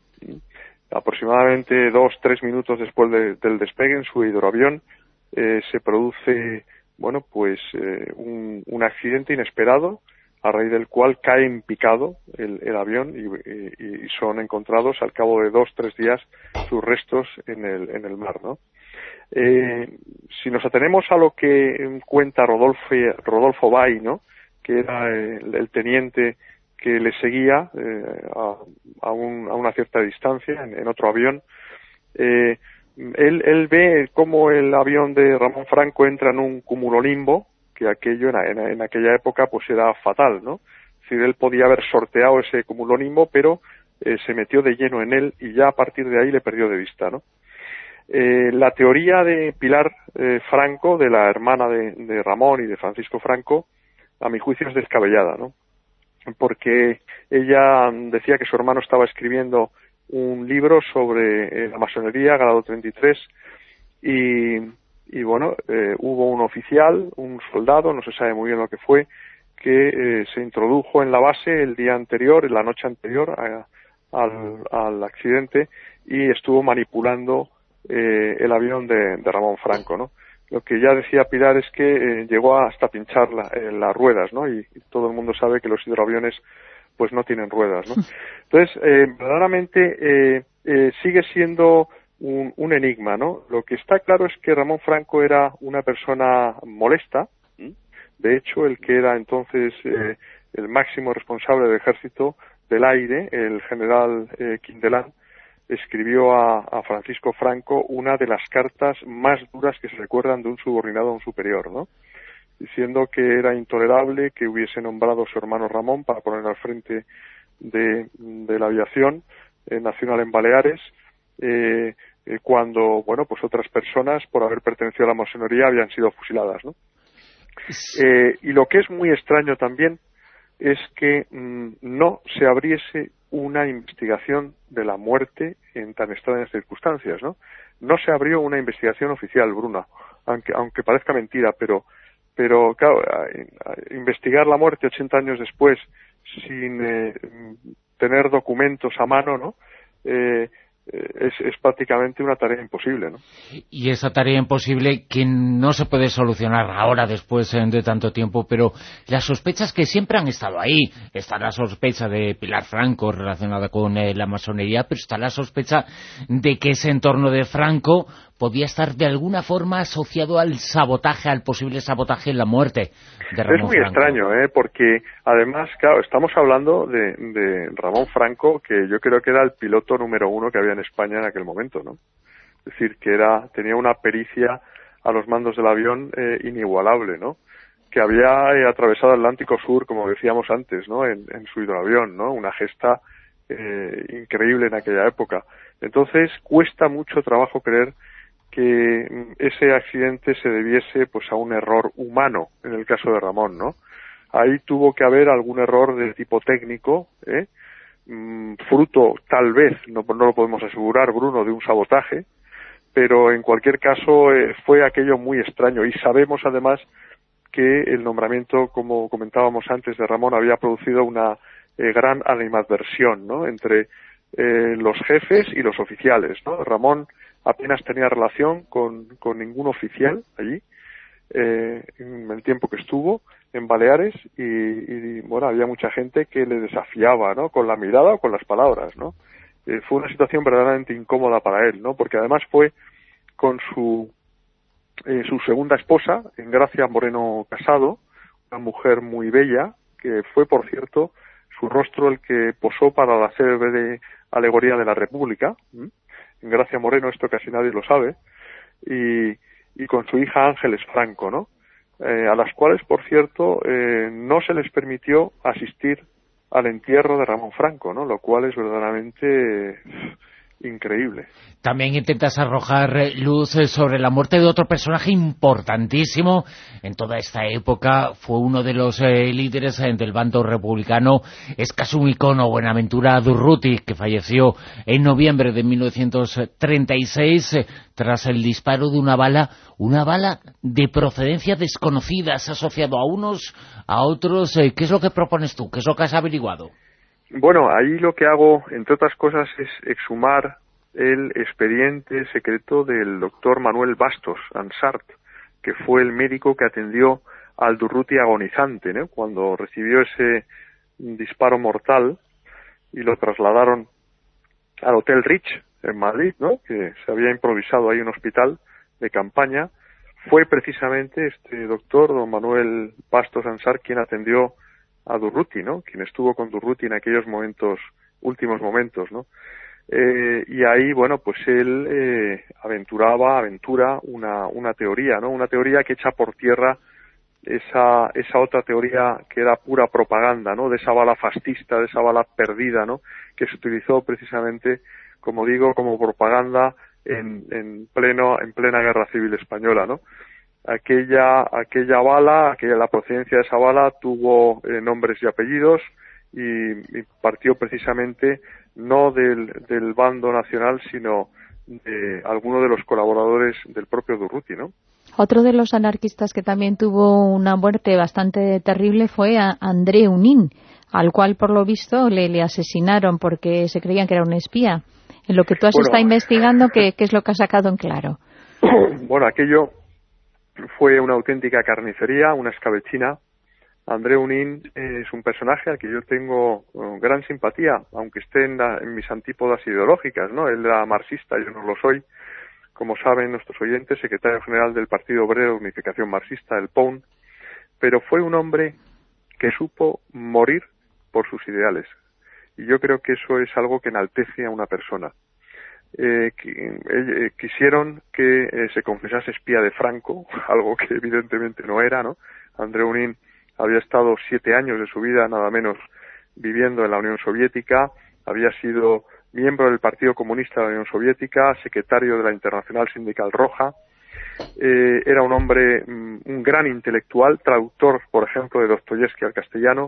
Aproximadamente dos, tres minutos después de, del despegue, en su hidroavión, eh, se produce, bueno, pues eh, un, un accidente inesperado, a raíz del cual cae en picado el, el avión y, y, y son encontrados al cabo de dos, tres días sus restos en el, en el mar, ¿no? Eh, si nos atenemos a lo que cuenta Rodolfo, Rodolfo Bay, ¿no?, que era el, el teniente que le seguía eh, a, a, un, a una cierta distancia en, en otro avión, eh, él, él ve cómo el avión de Ramón Franco entra en un cumulolimbo, que aquello en, en, en aquella época pues era fatal, ¿no? Es decir, él podía haber sorteado ese cumulolimbo, pero eh, se metió de lleno en él y ya a partir de ahí le perdió de vista, ¿no? Eh, la teoría de Pilar eh, Franco, de la hermana de, de Ramón y de Francisco Franco, a mi juicio es descabellada, ¿no? Porque ella decía que su hermano estaba escribiendo un libro sobre eh, la masonería, grado treinta y tres, y, y bueno, eh, hubo un oficial, un soldado, no se sabe muy bien lo que fue, que eh, se introdujo en la base el día anterior, en la noche anterior a, al, al accidente, y estuvo manipulando Eh, el avión de, de Ramón Franco, ¿no? Lo que ya decía Pilar es que eh, llegó hasta pinchar la, eh, las ruedas, ¿no? Y, y todo el mundo sabe que los hidroaviones pues no tienen ruedas, ¿no? Entonces, eh, verdaderamente eh, eh, sigue siendo un, un enigma, ¿no? Lo que está claro es que Ramón Franco era una persona molesta. De hecho, el que era entonces eh, el máximo responsable del Ejército del Aire, el general eh, Quindelán, escribió a, a Francisco Franco una de las cartas más duras que se recuerdan de un subordinado a un superior, ¿no? Diciendo que era intolerable que hubiese nombrado a su hermano Ramón para poner al frente de, de la aviación eh, nacional en Baleares, eh, eh, cuando, bueno, pues otras personas, por haber pertenecido a la masonería, habían sido fusiladas, ¿no? Eh, y lo que es muy extraño también es que mmm, no se abriese una investigación de la muerte en tan extrañas circunstancias, ¿no? No se abrió una investigación oficial, Bruna, aunque aunque parezca mentira, pero pero claro, investigar la muerte ochenta años después sin eh, tener documentos a mano, ¿no? Eh, es, es prácticamente una tarea imposible, ¿no? Y esa tarea imposible que no se puede solucionar ahora, después de tanto tiempo, pero las sospechas que siempre han estado ahí. Está la sospecha de Pilar Franco relacionada con eh, la masonería, pero está la sospecha de que ese entorno de Franco podía estar de alguna forma asociado al sabotaje, al posible sabotaje en la muerte de Ramón Franco. Es muy Franco. extraño, ¿eh? Porque además, claro, estamos hablando de, de Ramón Franco, que yo creo que era el piloto número uno que había en España en aquel momento, ¿no? Es decir, que era tenía una pericia a los mandos del avión eh, inigualable, ¿no? Que había eh, atravesado el Atlántico Sur, como decíamos antes, ¿no? En, en su hidroavión, ¿no? Una gesta eh, increíble en aquella época. Entonces, cuesta mucho trabajo creer que ese accidente se debiese pues a un error humano, en el caso de Ramón, ¿no? Ahí tuvo que haber algún error de tipo técnico, ¿eh? Mm, fruto, tal vez, no, no lo podemos asegurar, Bruno, de un sabotaje, pero en cualquier caso eh, fue aquello muy extraño, y sabemos además que el nombramiento, como comentábamos antes, de Ramón había producido una eh, gran animadversión, ¿no? Entre eh, los jefes y los oficiales, ¿no? Ramón apenas tenía relación con, con ningún oficial allí, eh, en el tiempo que estuvo en Baleares, y, y bueno, había mucha gente que le desafiaba, ¿no? Con la mirada o con las palabras, ¿no? Eh, fue una situación verdaderamente incómoda para él, ¿no? Porque además fue con su eh, su segunda esposa, Engracia Moreno Casado, una mujer muy bella, que fue, por cierto, su rostro el que posó para la célebre alegoría de la República, ¿m? Engracia Moreno, esto casi nadie lo sabe, y, y con su hija Ángeles Franco, ¿no? Eh, a las cuales, por cierto, eh, no se les permitió asistir al entierro de Ramón Franco, ¿no? Lo cual es verdaderamente eh, increíble. También intentas arrojar luz sobre la muerte de otro personaje importantísimo en toda esta época. Fue uno de los eh, líderes eh, del bando republicano. Es casi un icono, Buenaventura Durruti, que falleció en noviembre de mil novecientos treinta y seis eh, tras el disparo de una bala, una bala de procedencia desconocida, se ha asociado a unos, a otros. Eh, ¿Qué es lo que propones tú? ¿Qué es lo que has averiguado? Bueno, ahí lo que hago, entre otras cosas, es exhumar el expediente secreto del doctor Manuel Bastos Ansart, que fue el médico que atendió al Durruti agonizante, ¿no? Cuando recibió ese disparo mortal y lo trasladaron al Hotel Rich en Madrid, ¿no? Que se había improvisado ahí un hospital de campaña. Fue precisamente este doctor, don Manuel Bastos Ansart, quien atendió a Durruti, ¿no? Quien estuvo con Durruti en aquellos momentos, últimos momentos, ¿no? Eh, y ahí, bueno, pues él eh, aventuraba, aventura una, una teoría, ¿no? Una teoría que echa por tierra esa, esa otra teoría que era pura propaganda, ¿no? De esa bala fascista, de esa bala perdida, ¿no? Que se utilizó precisamente, como digo, como propaganda en, en pleno, en plena Guerra Civil Española, ¿no? Aquella, aquella bala, aquella, la procedencia de esa bala tuvo eh, nombres y apellidos y, y partió precisamente no del, del bando nacional, sino de alguno de los colaboradores del propio Durruti, ¿no? Otro de los anarquistas que también tuvo una muerte bastante terrible fue a André Unín, al cual por lo visto le, le asesinaron porque se creían que era un espía. En lo que tú has bueno, estado investigando, ¿qué, ¿qué es lo que has sacado en claro? Bueno, aquello fue una auténtica carnicería, una escabechina. André Unín es un personaje al que yo tengo uh, gran simpatía, aunque esté en, la, en mis antípodas ideológicas, ¿no? Él era marxista, yo no lo soy. Como saben nuestros oyentes, secretario general del Partido Obrero de Unificación Marxista, el P O U N, pero fue un hombre que supo morir por sus ideales. Y yo creo que eso es algo que enaltece a una persona. Eh, que, eh, quisieron que eh, se confesase espía de Franco, algo que evidentemente no era, ¿no? André Unín había estado siete años de su vida, nada menos, viviendo en la Unión Soviética, había sido miembro del Partido Comunista de la Unión Soviética, secretario de la Internacional Sindical Roja, eh, era un hombre, mm, un gran intelectual, traductor, por ejemplo, de Dostoyevski al castellano,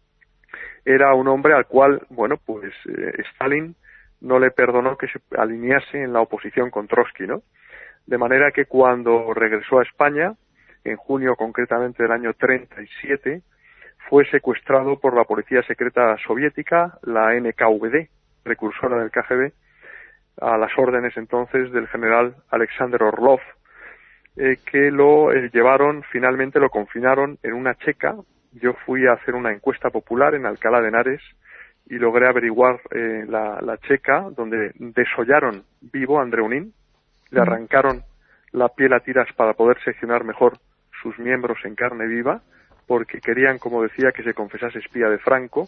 era un hombre al cual, bueno, pues eh, Stalin no le perdonó que se alinease en la oposición con Trotsky, ¿no? De manera que cuando regresó a España, en junio concretamente del año treinta y siete, fue secuestrado por la policía secreta soviética, la N K V D, precursora del K G B, a las órdenes entonces del general Alexander Orlov, eh, que lo eh, llevaron, finalmente lo confinaron en una checa. Yo fui a hacer una encuesta popular en Alcalá de Henares y logré averiguar eh, la, la checa, donde desollaron vivo a Andreunín, le arrancaron la piel a tiras para poder seccionar mejor sus miembros en carne viva, porque querían, como decía, que se confesase espía de Franco.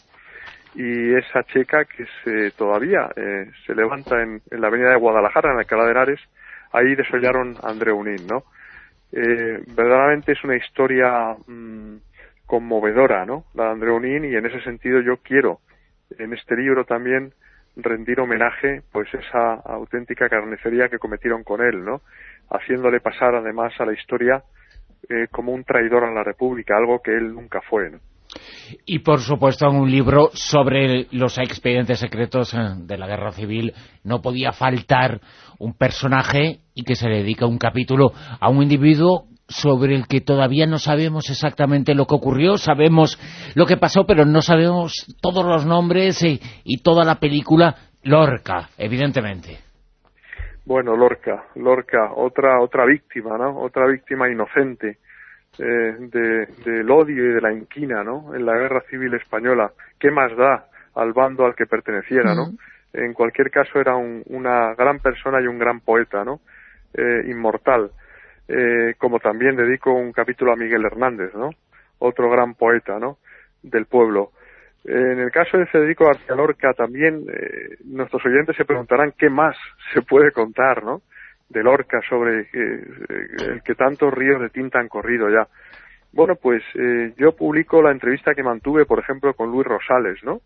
Y esa checa que se, todavía eh, se levanta en, en la avenida de Guadalajara, en Alcalá de Henares, ahí desollaron a Andreunín, ¿no? Eh, verdaderamente es una historia mmm, conmovedora, ¿no?, la de Andreunín, y en ese sentido yo quiero, en este libro también, rendir homenaje, pues, esa auténtica carnicería que cometieron con él, ¿no?, haciéndole pasar además a la historia eh, como un traidor a la República, algo que él nunca fue, ¿no? Y por supuesto, en un libro sobre los expedientes secretos de la Guerra Civil no podía faltar un personaje, y que se dedica un capítulo a un individuo sobre el que todavía no sabemos exactamente lo que ocurrió. Sabemos lo que pasó, pero no sabemos todos los nombres y, y toda la película. Lorca, evidentemente. Bueno, Lorca, Lorca, otra otra víctima, ¿no? Otra víctima inocente eh, de, del odio y de la inquina, ¿no?, en la Guerra Civil Española. ¿Qué más da al bando al que perteneciera, ¿no? Mm. En cualquier caso era un, una gran persona y un gran poeta, ¿no?, eh, inmortal. Eh, como también dedico un capítulo a Miguel Hernández, ¿no?, otro gran poeta, ¿no?, del pueblo. Eh, en el caso de Federico García Lorca también eh, nuestros oyentes se preguntarán qué más se puede contar, ¿no?, de Lorca, sobre eh, el que tantos ríos de tinta han corrido ya. Bueno, pues eh, yo publico la entrevista que mantuve, por ejemplo, con Luis Rosales, ¿no?,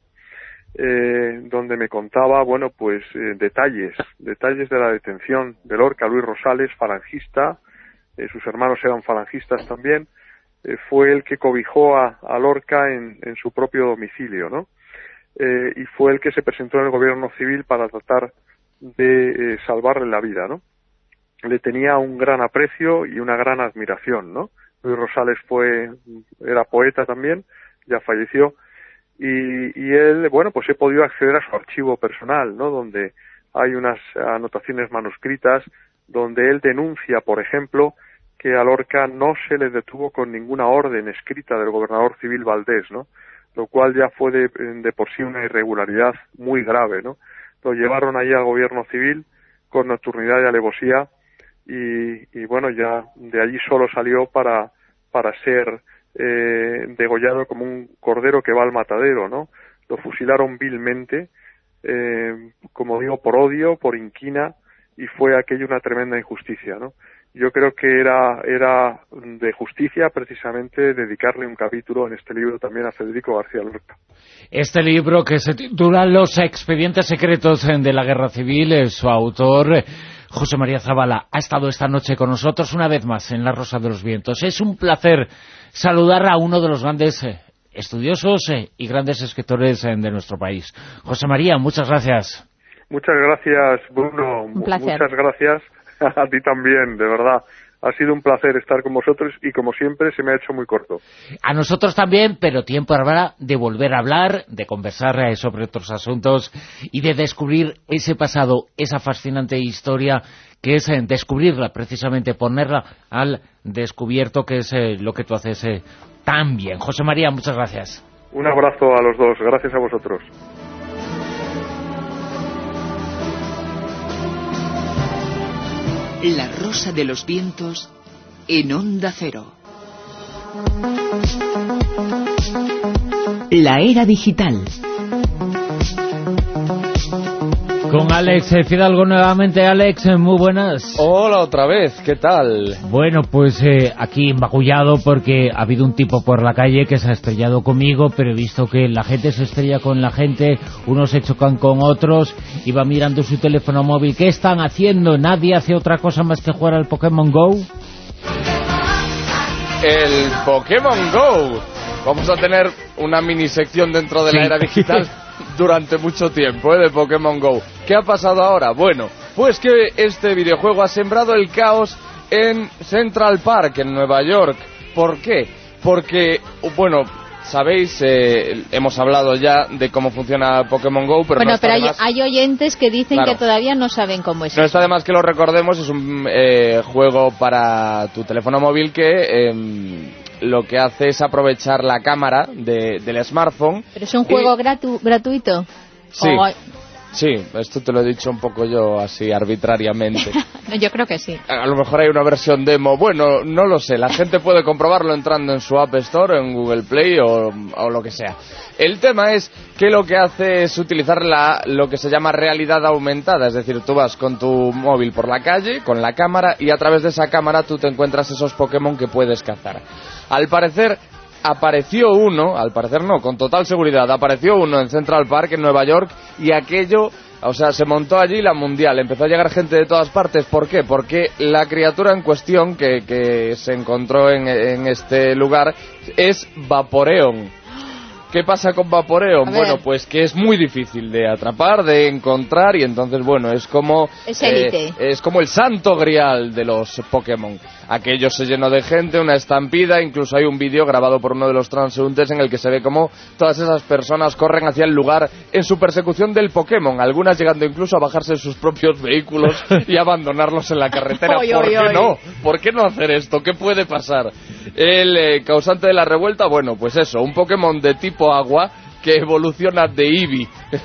eh, donde me contaba, bueno, pues eh, detalles, detalles de la detención de Lorca. Luis Rosales, falangista, eh, sus hermanos eran falangistas también, eh, fue el que cobijó a, a Lorca en, en su propio domicilio, ¿no? Eh, y fue el que se presentó en el gobierno civil para tratar de eh, salvarle la vida, ¿no? Le tenía un gran aprecio y una gran admiración, ¿no? Luis Rosales fue, era poeta también, ya falleció, y, y él, bueno, pues he podido acceder a su archivo personal, ¿no?, donde hay unas anotaciones manuscritas, donde él denuncia, por ejemplo, que a Lorca no se le detuvo con ninguna orden escrita del gobernador civil Valdés, ¿no?, lo cual ya fue de, de por sí una irregularidad muy grave, ¿no? Lo llevaron allí al gobierno civil con nocturnidad y alevosía, y, y bueno, ya de allí solo salió para, para ser eh, degollado como un cordero que va al matadero, ¿no? Lo fusilaron vilmente, eh, como digo, por odio, por inquina, y fue aquello una tremenda injusticia, ¿no? Yo creo que era era de justicia precisamente dedicarle un capítulo en este libro también a Federico García Lorca. Este libro, que se titula Los expedientes secretos de la Guerra Civil, su autor, José María Zabala, ha estado esta noche con nosotros una vez más en La Rosa de los Vientos. Es un placer saludar a uno de los grandes estudiosos y grandes escritores de nuestro país. José María, muchas gracias. Muchas gracias, Bruno. Un placer. Muchas gracias a ti también, de verdad. Ha sido un placer estar con vosotros y, como siempre, se me ha hecho muy corto. A nosotros también, pero tiempo habrá de volver a hablar, de conversar sobre otros asuntos y de descubrir ese pasado, esa fascinante historia que es eh, descubrirla, precisamente ponerla al descubierto, que es eh, lo que tú haces eh, tan bien. José María, muchas gracias. Un abrazo a los dos. Gracias a vosotros. La Rosa de los Vientos en Onda Cero. La era digital. Con Alex Fidalgo nuevamente. Alex, muy buenas. Hola otra vez, ¿qué tal? Bueno, pues eh, aquí magullado porque ha habido un tipo por la calle que se ha estrellado conmigo, pero he visto que la gente se estrella con la gente, unos se chocan con otros, y va mirando su teléfono móvil. ¿Qué están haciendo? Nadie hace otra cosa más que jugar al Pokémon Go. El Pokémon Go. Vamos a tener una mini sección dentro de la sí. era digital durante mucho tiempo, ¿eh? De Pokémon Go. ¿Qué ha pasado ahora? Bueno, pues que este videojuego ha sembrado el caos en Central Park, en Nueva York. ¿Por qué? Porque, bueno, sabéis, eh, hemos hablado ya de cómo funciona Pokémon GO, pero bueno, no está pero hay, además... hay oyentes que dicen Claro. que todavía no saben cómo es. No está de más que lo recordemos, es un eh, juego para tu teléfono móvil que eh, lo que hace es aprovechar la cámara de, del smartphone. Pero es un y- juego gratu gratuito. Sí, O- sí, esto te lo he dicho un poco yo así arbitrariamente. No, yo creo que sí. A lo mejor hay una versión demo, bueno, no lo sé, la gente puede comprobarlo entrando en su App Store, en Google Play o, o lo que sea. El tema es que lo que hace es utilizar la, lo que se llama realidad aumentada, es decir, tú vas con tu móvil por la calle, con la cámara, y a través de esa cámara tú te encuentras esos Pokémon que puedes cazar. Al parecer apareció uno, al parecer no, con total seguridad, apareció uno en Central Park, en Nueva York, y aquello, o sea, se montó allí la mundial, empezó a llegar gente de todas partes. ¿Por qué? Porque la criatura en cuestión que, que se encontró en, en este lugar es Vaporeon. ¿Qué pasa con Vaporeon? A ver. Bueno, pues que es muy difícil de atrapar, de encontrar, y entonces, bueno, es como... Es élite. es como el santo grial de los Pokémon. Aquello se llenó de gente, una estampida, incluso hay un vídeo grabado por uno de los transeúntes en el que se ve cómo todas esas personas corren hacia el lugar en su persecución del Pokémon, algunas llegando incluso a bajarse de sus propios vehículos y abandonarlos en la carretera. Oy, ¿Por oy, qué oy. no? ¿Por qué no hacer esto? ¿Qué puede pasar? El eh, causante de la revuelta, bueno, pues eso, un Pokémon de tipo agua que evoluciona de Eevee.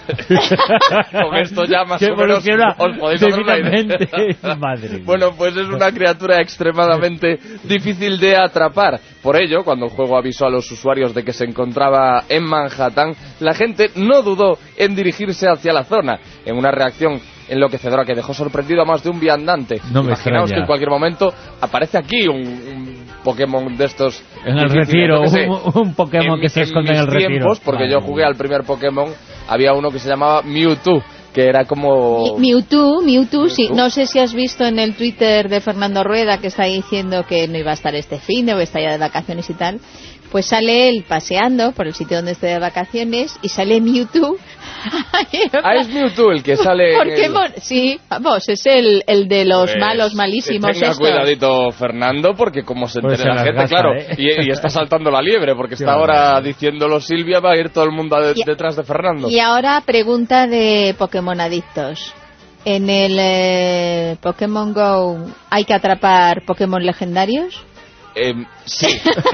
Con esto ya más Que o menos evoluciona os podéis hacer una idea. divinamente. Madre mía. Bueno, pues es una criatura extremadamente difícil de atrapar. Por ello, cuando el juego avisó a los usuarios de que se encontraba en Manhattan, la gente no dudó en dirigirse hacia la zona, en una reacción enloquecedora que dejó sorprendido a más de un viandante. No me Imaginaos extraña. que en cualquier momento aparece aquí un, un Pokémon de estos... En el difíciles, retiro, yo qué sé. un, un Pokémon En- que se esconde en, mis el retiro. tiempos, porque Madre yo jugué mía. al primer Pokémon, había uno que se llamaba Mewtwo, que era como... Mi- Mewtwo, Mewtwo, sí. Mewtwo. No sé si has visto en el Twitter de Fernando Rueda que está diciendo que no iba a estar este fin de o está ya de vacaciones y tal. Pues sale él paseando por el sitio donde esté de vacaciones y sale Mewtwo. Ah, es Mewtwo el que sale... en el- Pokémon, sí, vamos, es el, el de los Pues, malos malísimos que tenga estos. cuidadito Fernando, porque como se Pues entere se la las gente, gasta, claro, ¿eh? y, y está saltando la liebre, porque Qué está ahora barbaridad. diciéndolo Silvia, va a ir todo el mundo a- Y- detrás de Fernando. Y ahora pregunta de Pokémon adictos. ¿En el eh, Pokémon Go hay que atrapar Pokémon legendarios? Em, sí.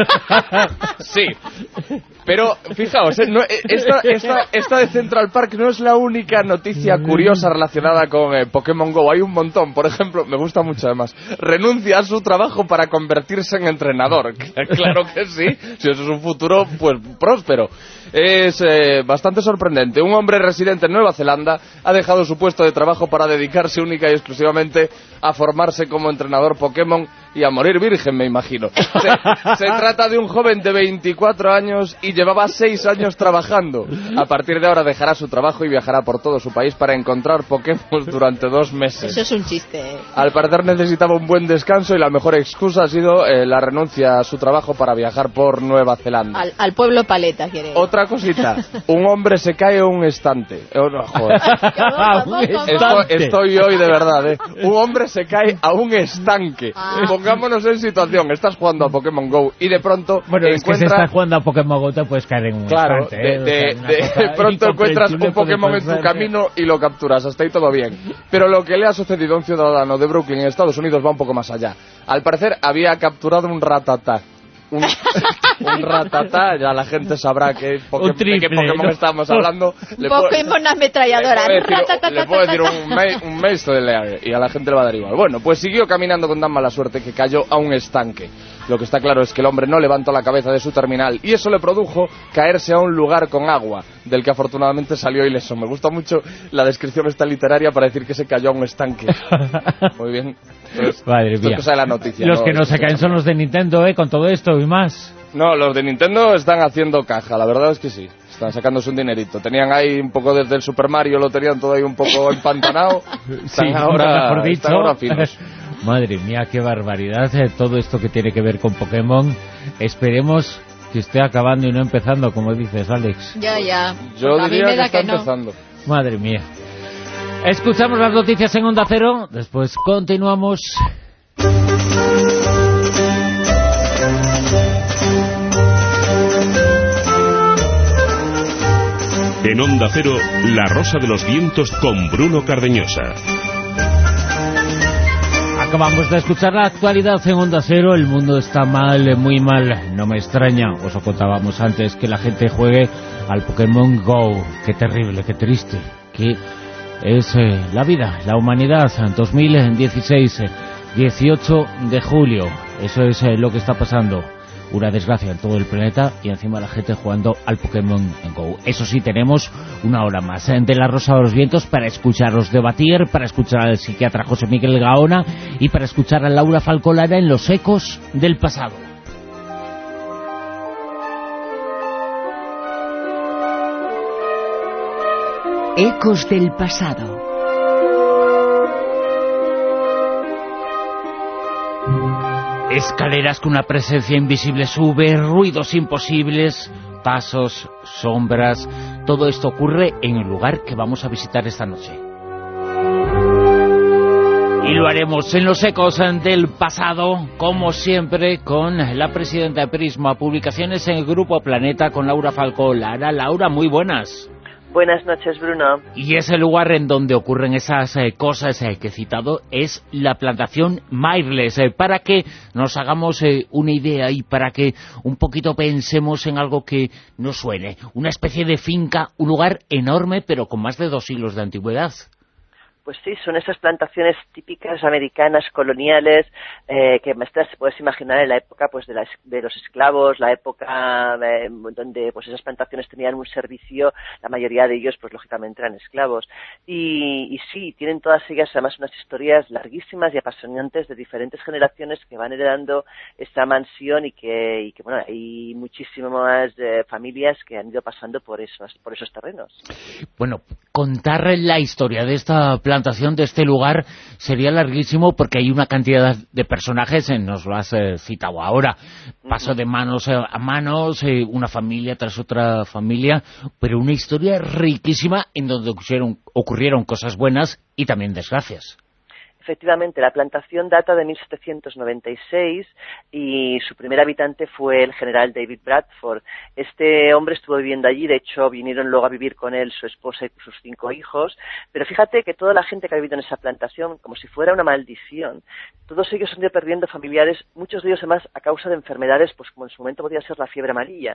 Sí. Pero, fijaos, eh, no, eh, esta, esta, esta de Central Park no es la única noticia curiosa relacionada con eh, Pokémon GO. Hay un montón. Por ejemplo, me gusta mucho además, renuncia a su trabajo para convertirse en entrenador. Claro que sí. Si eso es un futuro, pues, próspero. Es eh, bastante sorprendente. Un hombre residente en Nueva Zelanda ha dejado su puesto de trabajo para dedicarse única y exclusivamente a formarse como entrenador Pokémon y a morir virgen, me imagino. Se, se trata de un joven de veinticuatro años y llevaba seis años trabajando. A partir de ahora dejará su trabajo y viajará por todo su país para encontrar Pokémon durante dos meses. Eso es un chiste. Al parecer necesitaba un buen descanso y la mejor excusa ha sido eh, la renuncia a su trabajo para viajar por Nueva Zelanda. Al, al pueblo paleta, quiere. Otra cosita, un hombre se cae a un estante. Oh, no, joder. Un Esto- estante. estoy hoy de verdad, ¿eh? Un hombre se cae a un estanque. Ah. Pongámonos en situación, estás jugando a Pokémon GO y de pronto Bueno, es que se encuentras... está jugando a Pokémon GO, te puedes caer en un Claro, estante, de, ¿eh? O de- sea, una de- cosa de pronto encuentras incomprensible un Pokémon puede en tu pasar. camino y lo capturas, hasta ahí todo bien. Pero lo que le ha sucedido a un ciudadano de Brooklyn en Estados Unidos va un poco más allá. Al parecer había capturado un ratatá. Un, un ratatá, ya la gente sabrá que Poké- Un triple, de qué Pokémon ¿no? estamos hablando. Le puedo- Pokémon ametralladora. le puedo decir, le puedo decir un, ma- un maestro de League y a la gente le va a dar igual. Bueno, pues siguió caminando con tan mala suerte que cayó a un estanque. Lo que está claro es que el hombre no levantó la cabeza de su terminal y eso le produjo caerse a un lugar con agua, del que afortunadamente salió ileso. Me gusta mucho la descripción esta literaria para decir que se cayó a un estanque. Muy bien. Entonces, Madre esto es mía. cosa de la noticia. Los ¿no? que no se caen son los de Nintendo, ¿eh? Con todo esto y más. No, los de Nintendo están haciendo caja, la verdad es que sí. Están sacándose un dinerito. Tenían ahí un poco desde el Super Mario, lo tenían todo ahí un poco empantanado. Están Sí, ahora, mejor dicho. están ahora finos. Madre mía, qué barbaridad, eh, todo esto que tiene que ver con Pokémon. Esperemos que esté acabando y no empezando, como dices, Alex. Ya, ya. Yo Porque a mí diría me que da está que no. empezando. Madre mía. Escuchamos las noticias en Onda Cero, después continuamos. En Onda Cero, La Rosa de los Vientos con Bruno Cardeñosa. Acabamos de escuchar la actualidad en Onda Cero. El mundo está mal, muy mal. No me extraña, os lo contábamos antes, que la gente juegue al Pokémon Go. Qué terrible, qué triste. Qué es eh, la vida, la humanidad. dos mil dieciséis, dieciocho de julio. Eso es eh, lo que está pasando. Una desgracia en todo el planeta y encima la gente jugando al Pokémon Go. Eso sí, tenemos una hora más de La Rosa de los Vientos para escucharos debatir, para escuchar al psiquiatra José Miguel Gaona y para escuchar a Laura Falcolara en Los Ecos del Pasado. Ecos del Pasado. Escaleras con una presencia invisible sube, ruidos imposibles, pasos, sombras. Todo esto ocurre en el lugar que vamos a visitar esta noche. Y lo haremos en Los Ecos del Pasado, como siempre, con la presidenta de Prisma Publicaciones en el Grupo Planeta, con Laura Falcolara. Laura, muy buenas. Buenas noches, Bruno. Y ese lugar en donde ocurren esas eh, cosas eh, que he citado es la plantación Mireless, eh, para que nos hagamos eh, una idea y para que un poquito pensemos en algo que nos suene. Una especie de finca, un lugar enorme, pero con más de dos siglos de antigüedad. Pues sí, son esas plantaciones típicas americanas, coloniales, eh, que te puedes imaginar en la época pues de, la, de los esclavos, la época eh, donde pues esas plantaciones tenían un servicio, la mayoría de ellos pues lógicamente eran esclavos. Y, y sí, tienen todas ellas además unas historias larguísimas y apasionantes de diferentes generaciones que van heredando esta mansión y que, y que bueno, hay muchísimas eh, familias que han ido pasando por esos, por esos terrenos. Bueno, contar la historia de esta plantación, de este lugar, sería larguísimo porque hay una cantidad de personajes, eh, nos lo has eh, citado ahora, paso de manos eh, a manos, eh, una familia tras otra familia, pero una historia riquísima en donde ocurrieron, ocurrieron cosas buenas y también desgracias. Efectivamente, la plantación data de mil setecientos noventa y seis y su primer habitante fue el general David Bradford. Este hombre estuvo viviendo allí, de hecho vinieron luego a vivir con él su esposa y sus cinco hijos, pero fíjate que toda la gente que ha vivido en esa plantación, como si fuera una maldición, todos ellos han ido perdiendo familiares, muchos de ellos además a causa de enfermedades, pues como en su momento podía ser la fiebre amarilla.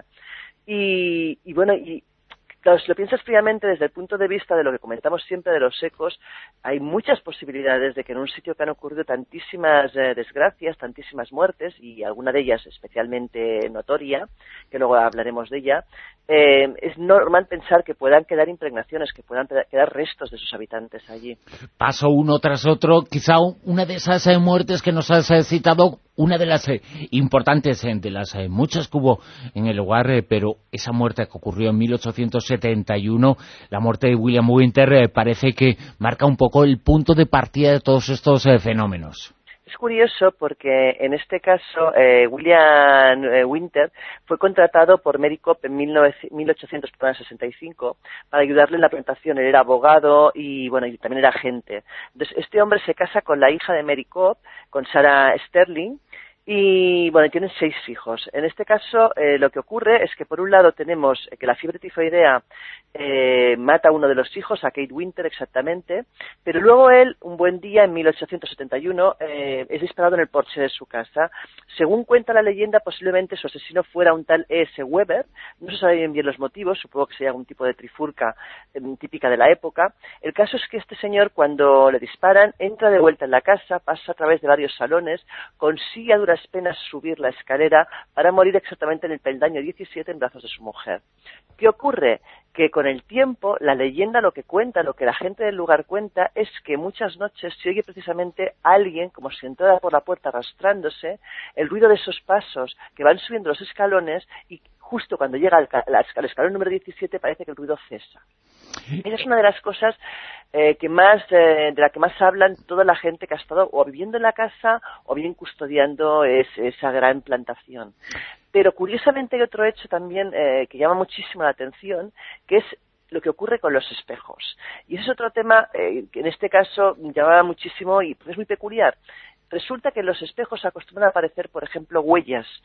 Y, y bueno, y claro, si lo piensas fríamente desde el punto de vista de lo que comentamos siempre de los ecos, hay muchas posibilidades de que en un sitio que han ocurrido tantísimas eh, desgracias, tantísimas muertes, y alguna de ellas especialmente notoria, que luego hablaremos de ella, eh, es normal pensar que puedan quedar impregnaciones, que puedan quedar restos de sus habitantes allí. Paso uno tras otro, quizá una de esas eh, muertes que nos has eh, citado, una de las eh, importantes, eh, de las eh, muchas que hubo en el lugar, eh, pero esa muerte que ocurrió en mil ochocientos setenta y uno, la muerte de William Winter, eh, parece que marca un poco el punto de partida de todos estos eh, fenómenos. Es curioso porque en este caso eh, William eh, Winter fue contratado por Mary Cobb en mil ochocientos sesenta y cinco para ayudarle en la plantación. Él era abogado y bueno y también era agente. Entonces este hombre se casa con la hija de Mary Cobb, con Sarah Sterling, y bueno, tienen seis hijos. En este caso eh, lo que ocurre es que por un lado tenemos que la fiebre tifoidea eh, mata a uno de los hijos, a Kate Winter exactamente, pero luego él, un buen día en mil ochocientos setenta y uno, eh, es disparado en el porche de su casa. Según cuenta la leyenda, posiblemente su asesino fuera un tal E S Weber, no se saben bien los motivos, supongo que sería algún tipo de trifulca eh, típica de la época. El caso es que este señor, cuando le disparan, entra de vuelta en la casa, pasa a través de varios salones, consigue a duras penas subir la escalera para morir exactamente en el peldaño diecisiete en brazos de su mujer. ¿Qué ocurre? Que con el tiempo la leyenda lo que cuenta, lo que la gente del lugar cuenta, es que muchas noches se oye precisamente a alguien como si entrara por la puerta arrastrándose, el ruido de esos pasos que van subiendo los escalones y justo cuando llega al, al escalón número diecisiete parece que el ruido cesa. Esa es una de las cosas eh, que más eh, de la que más hablan toda la gente que ha estado o viviendo en la casa o bien custodiando es, esa gran plantación. Pero curiosamente hay otro hecho también eh, que llama muchísimo la atención, que es lo que ocurre con los espejos. Y ese es otro tema eh, que en este caso llama muchísimo y es muy peculiar. Resulta que en los espejos acostumbran a aparecer, por ejemplo, huellas.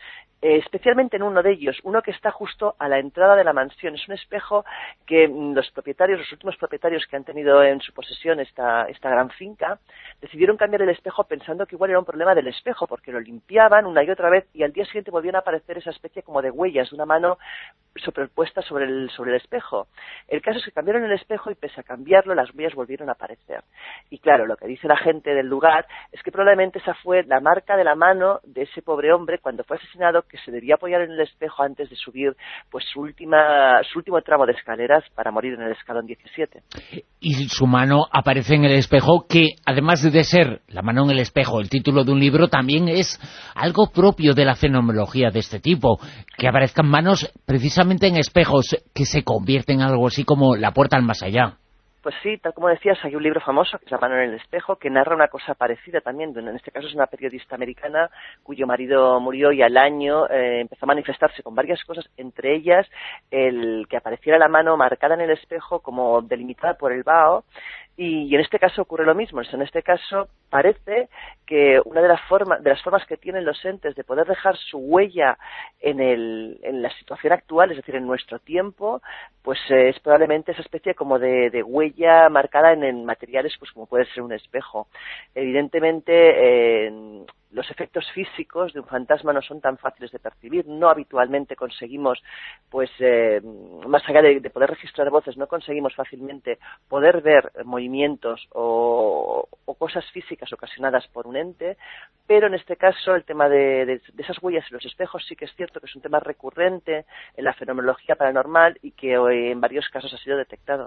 Eh, especialmente en uno de ellos, uno que está justo a la entrada de la mansión. Es un espejo que mm, los propietarios, los últimos propietarios que han tenido en su posesión esta, esta gran finca, decidieron cambiar el espejo pensando que igual era un problema del espejo, porque lo limpiaban una y otra vez y al día siguiente volvían a aparecer esa especie como de huellas de una mano superpuesta sobre el, sobre el espejo. El caso es que cambiaron el espejo y pese a cambiarlo, las huellas volvieron a aparecer. Y claro, lo que dice la gente del lugar es que probablemente esa fue la marca de la mano de ese pobre hombre cuando fue asesinado, que se debía apoyar en el espejo antes de subir pues su última su último tramo de escaleras para morir en el escalón diecisiete. Y su mano aparece en el espejo, que además de ser la mano en el espejo, el título de un libro, también es algo propio de la fenomenología de este tipo, que aparezcan manos precisamente en espejos que se convierten en algo así como la puerta al más allá. Pues sí, tal como decías, hay un libro famoso que es La mano en el espejo, que narra una cosa parecida también. En este caso es una periodista americana cuyo marido murió y al año eh, empezó a manifestarse con varias cosas, entre ellas el que apareciera la mano marcada en el espejo como delimitada por el vaho. Y, y en este caso ocurre lo mismo. En este caso parece que una de las formas de las formas que tienen los entes de poder dejar su huella en, el, en la situación actual, es decir, en nuestro tiempo, pues eh, es probablemente esa especie como de, de huella marcada en, en materiales, pues como puede ser un espejo. Evidentemente, eh, los efectos físicos de un fantasma no son tan fáciles de percibir, no habitualmente conseguimos, pues eh, más allá de, de poder registrar voces, no conseguimos fácilmente poder ver movimientos o, o cosas físicas ocasionadas por un ente, pero en este caso el tema de, de, de esas huellas en los espejos sí que es cierto que es un tema recurrente en la fenomenología paranormal y que hoy en varios casos ha sido detectado.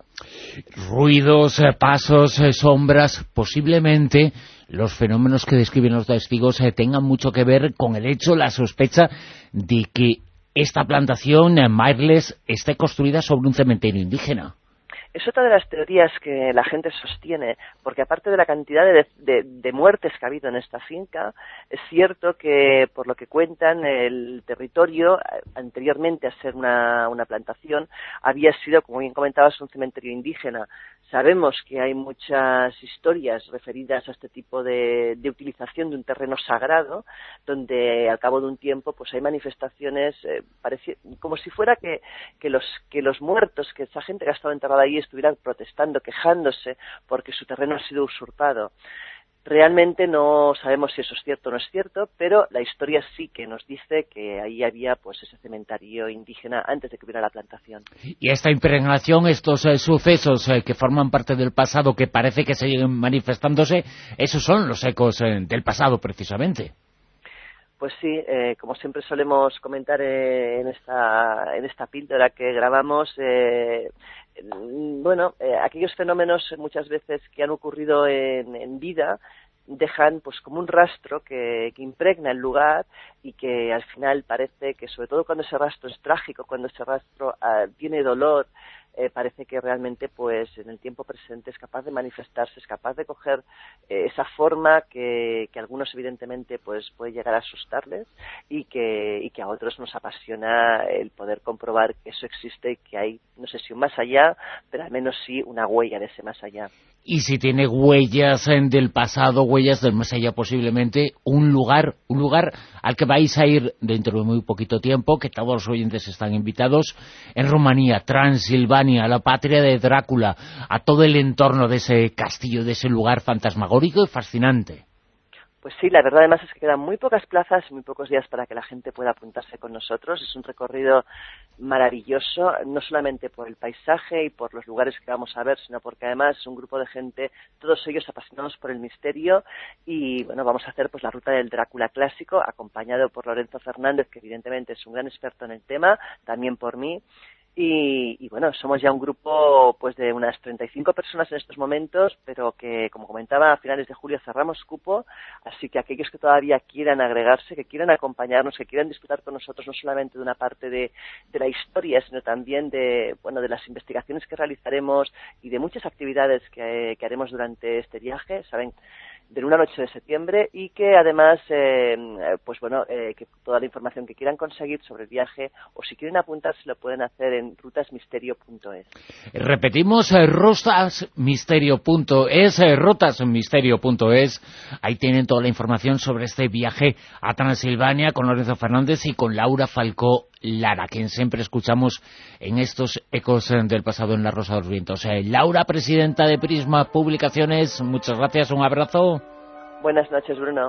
Ruidos, eh, pasos, eh, sombras, posiblemente los fenómenos que describen los testigos eh, tengan mucho que ver con el hecho, la sospecha de que esta plantación, eh, Mireless, esté construida sobre un cementerio indígena. Es otra de las teorías que la gente sostiene, porque aparte de la cantidad de, de, de muertes que ha habido en esta finca, es cierto que, por lo que cuentan, el territorio, anteriormente a ser una, una plantación, había sido, como bien comentabas, un cementerio indígena. Sabemos que hay muchas historias referidas a este tipo de, de utilización de un terreno sagrado, donde al cabo de un tiempo pues hay manifestaciones, eh, pareci- como si fuera que, que, los, que los muertos, que esa gente que ha estado enterrada ahí, estuvieran protestando, quejándose porque su terreno ha sido usurpado. Realmente no sabemos si eso es cierto o no es cierto, pero la historia sí que nos dice que ahí había pues ese cementerio indígena antes de que hubiera la plantación. Y esta impregnación, estos eh, sucesos eh, que forman parte del pasado, que parece que siguen manifestándose, esos son los ecos eh, del pasado precisamente. Pues sí, eh, como siempre solemos comentar eh, en esta en esta píldora que grabamos, eh, bueno, eh, aquellos fenómenos muchas veces que han ocurrido en, en vida dejan pues como un rastro que, que impregna el lugar y que al final parece que, sobre todo cuando ese rastro es trágico, cuando ese rastro uh, tiene dolor, eh, parece que realmente pues en el tiempo presente es capaz de manifestarse, es capaz de coger eh, esa forma que, que a algunos evidentemente pues puede llegar a asustarles y que, y que a otros nos apasiona el poder comprobar que eso existe y que hay, no sé si un más allá, pero al menos sí una huella de ese más allá. Y si tiene huellas del pasado, huellas del más allá, posiblemente un lugar, un lugar al que vais a ir dentro de muy poquito tiempo, que todos los oyentes están invitados, en Rumanía, Transilvania, la patria de Drácula, a todo el entorno de ese castillo, de ese lugar fantasmagórico y fascinante. Pues sí, la verdad además es que quedan muy pocas plazas y muy pocos días para que la gente pueda apuntarse con nosotros. Es un recorrido maravilloso, no solamente por el paisaje y por los lugares que vamos a ver, sino porque además es un grupo de gente, todos ellos apasionados por el misterio, y bueno, vamos a hacer pues la ruta del Drácula clásico, acompañado por Lorenzo Fernández, que evidentemente es un gran experto en el tema, también por mí. Y, y bueno, somos ya un grupo pues de unas treinta y cinco personas en estos momentos, pero que, como comentaba, a finales de julio cerramos cupo, así que aquellos que todavía quieran agregarse, que quieran acompañarnos, que quieran disfrutar con nosotros no solamente de una parte de, de la historia, sino también de, bueno, de las investigaciones que realizaremos y de muchas actividades que, que haremos durante este viaje, saben de Una noche de septiembre, y que además, eh, pues bueno, eh, que toda la información que quieran conseguir sobre el viaje o si quieren apuntarse lo pueden hacer en rutasmisterio punto es. Repetimos, eh, rutasmisterio punto es, eh, rutasmisterio punto es. Ahí tienen toda la información sobre este viaje a Transilvania con Lorenzo Fernández y con Laura Falcó Lara, quien siempre escuchamos en estos ecos del pasado en La Rosa de los Vientos. Eh, Laura, presidenta de Prisma Publicaciones, muchas gracias, un abrazo. Buenas noches, Bruno.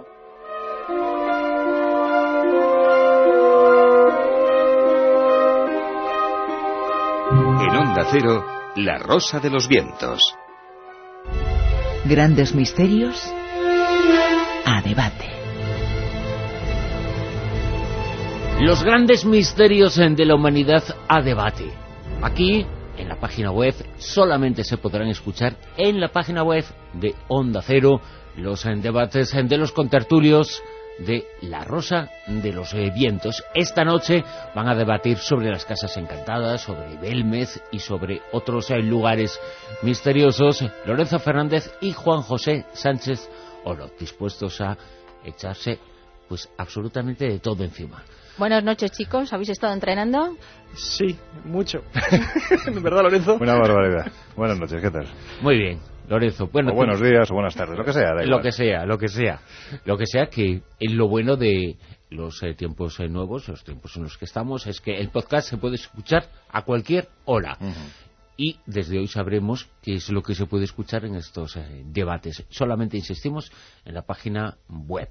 En Onda Cero, La Rosa de los Vientos. Grandes misterios a debate. Los grandes misterios de la humanidad a debate. Aquí, en la página web, solamente se podrán escuchar en la página web de Onda Cero los debates de los contertulios de La Rosa de los Vientos. Esta noche van a debatir sobre las casas encantadas, sobre Belmez y sobre otros lugares misteriosos. Lorenzo Fernández y Juan José Sánchez Oro, dispuestos a echarse pues absolutamente de todo encima. Buenas noches, chicos. ¿Habéis estado entrenando? Sí, mucho. ¿Verdad, Lorenzo? Una barbaridad. Buenas noches, ¿qué tal? Muy bien, Lorenzo. Bueno, o buenos días o buenas tardes, lo que sea. Da igual. Lo que sea, lo que sea. Lo que sea, que es lo bueno de los eh, tiempos eh, nuevos, los tiempos en los que estamos, es que el podcast se puede escuchar a cualquier hora. Uh-huh. Y desde hoy sabremos qué es lo que se puede escuchar en estos eh, debates. Solamente insistimos en la página web.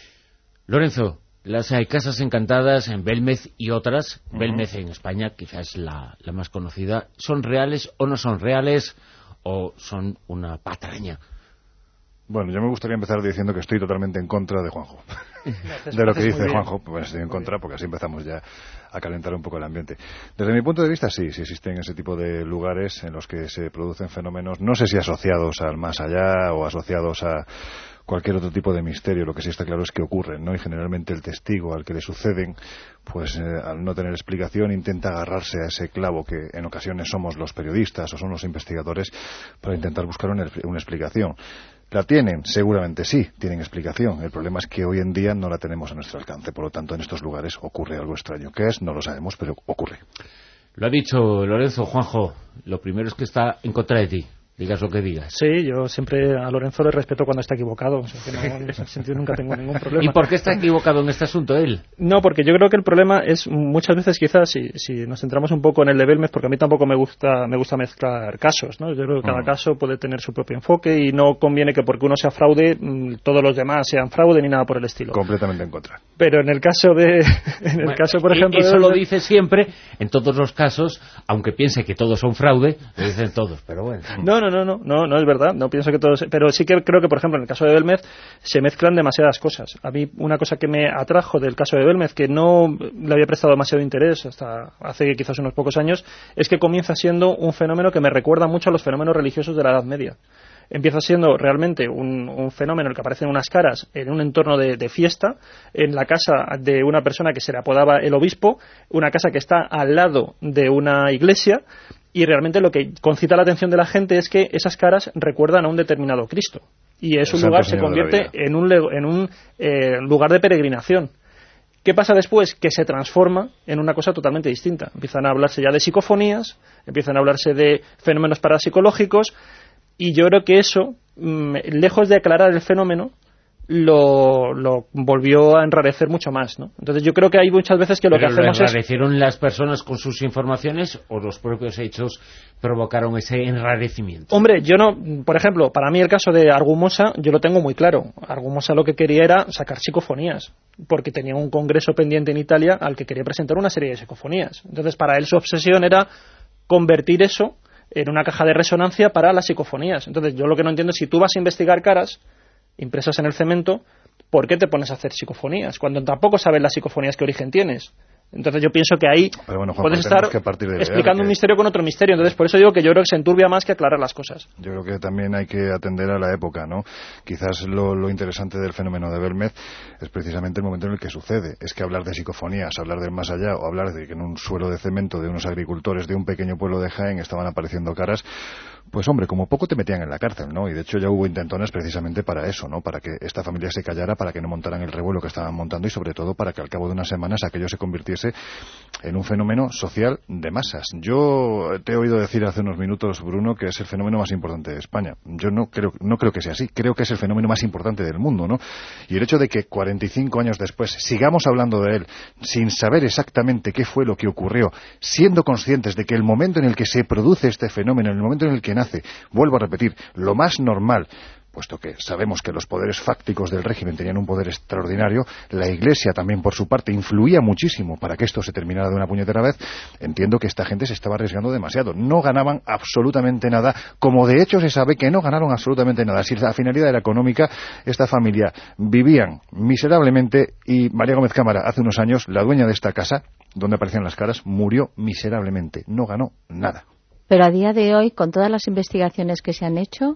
Lorenzo, las hay casas encantadas en Belmez y otras, uh-huh. Belmez en España, quizás la, la más conocida, ¿son reales o no son reales o son una patraña? Bueno, yo me gustaría empezar diciendo que estoy totalmente en contra de Juanjo. De lo que dice Juanjo, pues estoy en contra porque así empezamos ya a calentar un poco el ambiente. Desde mi punto de vista, sí, sí existen ese tipo de lugares en los que se producen fenómenos, no sé si asociados al más allá o asociados a cualquier otro tipo de misterio. Lo que sí está claro es que ocurren, ¿no? Y generalmente el testigo al que le suceden, pues eh, al no tener explicación, intenta agarrarse a ese clavo que en ocasiones somos los periodistas o son los investigadores para intentar buscar una, una explicación. ¿La tienen? Seguramente sí, tienen explicación. El problema es que hoy en día no la tenemos a nuestro alcance. Por lo tanto, en estos lugares ocurre algo extraño. ¿Qué es? No lo sabemos, pero ocurre. Lo ha dicho Lorenzo. Juanjo, lo primero es que está en contra de ti. Digas lo que digas. Sí, yo siempre a Lorenzo le respeto cuando está equivocado. O sea, que no, en ese sentido nunca tengo ningún problema. ¿Y por qué está equivocado en este asunto él? No, porque yo creo que el problema es muchas veces, quizás, si, si nos centramos un poco en el de Belmez, porque a mí tampoco me gusta me gusta mezclar casos, ¿no? Yo creo que cada uh-huh. caso puede tener su propio enfoque y no conviene que porque uno sea fraude, todos los demás sean fraude ni nada por el estilo. Completamente en contra. Pero en el caso de... en el bueno, caso, por ejemplo... Eso de lo dice siempre, en todos los casos, aunque piense que todos son fraude, lo dicen todos, pero bueno. No, no, no, no, no, no es verdad, no pienso que todos, pero sí que creo que, por ejemplo, en el caso de Belmez se mezclan demasiadas cosas. A mí una cosa que me atrajo del caso de Belmez, que no le había prestado demasiado interés hasta hace quizás unos pocos años, es que comienza siendo un fenómeno que me recuerda mucho a los fenómenos religiosos de la Edad Media. Empieza siendo realmente un, un fenómeno en el que aparecen unas caras en un entorno de, de fiesta, en la casa de una persona que se le apodaba el obispo, una casa que está al lado de una iglesia, y realmente lo que concita la atención de la gente es que esas caras recuerdan a un determinado Cristo. Y es un lugar, se convierte en un, en un eh, lugar de peregrinación. ¿Qué pasa después? Que se transforma en una cosa totalmente distinta. Empiezan a hablarse ya de psicofonías, empiezan a hablarse de fenómenos parapsicológicos, y yo creo que eso, lejos de aclarar el fenómeno, lo, lo volvió a enrarecer mucho más, ¿no? Entonces yo creo que hay muchas veces que lo ¿Pero que hacemos lo enrarecieron es... las personas con sus informaciones o los propios hechos provocaron ese enrarecimiento? Hombre, yo no, por ejemplo, para mí el caso de Argumosa, yo lo tengo muy claro. Argumosa lo que quería era sacar psicofonías, porque tenía un congreso pendiente en Italia al que quería presentar una serie de psicofonías. Entonces para él su obsesión era convertir eso en una caja de resonancia para las psicofonías. Entonces yo lo que no entiendo es, si tú vas a investigar caras impresas en el cemento, ¿por qué te pones a hacer psicofonías? Cuando tampoco sabes las psicofonías qué origen tienes. Entonces yo pienso que ahí bueno, Juan, puedes estar explicando un misterio con otro misterio. Entonces por eso digo que yo creo que se enturbia más que aclarar las cosas. Yo creo que también hay que atender a la época, ¿no? Quizás lo, lo interesante del fenómeno de Belmez es precisamente el momento en el que sucede. Es que hablar de psicofonías, hablar del más allá, o hablar de que en un suelo de cemento de unos agricultores de un pequeño pueblo de Jaén estaban apareciendo caras, pues hombre, como poco te metían en la cárcel, ¿no? Y de hecho ya hubo intentonas precisamente para eso, ¿no? Para que esta familia se callara, para que no montaran el revuelo que estaban montando y sobre todo para que al cabo de unas semanas aquello se convirtiese en un fenómeno social de masas. Yo te he oído decir hace unos minutos, Bruno, que es el fenómeno más importante de España. Yo no creo, no creo que sea así. Creo que es el fenómeno más importante del mundo, ¿no? Y el hecho de que cuarenta y cinco años después sigamos hablando de él sin saber exactamente qué fue lo que ocurrió, siendo conscientes de que el momento en el que se produce este fenómeno, el momento en el que nace, vuelvo a repetir, lo más normal, puesto que sabemos que los poderes fácticos del régimen tenían un poder extraordinario, la Iglesia también por su parte influía muchísimo para que esto se terminara de una puñetera vez, entiendo que esta gente se estaba arriesgando demasiado. No ganaban absolutamente nada, como de hecho se sabe que no ganaron absolutamente nada. Si la finalidad era económica, esta familia vivían miserablemente y María Gómez Cámara, hace unos años, la dueña de esta casa, donde aparecían las caras, murió miserablemente. No ganó nada. Pero a día de hoy, con todas las investigaciones que se han hecho,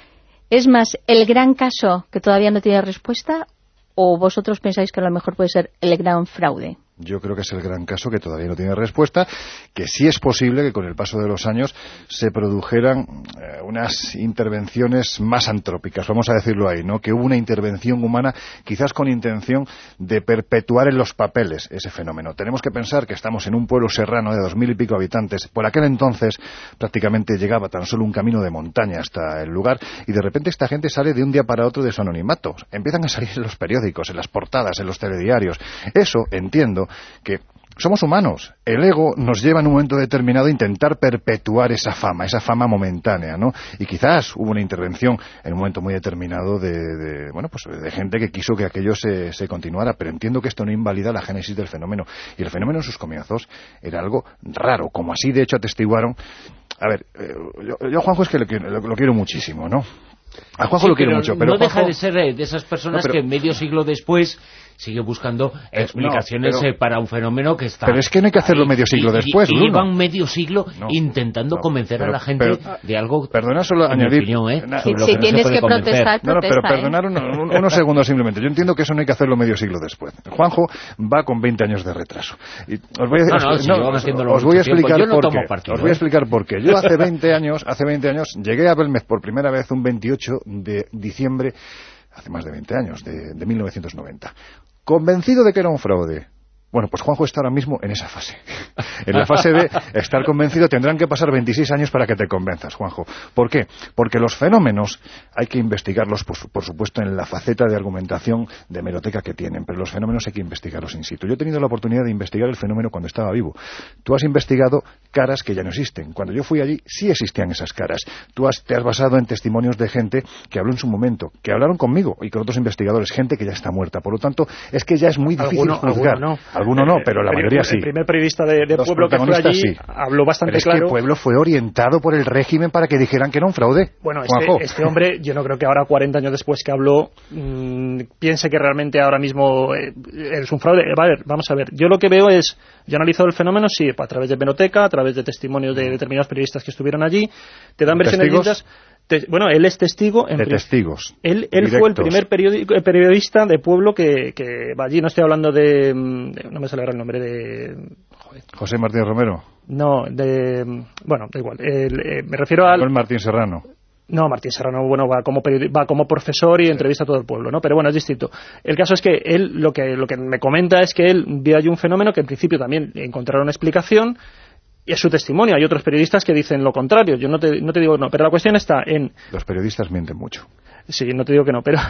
¿es más el gran caso que todavía no tiene respuesta o vosotros pensáis que a lo mejor puede ser el gran fraude? Yo creo que es el gran caso que todavía no tiene respuesta, que sí es posible que con el paso de los años se produjeran eh, unas intervenciones más antrópicas, vamos a decirlo ahí, ¿no? Que hubo una intervención humana quizás con intención de perpetuar en los papeles ese fenómeno. Tenemos que pensar que estamos en un pueblo serrano de dos mil y pico habitantes. Por aquel entonces prácticamente llegaba tan solo un camino de montaña hasta el lugar y de repente esta gente sale de un día para otro de su anonimato. Empiezan a salir en los periódicos, en las portadas, en los telediarios. Eso, entiendo que somos humanos. El ego nos lleva en un momento determinado a intentar perpetuar esa fama, esa fama momentánea, ¿no? Y quizás hubo una intervención en un momento muy determinado de, de bueno, pues de gente que quiso que aquello se, se continuara, pero entiendo que esto no invalida la génesis del fenómeno. Y el fenómeno en sus comienzos era algo raro, como así de hecho atestiguaron. A ver, eh, yo, yo a Juanjo es que lo, lo, lo quiero muchísimo, ¿no? A Juanjo sí, lo quiero mucho, pero no Juanjo... deja de ser de esas personas no, pero... que medio siglo después sigue buscando explicaciones no, pero... para un fenómeno que está... Pero es que no hay que hacerlo medio siglo y, después, y, Bruno. y llevan medio siglo no, no, intentando convencer pero, a la gente pero, de algo... Perdona solo añadir... Opinión, ¿eh? Si, si tienes que protestar, no, no, protesta, pero perdonar ¿eh? unos, unos segundos simplemente. Yo entiendo que eso no hay que hacerlo medio siglo después. Juanjo va con veinte años de retraso. Y os voy a, no, no, os, si no, os, os voy a explicar yo no por tomo qué. partido, Os voy a ¿eh? explicar por qué. Yo hace veinte años, hace veinte años llegué a Belmez por primera vez un veintiocho de diciembre, hace más de veinte años, de, de mil novecientos noventa. Convencido de que era un fraude. Bueno, pues Juanjo está ahora mismo en esa fase. En la fase de estar convencido tendrán que pasar veintiséis años para que te convenzas, Juanjo. ¿Por qué? Porque los fenómenos hay que investigarlos, por, por supuesto, en la faceta de argumentación de hemeroteca que tienen, pero los fenómenos hay que investigarlos in situ. Yo he tenido la oportunidad de investigar el fenómeno cuando estaba vivo. Tú has investigado caras que ya no existen. Cuando yo fui allí sí existían esas caras. Tú has, te has basado en testimonios de gente que habló en su momento, que hablaron conmigo y con otros investigadores, gente que ya está muerta. Por lo tanto, es que ya es muy difícil alguno, juzgar. Alguno no. Alguno no, pero la mayoría sí. El primer periodista de, de Pueblo que fue allí sí. habló bastante pero es claro. Que el Pueblo fue orientado por el régimen para que dijeran que era un fraude. Bueno, este, este hombre, yo no creo que ahora, cuarenta años después que habló, mmm, piense que realmente ahora mismo eh, es un fraude. Eh, vale, vamos a ver, yo lo que veo es, yo he analizado el fenómeno, sí, a través de hemeroteca, a través de testimonios de determinados periodistas que estuvieron allí, te dan versiones distintas. Te, bueno, él es testigo. En de testigos. Él, él fue el primer periodista de Pueblo que, que va allí. No estoy hablando de, de... No me sale ahora el nombre de... Joder. José Martín Romero. No, de... Bueno, da igual. El, eh, me refiero al... Martín Serrano. No, Martín Serrano, bueno, va como va como profesor y entrevista a todo el pueblo, ¿no? Pero bueno, es distinto. El caso es que él, lo que, lo que me comenta es que él vio allí un fenómeno que en principio también encontraron explicación. Y es su testimonio. Hay otros periodistas que dicen lo contrario. Yo no te, no te digo no, pero la cuestión está en... Los periodistas mienten mucho. Sí, no te digo que no, pero...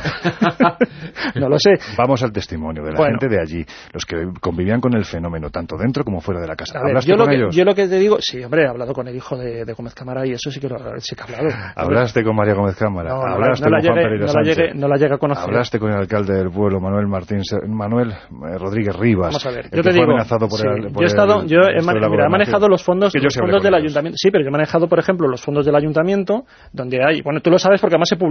no lo sé. Vamos al testimonio de la bueno. gente de allí, los que convivían con el fenómeno, tanto dentro como fuera de la casa. A ver, ¿Hablaste yo con lo que, ellos? Yo lo que te digo... Sí, hombre, he hablado con el hijo de, de Gómez Cámara y eso sí que lo sí que he hablado. ¿Hablaste con María Gómez Cámara? No, no, ¿Hablaste no la con Juan llegué, Pereira no Sánchez? La llegué, no la llegué a conocer. ¿Hablaste con el alcalde del pueblo, Manuel Martín Manuel eh, Rodríguez Rivas? Vamos a ver, el yo que te fue digo... amenazado por sí, el, por yo he estado... El, yo he, el, man, mira, he manejado los fondos, los fondos del ayuntamiento. Sí, pero yo he manejado, por ejemplo, los fondos del ayuntamiento, donde hay... Bueno, tú lo sabes porque además se publicó en tu revista.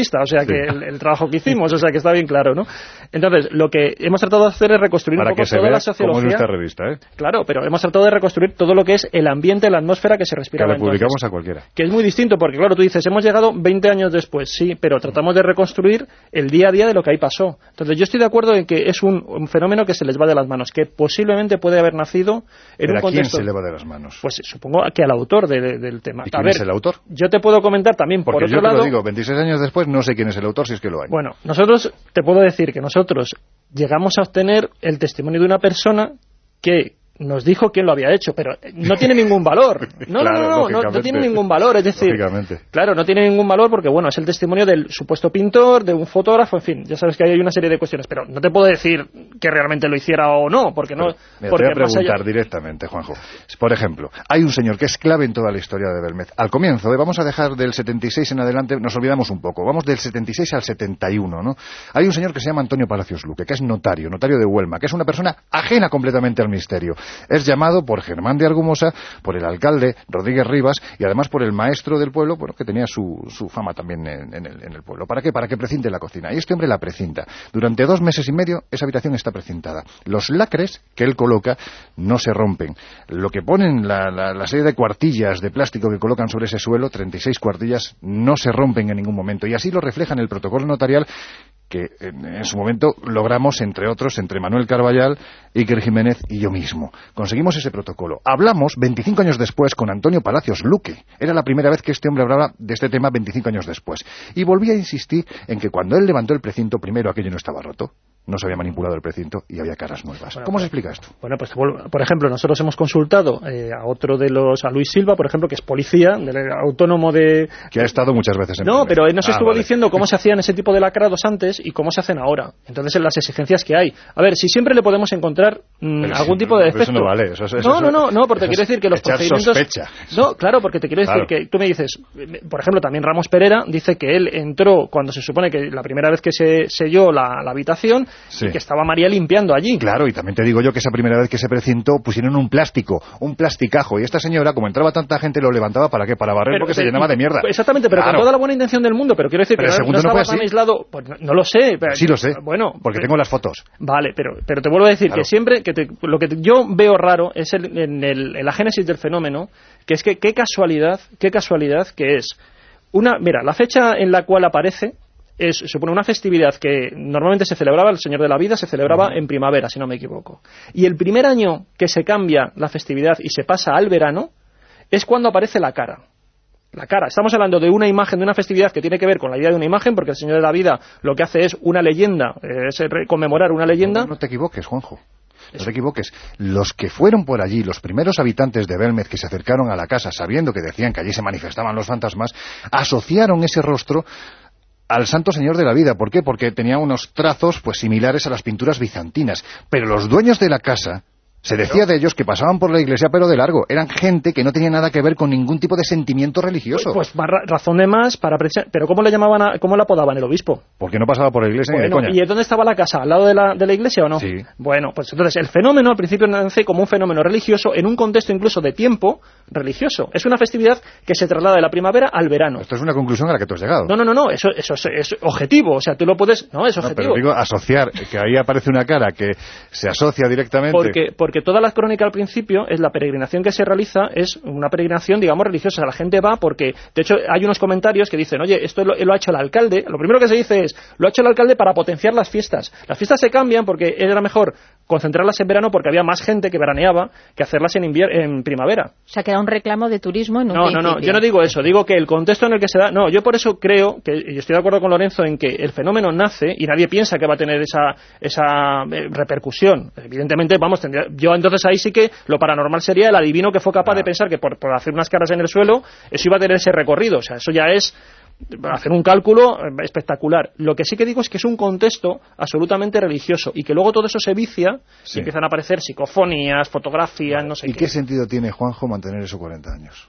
revista, o sea que el, el trabajo que hicimos, o sea que está bien claro, ¿no? Entonces, lo que hemos tratado de hacer es reconstruir Para un poco que se toda vea la sociología. cómo es esta revista, ¿eh? Claro, pero hemos tratado de reconstruir todo lo que es el ambiente, la atmósfera que se respiraba Que le publicamos entonces, a cualquiera. que es muy distinto, porque claro, tú dices, hemos llegado veinte años después, sí, pero tratamos de reconstruir el día a día de lo que ahí pasó. Entonces, yo estoy de acuerdo en que es un, un fenómeno que se les va de las manos, que posiblemente puede haber nacido en ¿Pero un a quién contexto... se le va de las manos? Pues supongo que al autor de, de, del tema. ¿Y quién a ver, es el autor? Yo te puedo comentar también, Porque por otro yo te lado... lo digo, veintiséis años después no sé quién es el autor, si es que lo hay. Bueno, nosotros, te puedo decir que nosotros llegamos a obtener el testimonio de una persona que nos dijo quién lo había hecho, pero no tiene ningún valor. No, Claro, no, no, no, no, no tiene ningún valor, es decir, lógicamente. claro, no tiene ningún valor porque, bueno, es el testimonio del supuesto pintor, de un fotógrafo, en fin, ya sabes que hay una serie de cuestiones, pero no te puedo decir que realmente lo hiciera o no, porque no... Mira, porque te voy a preguntar allá... directamente, Juanjo. Por ejemplo, hay un señor que es clave en toda la historia de Belmez. Al comienzo, ¿eh? Vamos a dejar del setenta y seis en adelante, nos olvidamos un poco, vamos del setenta y seis al setenta y uno, ¿no? Hay un señor que se llama Antonio Palacios Luque, que es notario, notario de Huelma, que es una persona ajena completamente al misterio. Es llamado por Germán de Argumosa, por el alcalde Rodríguez Rivas y además por el maestro del pueblo, bueno, que tenía su, su fama también en, en, el, en el pueblo. ¿Para qué? Para que precinte la cocina. Y este hombre la precinta. Durante dos meses y medio esa habitación está precintada. Los lacres que él coloca no se rompen. Lo que ponen, la, la, la serie de cuartillas de plástico que colocan sobre ese suelo, treinta y seis cuartillas, no se rompen en ningún momento. Y así lo refleja en el protocolo notarial que en, en su momento logramos, entre otros, entre Manuel Carballal, Iker Jiménez y yo mismo. Conseguimos ese protocolo. Hablamos veinticinco años después con Antonio Palacios Luque. Era la primera vez que este hombre hablaba de este tema veinticinco años después. Y volví a insistir en que cuando él levantó el precinto, primero aquello no estaba roto, no se había manipulado el precinto y había caras nuevas. Bueno, ¿Cómo pues, se explica esto? Bueno, pues por ejemplo, nosotros hemos consultado eh, a otro de los, a Luis Silva, por ejemplo, que es policía, del autónomo de... Que ha estado muchas veces en No, pero él nos ah, estuvo vale. diciendo cómo se hacían ese tipo de lacrados antes y cómo se hacen ahora. Entonces, en las exigencias que hay. A ver, si siempre le podemos encontrar mmm, algún sí, tipo de defecto. Eso no vale. Eso, eso, no, eso, no, no, no, porque te quiero decir que los echar procedimientos... sospecha. No, claro, porque te quiero decir Claro. que tú me dices, por ejemplo, también Ramos Pereira dice que él entró cuando se supone que la primera vez que se selló la, la habitación Sí. y que estaba María limpiando allí. Claro, y también te digo yo que esa primera vez que se precintó pusieron un plástico, un plasticajo, y esta señora, como entraba tanta gente, lo levantaba ¿para qué? Para barrer Pero, porque se eh, llenaba de mierda. Exactamente, pero Claro. con toda la buena intención del mundo, pero quiero decir Pero que el no, segundo no no fue estaba tan así. aislado, pues no, no lo sé. Pero, Sí lo sé, bueno, porque pero- tengo las fotos. Vale, pero, pero te vuelvo a decir Claro. que siempre, que te- lo que te- yo veo raro es el- en, el- en la génesis del fenómeno, que es que qué casualidad, qué casualidad que es una, mira, la fecha en la cual aparece es, supone una festividad que normalmente se celebraba, el Señor de la Vida se celebraba en primavera, si no me equivoco. Y el primer año que se cambia la festividad y se pasa al verano es cuando aparece la cara. La cara. Estamos hablando de una imagen, de una festividad que tiene que ver con la idea de una imagen, porque el Señor de la Vida lo que hace es una leyenda, eh, es re- conmemorar una leyenda. No, no te equivoques, Juanjo. No te equivoques. Los que fueron por allí, los primeros habitantes de Belmez que se acercaron a la casa sabiendo que decían que allí se manifestaban los fantasmas, asociaron ese rostro al Santo Señor de la Vida. ¿Por qué? Porque tenía unos trazos pues similares a las pinturas bizantinas. Pero los dueños de la casa, se decía de ellos que pasaban por la iglesia pero de largo. Eran gente que no tenía nada que ver con ningún tipo de sentimiento religioso. Pues, pues más ra- razón de más para apreciar. Pero ¿cómo le llamaban a, cómo le apodaban el obispo? Porque no pasaba por la iglesia ni de Bueno, coña. ¿y dónde estaba la casa? ¿Al lado de la, de la iglesia o no? Sí. Bueno, pues entonces el fenómeno al principio nace como un fenómeno religioso en un contexto incluso de tiempo religioso. Es una festividad que se traslada de la primavera al verano. Esto es una conclusión a la que tú has llegado. No, no, no, no, eso, eso es, es objetivo. O sea, tú lo puedes... No, es No, objetivo. pero digo, asociar, que ahí aparece una cara que se asocia directamente... Porque, porque toda la crónica al principio es la peregrinación que se realiza, es una peregrinación, digamos, religiosa. La gente va porque, de hecho, hay unos comentarios que dicen, oye, esto lo, lo ha hecho el alcalde. Lo primero que se dice es, lo ha hecho el alcalde para potenciar las fiestas. Las fiestas se cambian porque era mejor concentrarlas en verano porque había más gente que veraneaba que hacerlas en, invier en primavera. O sea, que era un reclamo de turismo en un No, no, principio. no, yo no digo eso, digo que el contexto en el que se da... No, yo por eso creo, que y estoy de acuerdo con Lorenzo en que el fenómeno nace y nadie piensa que va a tener esa, esa eh, repercusión. Evidentemente, vamos, tendría, yo entonces ahí sí que lo paranormal sería el adivino que fue capaz de pensar que por, por hacer unas caras en el suelo, eso iba a tener ese recorrido. O sea, eso ya es hacer un cálculo espectacular. Lo que sí que digo es que es un contexto absolutamente religioso y que luego todo eso se vicia Sí. y empiezan a aparecer psicofonías, fotografías, no sé ¿Y qué. qué sentido tiene, Juanjo, mantener eso cuarenta años?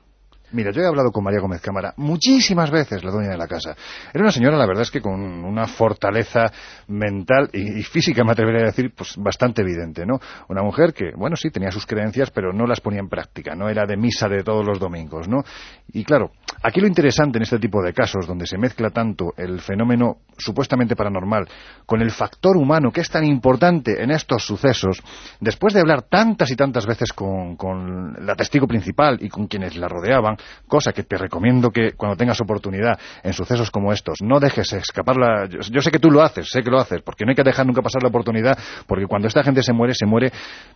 Mira, yo he hablado con María Gómez Cámara muchísimas veces, la dueña de la casa. Era una señora, la verdad es que con una fortaleza mental y, y física, me atrevería a decir, pues bastante evidente, ¿no? Una mujer que, bueno, sí, tenía sus creencias, pero no las ponía en práctica, no era de misa de todos los domingos, ¿no? Y claro, aquí lo interesante en este tipo de casos, donde se mezcla tanto el fenómeno supuestamente paranormal con el factor humano, que es tan importante en estos sucesos, después de hablar tantas y tantas veces con, con la testigo principal y con quienes la rodeaban, cosa que te recomiendo que cuando tengas oportunidad en sucesos como estos no dejes escaparla. Yo, yo sé que tú lo haces, sé que lo haces, porque no hay que dejar nunca pasar la oportunidad, porque cuando esta gente se muere, se muere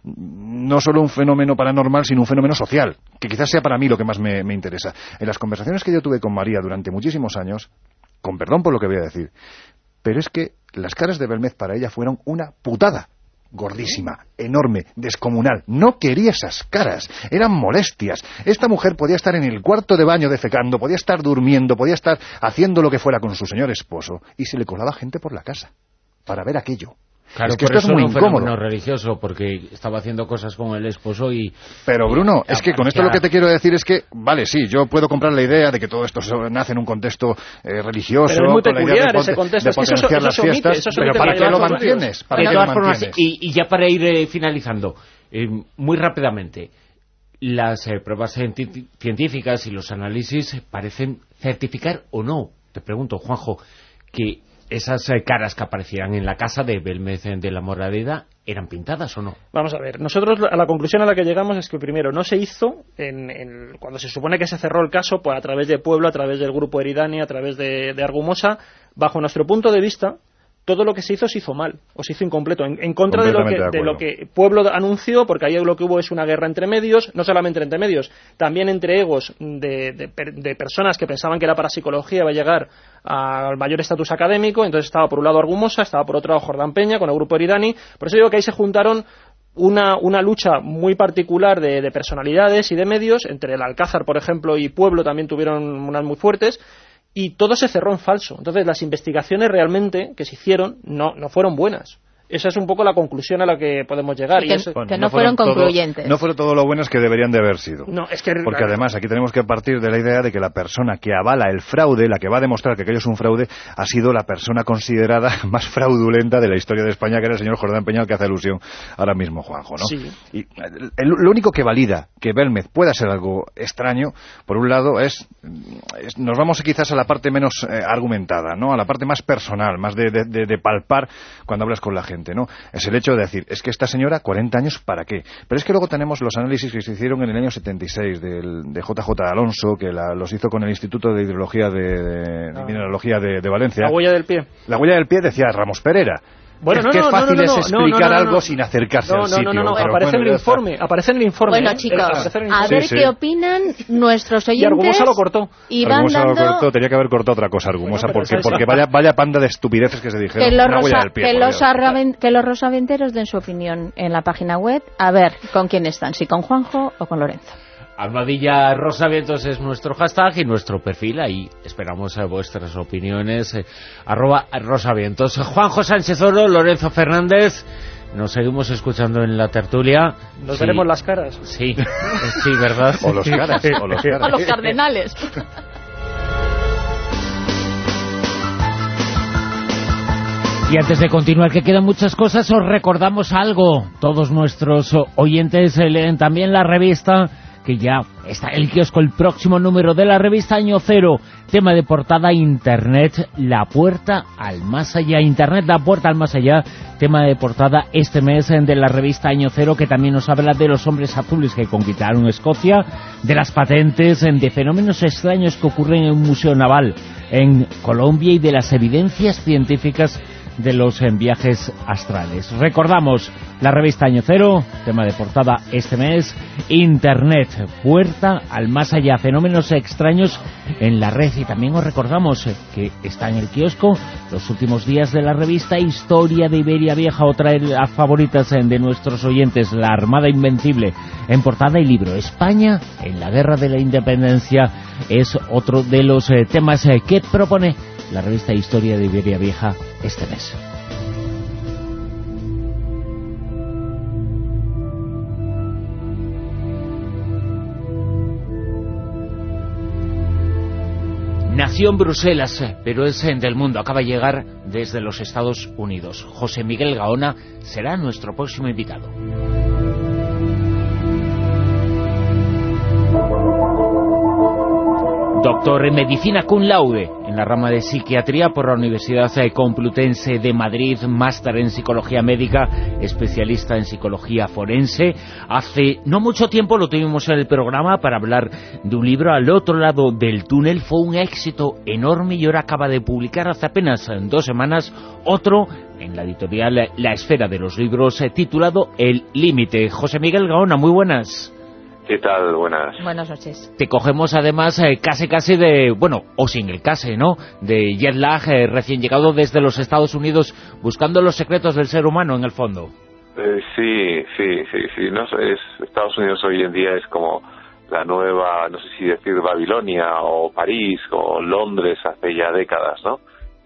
no solo un fenómeno paranormal, sino un fenómeno social, que quizás sea para mí lo que más me, me interesa. En las conversaciones que yo tuve con María durante muchísimos años, con perdón por lo que voy a decir, pero es que las caras de Belmez para ella fueron una putada. Gordísima, enorme, descomunal. No quería esas caras, eran molestias. Esta mujer podía estar en el cuarto de baño defecando, podía estar durmiendo, podía estar haciendo lo que fuera con su señor esposo, y se le colaba gente por la casa para ver aquello. Claro, es que por esto eso es muy no incómodo. fenómeno religioso, porque estaba haciendo cosas con el esposo y... Pero Bruno, y es que con esto lo que te quiero decir es que, vale, sí, yo puedo comprar la idea de que todo esto nace en un contexto eh, religioso, pero es muy con peculiar la idea de, ese contexto, de es que eso, potenciar eso las se omite, fiestas, eso se pero omite ¿para en qué lo los mantienes? ¿Para De qué lo todas formas, mantienes? y, y ya para ir eh, finalizando, eh, muy rápidamente, las eh, pruebas cienti- científicas y los análisis parecen certificar o no, te pregunto, Juanjo, que esas eh, caras que aparecían en la casa de Belmez de la Moraleda eran pintadas o no. Vamos a ver, nosotros a la conclusión a la que llegamos es que primero no se hizo en, en, cuando se supone que se cerró el caso, pues a través de Pueblo, a través del grupo Eridani, a través de, de Argumosa. Bajo nuestro punto de vista, todo lo que se hizo se hizo mal, o se hizo incompleto, en, en contra de lo, que, de, de lo que Pueblo anunció, porque ahí lo que hubo es una guerra entre medios, no solamente entre medios, también entre egos de, de, de personas que pensaban que era para psicología, iba a llegar al mayor estatus académico. Entonces estaba por un lado Argumosa, estaba por otro lado Jordán Peña con el grupo Eridani. Por eso digo que ahí se juntaron una, una lucha muy particular de, de personalidades y de medios, entre el Alcázar, por ejemplo, y Pueblo también tuvieron unas muy fuertes, y todo se cerró en falso. Entonces las investigaciones realmente que se hicieron no, no fueron buenas. Esa es un poco la conclusión a la que podemos llegar. Y y que, eso, bueno, que no, no fueron, fueron concluyentes. Todo, no fueron todo lo buenas que deberían de haber sido. No, es que, Porque además aquí tenemos que partir de la idea de que la persona que avala el fraude, la que va a demostrar que aquello es un fraude, ha sido la persona considerada más fraudulenta de la historia de España, que era el señor Jordán Peña, al que hace alusión ahora mismo Juanjo, ¿no? Sí. Y el, el, lo único que valida que Belmez pueda ser algo extraño, por un lado, es, es nos vamos quizás a la parte menos eh, argumentada, ¿no? A la parte más personal, más de, de, de, de palpar cuando hablas con la gente, ¿no? Es el hecho de decir, es que esta señora, cuarenta años, ¿para qué? Pero es que luego tenemos los análisis que se hicieron en el año setenta y seis del, de J J Alonso, que la, los hizo con el Instituto de Hidrología de, de, ah. de Mineralogía de, de Valencia. La huella del pie. La huella del pie decía Ramos Pereira. Bueno, es no, que no, fácil no, no, es no, explicar no, no, no, algo no. sin acercarse no, al no, sitio. No, no, no, pero aparece bueno, en el informe, aparece en el informe. Bueno, ¿eh? chicos, el a ver sí, qué sí. opinan nuestros oyentes. Y Argumosa lo cortó. Y van Argumosa dando... lo cortó, tenía que haber cortado otra cosa, Argumosa, Bueno, porque, eso- porque vaya, vaya panda de estupideces que se dijeron. Que los, Una huella rosa, del pie, que, por los Dios. arraven- que los rosaventeros den su opinión en la página web. A ver con quién están, si con Juanjo o con Lorenzo. Almohadilla Rosavientos es nuestro hashtag y nuestro perfil. Ahí esperamos a vuestras opiniones. Eh, arroba Rosavientos. Juanjo Sánchez Oro, Lorenzo Fernández. Nos seguimos escuchando en la tertulia. Nos sí. veremos las caras. Sí, sí, ¿verdad? O los caras, o los caras. O los cardenales. Y antes de continuar, que quedan muchas cosas, os recordamos algo. Todos nuestros oyentes leen también la revista, que ya está en el kiosco, el próximo número de la revista Año Cero. Tema de portada, Internet, la puerta al más allá. Internet, la puerta al más allá. Tema de portada este mes de la revista Año Cero, que también nos habla de los hombres azules que conquistaron Escocia, de las patentes, de fenómenos extraños que ocurren en un museo naval en Colombia y de las evidencias científicas de los en viajes astrales. Recordamos, la revista Año Cero, tema de portada este mes, Internet, puerta al más allá, fenómenos extraños en la red. Y también os recordamos que está en el kiosco los últimos días de la revista Historia de Iberia Vieja, otra de las favoritas de nuestros oyentes, La Armada Invencible, en portada y libro. España en la Guerra de la Independencia es otro de los eh, temas eh, que propone la revista Historia de Iberia Vieja este mes. Nació en Bruselas, pero es del mundo. Acaba de llegar desde los Estados Unidos. José Miguel Gaona será nuestro próximo invitado. Doctor en Medicina cum laude en la rama de Psiquiatría por la Universidad Complutense de Madrid, máster en Psicología Médica, especialista en Psicología Forense. Hace no mucho tiempo lo tuvimos en el programa para hablar de un libro, Al otro lado del túnel. Fue un éxito enorme y ahora acaba de publicar hace apenas dos semanas otro en la editorial La Esfera de los Libros, titulado El Límite. José Miguel Gaona, muy buenas. ¿Qué tal? Buenas. Buenas noches. Te cogemos además eh, casi casi de, bueno, o sin el casi, ¿no?, de jet lag, eh, recién llegado desde los Estados Unidos, buscando los secretos del ser humano en el fondo. Eh, sí, sí, sí, sí. No, es, Estados Unidos hoy en día es como la nueva, no sé si decir Babilonia o París o Londres hace ya décadas, ¿no?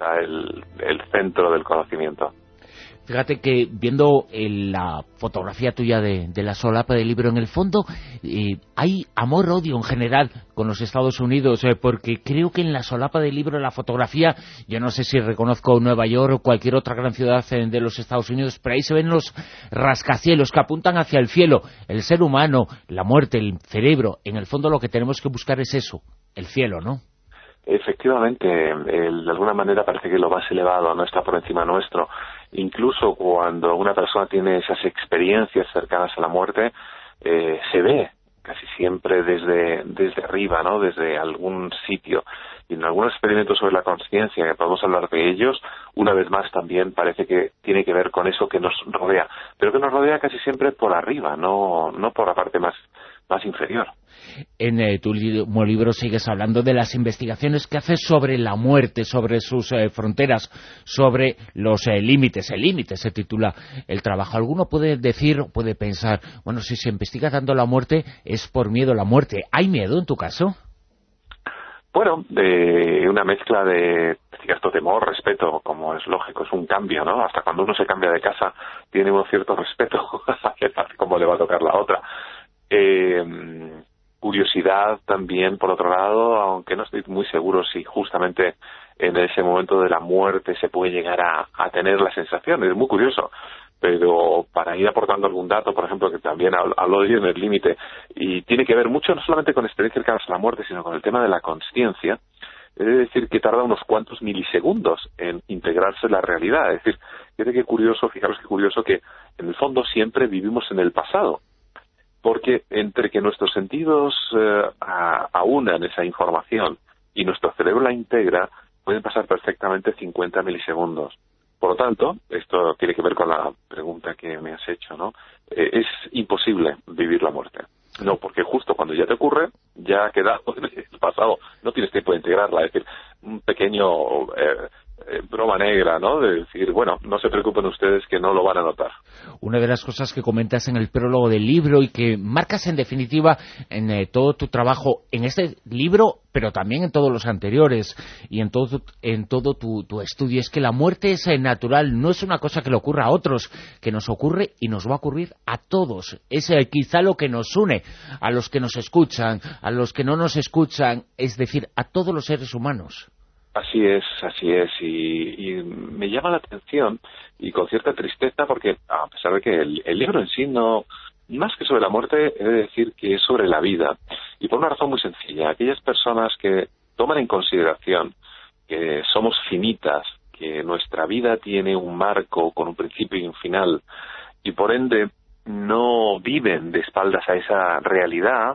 El, el centro del conocimiento. Fíjate que viendo el, la fotografía tuya de, de la solapa del libro, en el fondo eh, hay amor-odio en general con los Estados Unidos, eh, porque creo que en la solapa del libro, la fotografía, yo no sé si reconozco Nueva York o cualquier otra gran ciudad eh, de los Estados Unidos, pero ahí se ven los rascacielos que apuntan hacia el cielo, el ser humano, la muerte, el cerebro. En el fondo lo que tenemos que buscar es eso, el cielo, ¿no? Efectivamente, el, de alguna manera parece que lo más elevado no está por encima nuestro. Incluso cuando una persona tiene esas experiencias cercanas a la muerte, eh, se ve casi siempre desde desde arriba, ¿no? Desde algún sitio. Y en algunos experimentos sobre la conciencia, que podemos hablar de ellos, una vez más también parece que tiene que ver con eso que nos rodea, pero que nos rodea casi siempre por arriba, no no por la parte más más inferior. En eh, tu libro, libro sigues hablando de las investigaciones que haces sobre la muerte, sobre sus eh, fronteras, sobre los eh, límites. El límite se titula el trabajo. Alguno puede decir, puede pensar, bueno, si se investiga tanto la muerte es por miedo a la muerte. ¿Hay miedo en tu caso? Bueno, de una mezcla de cierto temor, respeto, como es lógico, es un cambio, ¿no? Hasta cuando uno se cambia de casa tiene un cierto respeto a cómo le va a tocar la otra. Eh, curiosidad también, por otro lado, aunque no estoy muy seguro si justamente en ese momento de la muerte se puede llegar a, a tener la sensación. Es muy curioso, pero para ir aportando algún dato, por ejemplo, que también habló de ello en el límite, y tiene que ver mucho no solamente con experiencias cercanas a la muerte, sino con el tema de la consciencia. Es decir, que tarda unos cuantos milisegundos en integrarse en la realidad. Es decir, fíjate qué curioso, fijaros qué curioso que en el fondo siempre vivimos en el pasado. Porque entre que nuestros sentidos eh, aunan esa información y nuestro cerebro la integra, pueden pasar perfectamente cincuenta milisegundos. Por lo tanto, esto tiene que ver con la pregunta que me has hecho, ¿no? Eh, es imposible vivir la muerte. No, porque justo cuando ya te ocurre, ya ha quedado en el pasado. No tienes tiempo de integrarla. Es decir, un pequeño eh, eh, broma negra, ¿no? De decir, bueno, no se preocupen ustedes que no lo van a notar. Una de las cosas que comentas en el prólogo del libro y que marcas en definitiva en eh, todo tu trabajo, en este libro, pero también en todos los anteriores y en todo, en todo tu, tu estudio, es que la muerte es eh, natural, no es una cosa que le ocurra a otros, que nos ocurre y nos va a ocurrir a todos. Es eh, quizá lo que nos une a los que nos escuchan, a los que no nos escuchan, es decir, a todos los seres humanos. Así es, así es, y, y me llama la atención y con cierta tristeza porque a pesar de que el, el libro en sí no, más que sobre la muerte, he de decir que es sobre la vida, y por una razón muy sencilla. Aquellas personas que toman en consideración que somos finitas, que nuestra vida tiene un marco con un principio y un final, y por ende no viven de espaldas a esa realidad,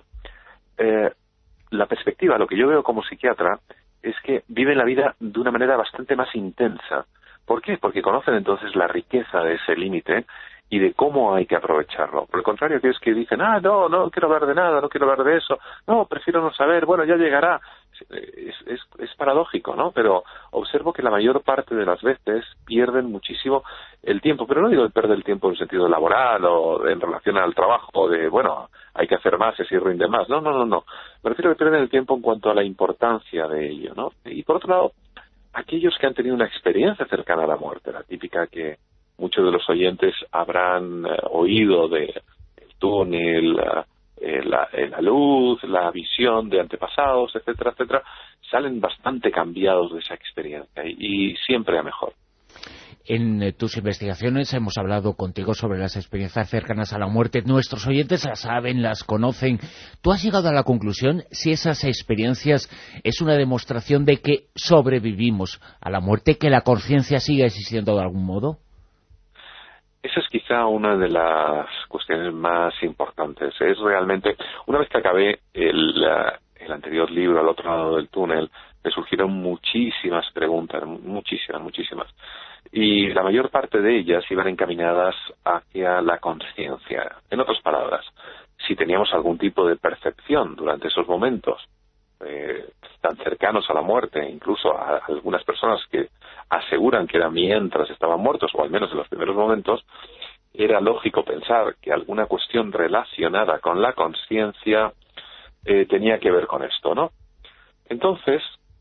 eh, la perspectiva, lo que yo veo como psiquiatra, es que viven la vida de una manera bastante más intensa. ¿Por qué? Porque conocen entonces la riqueza de ese límite y de cómo hay que aprovecharlo. Por el contrario, aquellos que dicen, ah, no, no quiero hablar de nada, no quiero hablar de eso, no, prefiero no saber, bueno, ya llegará. Es, es, es paradójico, ¿no? Pero observo que la mayor parte de las veces pierden muchísimo el tiempo. Pero no digo de perder el tiempo en sentido laboral o en relación al trabajo, o de, bueno, hay que hacer más y así rinde más. No, no, no, no. Me refiero a que pierden el tiempo en cuanto a la importancia de ello, ¿no? Y por otro lado, aquellos que han tenido una experiencia cercana a la muerte, la típica que muchos de los oyentes habrán eh, oído de el túnel, eh, la, la luz, la visión de antepasados, etcétera, etcétera, salen bastante cambiados de esa experiencia y, y siempre a mejor. En eh, tus investigaciones hemos hablado contigo sobre las experiencias cercanas a la muerte. Nuestros oyentes las saben, las conocen. ¿Tú has llegado a la conclusión si esas experiencias es una demostración de que sobrevivimos a la muerte, que la conciencia sigue existiendo de algún modo? Esa es quizá una de las cuestiones más importantes. Es realmente, una vez que acabé el, el anterior libro, Al otro lado del túnel, me surgieron muchísimas preguntas, muchísimas, muchísimas. Y la mayor parte de ellas iban encaminadas hacia la conciencia. En otras palabras, si teníamos algún tipo de percepción durante esos momentos eh, tan cercanos a la muerte, incluso a algunas personas que aseguran que era mientras estaban muertos, o al menos en los primeros momentos, era lógico pensar que alguna cuestión relacionada con la conciencia eh, tenía que ver con esto, ¿no? Entonces,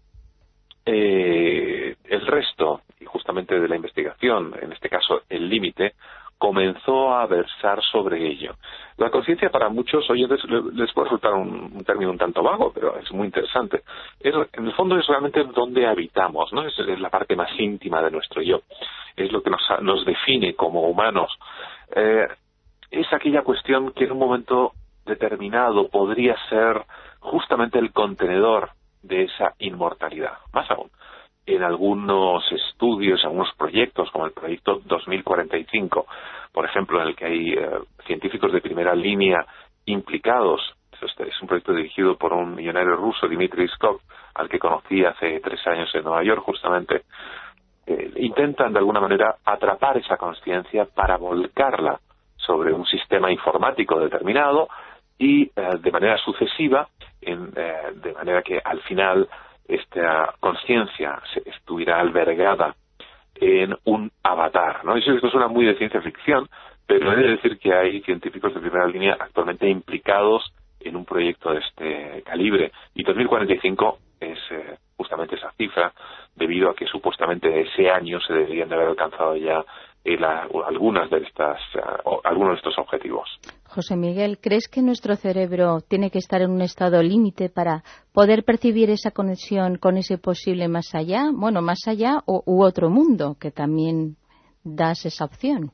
eh, el resto, y justamente de la investigación, en este caso el límite, comenzó a versar sobre ello. La conciencia para muchos oyentes les puede resultar un, un término un tanto vago, pero es muy interesante. Es, en el fondo es realmente donde habitamos, ¿no? Es, es la parte más íntima de nuestro yo. Es lo que nos, nos define como humanos. Eh, es aquella cuestión que en un momento determinado podría ser justamente el contenedor de esa inmortalidad. Más aún, en algunos estudios, algunos proyectos, como el proyecto dos mil cuarenta y cinco, por ejemplo, en el que hay eh, científicos de primera línea implicados. Este es un proyecto dirigido por un millonario ruso, Dmitry Skov, al que conocí hace tres años en Nueva York, justamente. Eh, intentan, de alguna manera, atrapar esa conciencia para volcarla sobre un sistema informático determinado y, eh, de manera sucesiva, en, eh, de manera que, al final, esta conciencia estuviera albergada en un avatar, ¿no? Eso, esto suena muy de ciencia ficción, pero he de decir que hay científicos de primera línea actualmente implicados en un proyecto de este calibre, y dos mil cuarenta y cinco es eh, justamente esa cifra, debido a que supuestamente ese año se deberían de haber alcanzado ya eh, la, algunas de estas, uh, algunos de estos objetivos. José Miguel, ¿crees que nuestro cerebro tiene que estar en un estado límite para poder percibir esa conexión con ese posible más allá? Bueno, más allá o, u otro mundo, que también das esa opción.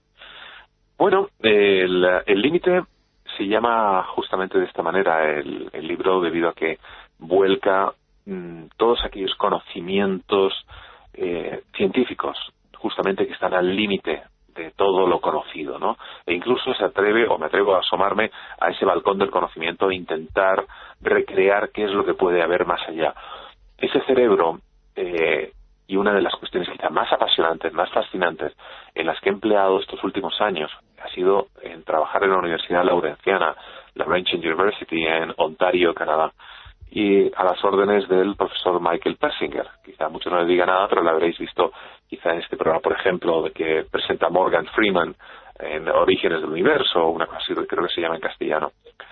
Bueno, el límite se llama justamente de esta manera el, el libro, debido a que vuelca mmm, todos aquellos conocimientos eh, científicos, justamente que están al límite de todo lo conocido, ¿no? E incluso se atreve, o me atrevo a asomarme a ese balcón del conocimiento e intentar recrear qué es lo que puede haber más allá. Ese cerebro, eh, y una de las cuestiones quizá más apasionantes, más fascinantes, en las que he empleado estos últimos años, ha sido en trabajar en la Universidad Laurenciana, la Laurentian University, en Ontario, Canadá, y a las órdenes del profesor Michael Persinger. Quizá muchos no le diga nada, pero lo habréis visto quizá en este programa, por ejemplo, de que presenta Morgan Freeman en Orígenes del Universo, o una cosa así, creo que se llama en castellano.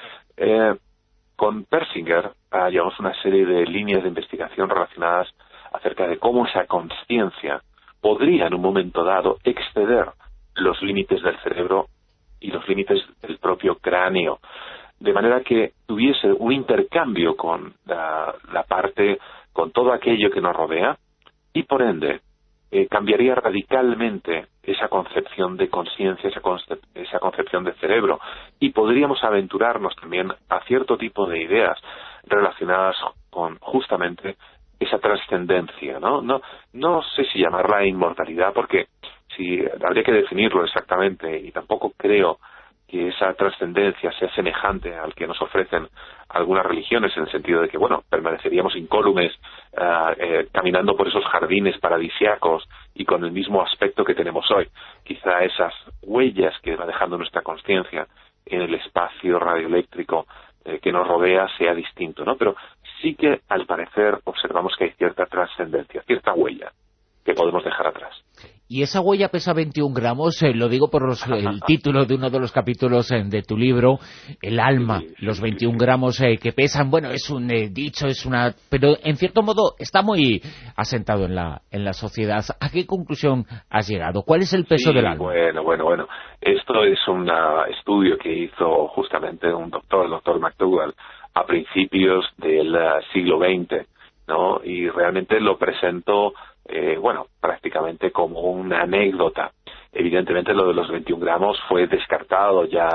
Eh, con Persinger eh, llevamos una serie de líneas de investigación relacionadas acerca de cómo esa conciencia podría en un momento dado exceder los límites del cerebro y los límites del propio cráneo, de manera que tuviese un intercambio con la, la parte, con todo aquello que nos rodea, y por ende eh, cambiaría radicalmente esa concepción de conciencia, esa, concep esa concepción de cerebro, y podríamos aventurarnos también a cierto tipo de ideas relacionadas con justamente esa trascendencia, ¿no? No, no sé si llamarla inmortalidad, porque si habría que definirlo exactamente, y tampoco creo que esa trascendencia sea semejante al que nos ofrecen algunas religiones, en el sentido de que, bueno, permaneceríamos incólumes uh, eh, caminando por esos jardines paradisíacos y con el mismo aspecto que tenemos hoy. Quizá esas huellas que va dejando nuestra conciencia en el espacio radioeléctrico eh, que nos rodea sea distinto, ¿no? Pero sí que, al parecer, observamos que hay cierta trascendencia, cierta huella que podemos dejar atrás. Y esa huella pesa veintiún gramos, eh, lo digo por los, el título de uno de los capítulos eh, de tu libro, El alma, sí, sí, los veintiún sí, sí. gramos eh, que pesan. Bueno, es un eh, dicho, es una... pero en cierto modo está muy asentado en la en la sociedad. ¿A qué conclusión has llegado? ¿Cuál es el peso sí, del alma? Bueno, bueno, bueno. Esto es un estudio que hizo justamente un doctor, el doctor McDougall, a principios del uh, siglo veinte. ¿no? Y realmente lo presentó, eh, bueno, prácticamente como una anécdota. Evidentemente lo de los veintiún gramos fue descartado ya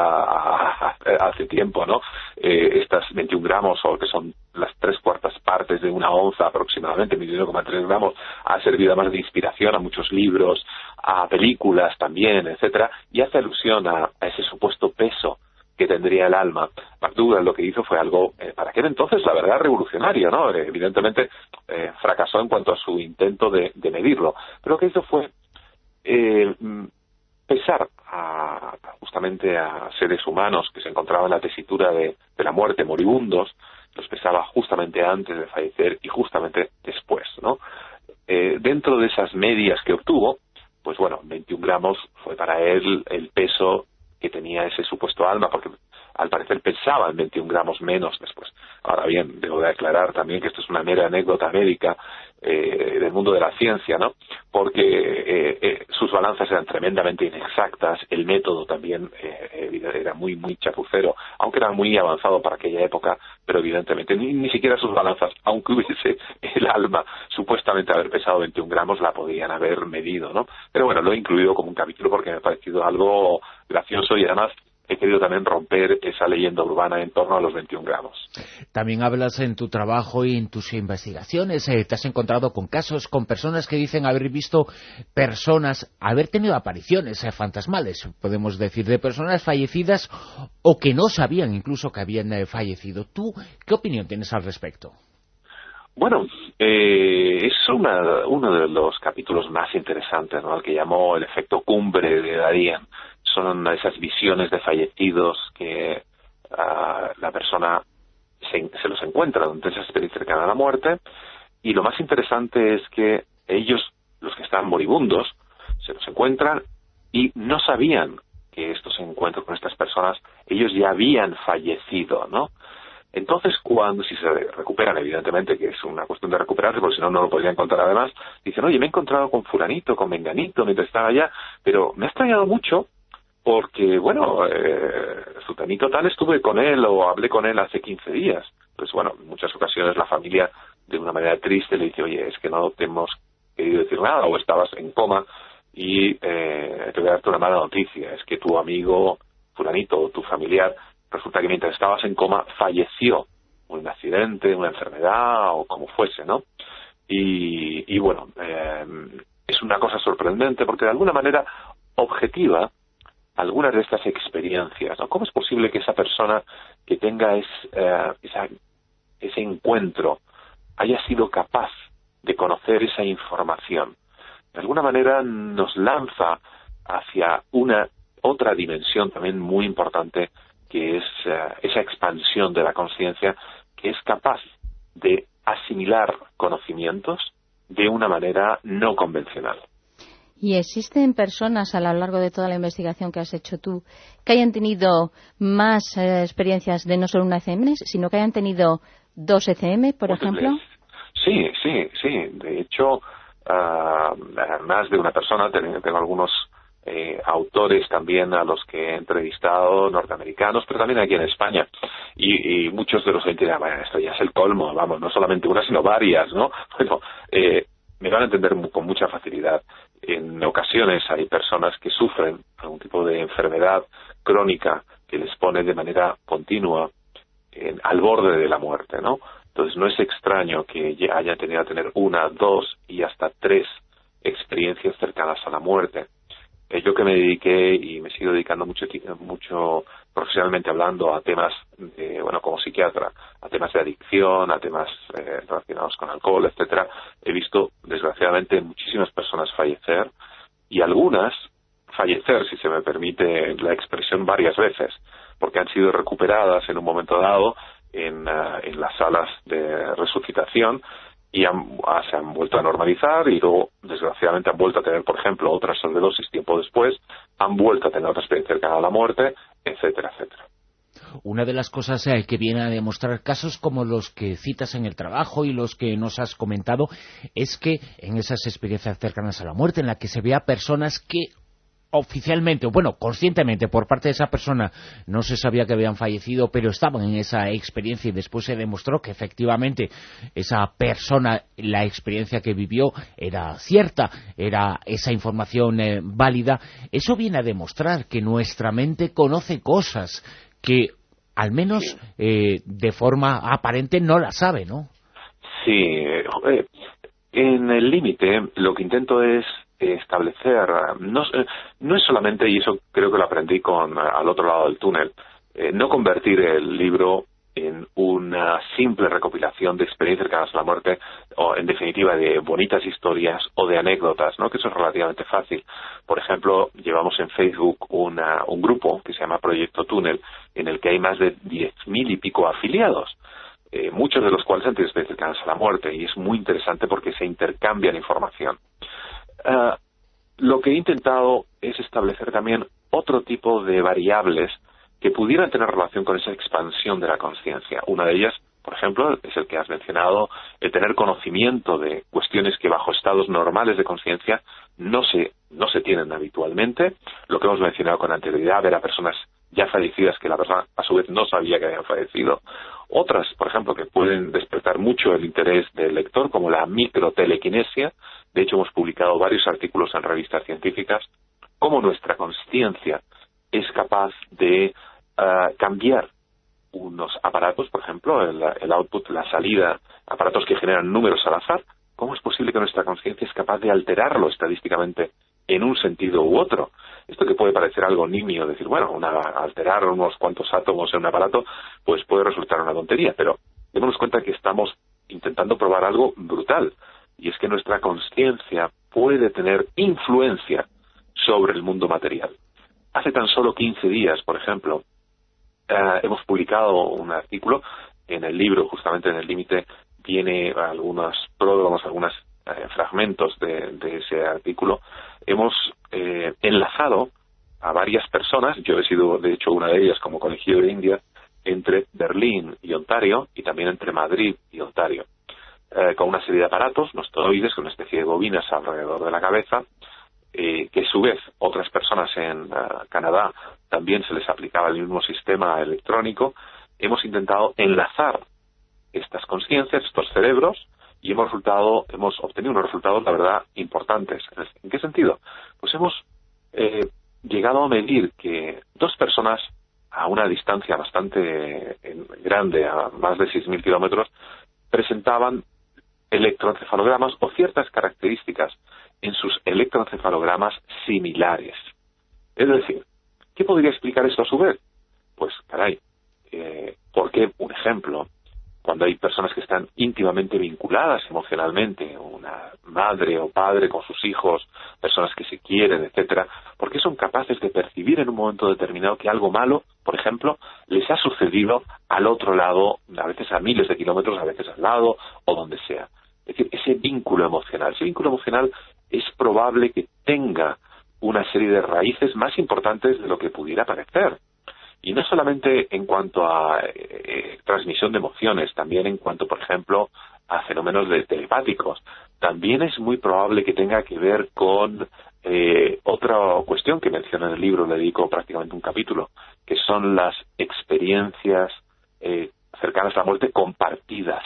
hace tiempo, ¿no? Eh, estas veintiún gramos, o que son las tres cuartas partes de una onza aproximadamente, veintiuno coma tres gramos, ha servido además de inspiración a muchos libros, a películas también, etcétera, y hace alusión a, a ese supuesto peso que tendría el alma. McDougall lo que hizo fue algo, eh, para aquel entonces, la verdad, revolucionario, ¿no? Eh, evidentemente eh, fracasó en cuanto a su intento de, de medirlo, pero lo que hizo fue eh, pesar a, justamente a seres humanos que se encontraban en la tesitura de, de la muerte, moribundos, los pesaba justamente antes de fallecer y justamente después, ¿no? Eh, dentro de esas medias que obtuvo, pues bueno, veintiún gramos fue para él el peso que tenía ese supuesto alma, porque al parecer pensaba en veintiún gramos menos después. Ahora bien, debo de aclarar también que esto es una mera anécdota médica eh, del mundo de la ciencia, ¿no? Porque eh, eh, sus balanzas eran tremendamente inexactas, el método también eh, era muy muy chapucero, aunque era muy avanzado para aquella época, pero evidentemente ni, ni siquiera sus balanzas, aunque hubiese el alma supuestamente haber pesado veintiún gramos, la podían haber medido, ¿no? Pero bueno, lo he incluido como un capítulo porque me ha parecido algo gracioso y además he querido también romper esa leyenda urbana en torno a los veintiún gramos. También hablas en tu trabajo y en tus investigaciones, eh, te has encontrado con casos, con personas que dicen haber visto personas, haber tenido apariciones eh, fantasmales, podemos decir, de personas fallecidas o que no sabían incluso que habían eh, fallecido. ¿Tú qué opinión tienes al respecto? Bueno, eh, es una, uno de los capítulos más interesantes, ¿no? El que llamó el efecto cumbre de Darien. Son esas visiones de fallecidos que uh, la persona se, se los encuentra durante esa experiencia cercana a la muerte, y lo más interesante es que ellos, los que están moribundos, se los encuentran y no sabían que estos encuentros con estas personas, ellos ya habían fallecido, ¿no? Entonces, cuando, si se recuperan, evidentemente, que es una cuestión de recuperarse, porque si no, no lo podrían contar además, dicen, oye, me he encontrado con fulanito, con menganito, mientras estaba allá, pero me ha extrañado mucho porque, bueno, eh, fulanito tal, estuve con él o hablé con él hace quince días. Pues bueno, en muchas ocasiones la familia, de una manera triste, le dice, oye, es que no te hemos querido decir nada, o estabas en coma y eh, te voy a darte una mala noticia, es que tu amigo fulanito o tu familiar resulta que mientras estabas en coma falleció, un accidente, una enfermedad o como fuese, ¿no? Y, y bueno, eh, es una cosa sorprendente porque de alguna manera objetiva algunas de estas experiencias, ¿no? ¿Cómo es posible que esa persona que tenga es, eh, esa, ese encuentro haya sido capaz de conocer esa información? De alguna manera nos lanza hacia una otra dimensión también muy importante, que es uh, esa expansión de la conciencia, que es capaz de asimilar conocimientos de una manera no convencional. ¿Y existen personas a lo largo de toda la investigación que has hecho tú que hayan tenido más eh, experiencias de no solo una E C M, sino que hayan tenido dos E C M, por Múltiples. ejemplo? Sí, sí, sí. De hecho, uh, más de una persona, tengo, tengo algunos Eh, autores también a los que he entrevistado, norteamericanos, pero también aquí en España, y, y muchos de los que dirán, bueno, esto ya es el colmo, vamos, no solamente una sino varias, ¿no? Bueno, eh, me van a entender con mucha facilidad. En ocasiones hay personas que sufren algún tipo de enfermedad crónica que les pone de manera continua en, al borde de la muerte, ¿no? Entonces no es extraño que ya hayan tenido que tener una, dos y hasta tres experiencias cercanas a la muerte. Yo que me dediqué y me sigo dedicando mucho mucho profesionalmente hablando a temas, de, bueno, como psiquiatra, a temas de adicción, a temas eh, relacionados con alcohol, etcétera, he visto, desgraciadamente, muchísimas personas fallecer, y algunas fallecer, si se me permite la expresión, varias veces, porque han sido recuperadas en un momento dado en, uh, en las salas de resucitación, y han, se han vuelto a normalizar y luego, desgraciadamente, han vuelto a tener, por ejemplo, otra sobredosis tiempo después, han vuelto a tener otra experiencia cercana a la muerte, etcétera, etcétera. Una de las cosas eh, que viene a demostrar casos como los que citas en el trabajo y los que nos has comentado es que en esas experiencias cercanas a la muerte, en las que se ve a personas que oficialmente, o bueno, conscientemente por parte de esa persona no se sabía que habían fallecido, pero estaban en esa experiencia y después se demostró que efectivamente esa persona, la experiencia que vivió era cierta, era esa información eh, válida. Eso viene a demostrar que nuestra mente conoce cosas que al menos eh, de forma aparente no las sabe, ¿no? Sí, eh, en el límite lo que intento es establecer, no, no es solamente, y eso creo que lo aprendí con Al otro lado del túnel, eh, no convertir el libro en una simple recopilación de experiencias cercanas a la muerte, o en definitiva de bonitas historias o de anécdotas, ¿no? Que eso es relativamente fácil. Por ejemplo, llevamos en Facebook una, un grupo que se llama Proyecto Túnel, en el que hay más de diez mil y pico afiliados. Eh, muchos de los cuales han tenido experiencias cercanas a la muerte, y es muy interesante porque se intercambian información. Uh, lo que he intentado es establecer también otro tipo de variables que pudieran tener relación con esa expansión de la conciencia. Una de ellas, por ejemplo, es el que has mencionado, el tener conocimiento de cuestiones que bajo estados normales de conciencia no se, no se tienen habitualmente. Lo que hemos mencionado con anterioridad, ver a personas ya fallecidas que la persona a su vez no sabía que habían fallecido. Otras, por ejemplo, que pueden despertar mucho el interés del lector, como la microtelequinesia. De hecho, hemos publicado varios artículos en revistas científicas, cómo nuestra consciencia es capaz de uh, cambiar unos aparatos, por ejemplo, el, el output, la salida, aparatos que generan números al azar. ¿Cómo es posible que nuestra conciencia es capaz de alterarlo estadísticamente en un sentido u otro? Esto que puede parecer algo nimio, decir, bueno, una, alterar unos cuantos átomos en un aparato, pues puede resultar una tontería, pero démonos cuenta que estamos intentando probar algo brutal, y es que nuestra conciencia puede tener influencia sobre el mundo material. Hace tan solo quince días, por ejemplo, eh, hemos publicado un artículo en el libro, justamente en el límite, tiene algunos prólogos, algunos eh, fragmentos de, de ese artículo. Hemos eh, enlazado a varias personas, yo he sido de hecho una de ellas como conejillo de India, entre Berlín y Ontario, y también entre Madrid y Ontario, eh, con una serie de aparatos, nostoides, con una especie de bobinas alrededor de la cabeza, eh, que a su vez otras personas en uh, Canadá también se les aplicaba el mismo sistema electrónico. Hemos intentado enlazar estas conciencias, estos cerebros, y hemos resultado, hemos obtenido unos resultados, la verdad, importantes. ¿En qué sentido? Pues hemos eh, llegado a medir que dos personas a una distancia bastante grande, a más de seis mil kilómetros, presentaban electroencefalogramas o ciertas características en sus electroencefalogramas similares. Es decir, ¿qué podría explicar esto a su vez? Pues, caray, eh, ¿por qué, un ejemplo, cuando hay personas que están íntimamente vinculadas emocionalmente, una madre o padre con sus hijos, personas que se quieren, etcétera, ¿por qué son capaces de percibir en un momento determinado que algo malo, por ejemplo, les ha sucedido al otro lado, a veces a miles de kilómetros, a veces al lado o donde sea? Es decir, ese vínculo emocional, ese vínculo emocional es probable que tenga una serie de raíces más importantes de lo que pudiera parecer. Y no solamente en cuanto a eh, transmisión de emociones, también en cuanto, por ejemplo, a fenómenos de telepáticos. También es muy probable que tenga que ver con eh, otra cuestión que menciono en el libro, le dedico prácticamente un capítulo, que son las experiencias eh, cercanas a la muerte compartidas.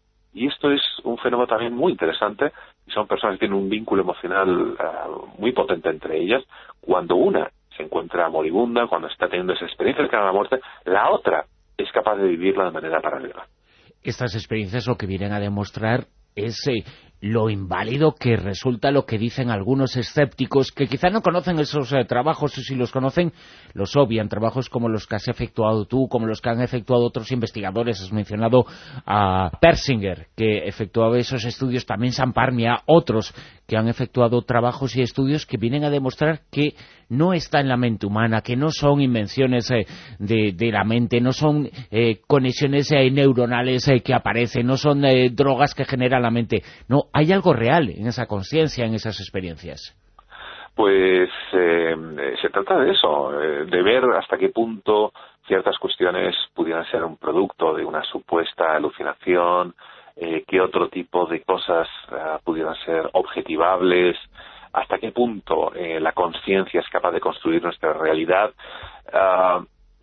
Y esto es un fenómeno también muy interesante, y son personas que tienen un vínculo emocional uh, muy potente entre ellas. Cuando una se encuentra moribunda, cuando está teniendo esa experiencia cercana a la muerte, la otra es capaz de vivirla de manera paralela. Estas experiencias lo que vienen a demostrar es eh, lo inválido que resulta lo que dicen algunos escépticos que quizá no conocen esos eh, trabajos, o si los conocen, los obvian. Trabajos como los que has efectuado tú, como los que han efectuado otros investigadores. Has mencionado a Persinger, que efectuaba esos estudios, también Samparmia, otros que han efectuado trabajos y estudios que vienen a demostrar que no está en la mente humana, que no son invenciones eh, de, de la mente, no son eh, conexiones eh, neuronales eh, que aparecen, no son eh, drogas que genera la mente. No, hay algo real en esa conciencia, en esas experiencias. Pues eh, se trata de eso, eh, de ver hasta qué punto ciertas cuestiones pudieran ser un producto de una supuesta alucinación, eh, qué otro tipo de cosas uh, pudieran ser objetivables. hasta qué punto eh, la conciencia es capaz de construir nuestra realidad. Uh,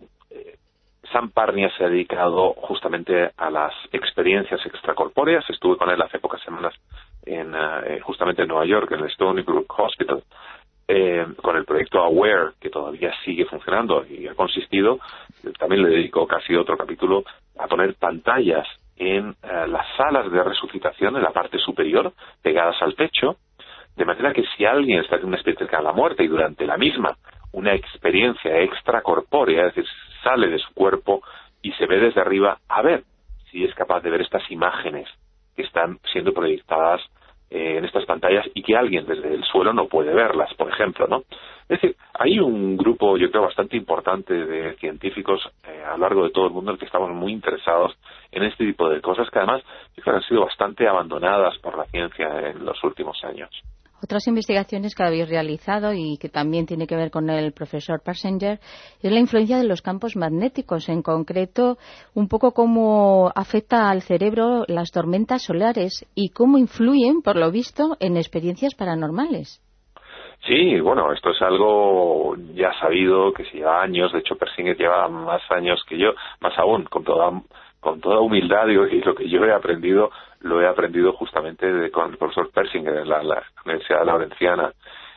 Sam Parnia se ha dedicado justamente a las experiencias extracorpóreas. Estuve con él hace pocas semanas en uh, justamente en Nueva York, en el Stony Brook Hospital, eh, con el proyecto AWARE, que todavía sigue funcionando y ha consistido, también le dedicó casi otro capítulo, a poner pantallas en uh, las salas de resucitación en la parte superior, pegadas al techo, de manera que si alguien está en una experiencia cercana a la muerte y durante la misma una experiencia extracorpórea, es decir, sale de su cuerpo y se ve desde arriba, a ver si es capaz de ver estas imágenes que están siendo proyectadas eh, en estas pantallas y que alguien desde el suelo no puede verlas, por ejemplo, ¿no? Es decir, hay un grupo, yo creo, bastante importante de científicos eh, a lo largo de todo el mundo en el que estamos muy interesados en este tipo de cosas que además yo creo que han sido bastante abandonadas por la ciencia en los últimos años. Otras investigaciones que habéis realizado y que también tiene que ver con el profesor Persinger es la influencia de los campos magnéticos, en concreto un poco cómo afecta al cerebro las tormentas solares y cómo influyen, por lo visto, en experiencias paranormales. Sí, bueno, esto es algo ya sabido, que se lleva años. De hecho, Persinger lleva más años que yo, más aún, con toda con toda humildad, digo, y lo que yo he aprendido, lo he aprendido justamente de, con el profesor Persinger en la, la Universidad Lawrenciana.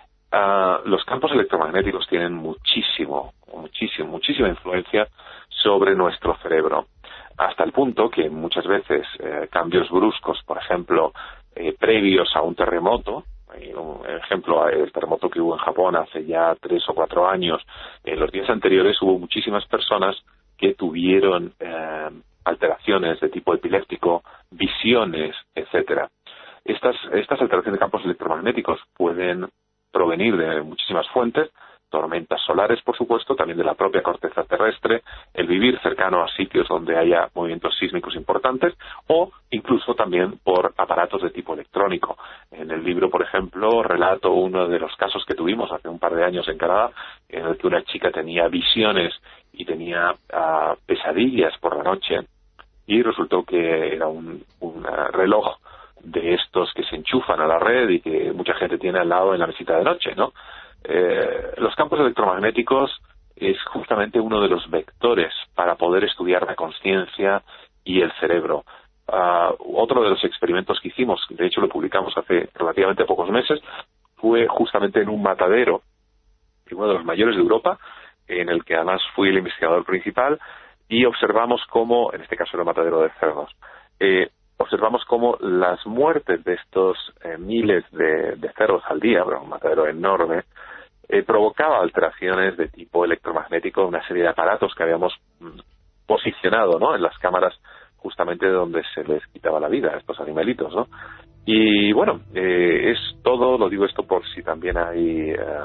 Uh, los campos electromagnéticos tienen muchísimo, muchísimo, muchísima influencia sobre nuestro cerebro, hasta el punto que muchas veces eh, cambios bruscos, por ejemplo, eh, previos a un terremoto, un ejemplo, el terremoto que hubo en Japón hace ya tres o cuatro años, en los días anteriores hubo muchísimas personas que tuvieron eh, alteraciones de tipo epiléptico, visiones, etcétera. Estas, estas alteraciones de campos electromagnéticos pueden provenir de muchísimas fuentes, tormentas solares, por supuesto, también de la propia corteza terrestre, el vivir cercano a sitios donde haya movimientos sísmicos importantes, o incluso también por aparatos de tipo electrónico. En el libro, por ejemplo, relato uno de los casos que tuvimos hace un par de años en Canadá, en el que una chica tenía visiones y tenía uh, pesadillas por la noche, y resultó que era un, un uh, reloj de estos que se enchufan a la red y que mucha gente tiene al lado en la mesita de noche, ¿no? Eh, los campos electromagnéticos es justamente uno de los vectores para poder estudiar la conciencia y el cerebro. Uh, otro de los experimentos que hicimos, de hecho lo publicamos hace relativamente pocos meses, fue justamente en un matadero, uno de los mayores de Europa, en el que además fui el investigador principal, y observamos cómo, en este caso era un matadero de cerdos, eh, observamos cómo las muertes de estos eh, miles de, de cerdos al día, bueno, un matadero enorme, eh, provocaba alteraciones de tipo electromagnético, una serie de aparatos que habíamos mm, posicionado, ¿no?, en las cámaras justamente donde se les quitaba la vida a estos animalitos, ¿no? Y bueno, eh, es todo, lo digo esto por si también hay eh,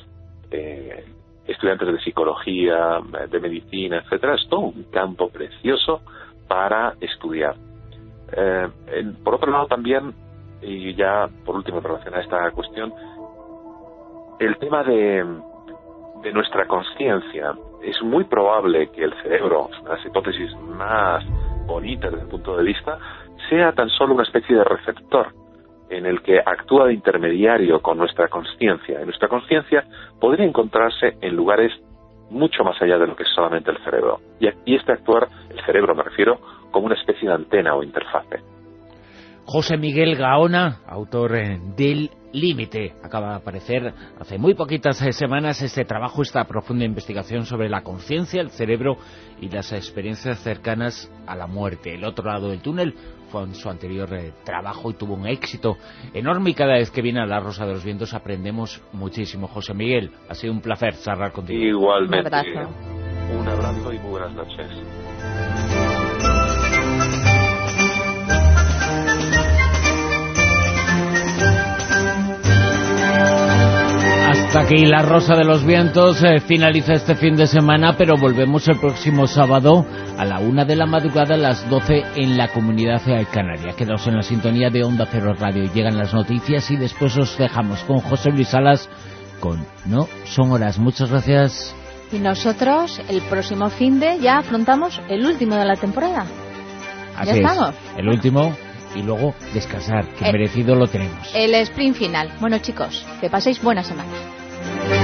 eh, estudiantes de psicología, de medicina, etcétera. Es todo un campo precioso para estudiar. Eh, en, por otro lado también, y ya por último en relación a esta cuestión, el tema de, de nuestra conciencia. Es muy probable que el cerebro, las hipótesis más bonitas desde el punto de vista, sea tan solo una especie de receptor en el que actúa de intermediario con nuestra conciencia. Y nuestra conciencia podría encontrarse en lugares mucho más allá de lo que es solamente el cerebro. Y, y este actuar, el cerebro me refiero, como una especie de antena o interfase. José Miguel Gaona, autor del Límite. Acaba de aparecer hace muy poquitas semanas este trabajo, esta profunda investigación sobre la conciencia, el cerebro y las experiencias cercanas a la muerte. El otro lado del túnel fue en su anterior eh, trabajo y tuvo un éxito enorme, y cada vez que viene a La Rosa de los Vientos aprendemos muchísimo. José Miguel, ha sido un placer charlar contigo. Igualmente. Un abrazo. Un abrazo y muy buenas noches. Hasta aquí La Rosa de los Vientos eh, finaliza este fin de semana, pero volvemos el próximo sábado a la una de la madrugada, a las doce en la Comunidad Canaria. Quedaos en la sintonía de Onda Cero Radio. Llegan las noticias y después os dejamos con José Luis Salas con No Son Horas. Muchas gracias. Y nosotros el próximo fin de ya afrontamos el último de la temporada. Así ya es, estamos. el último y luego descansar, que Eh, merecido lo tenemos. El sprint final. Bueno, chicos, que paséis buena semana.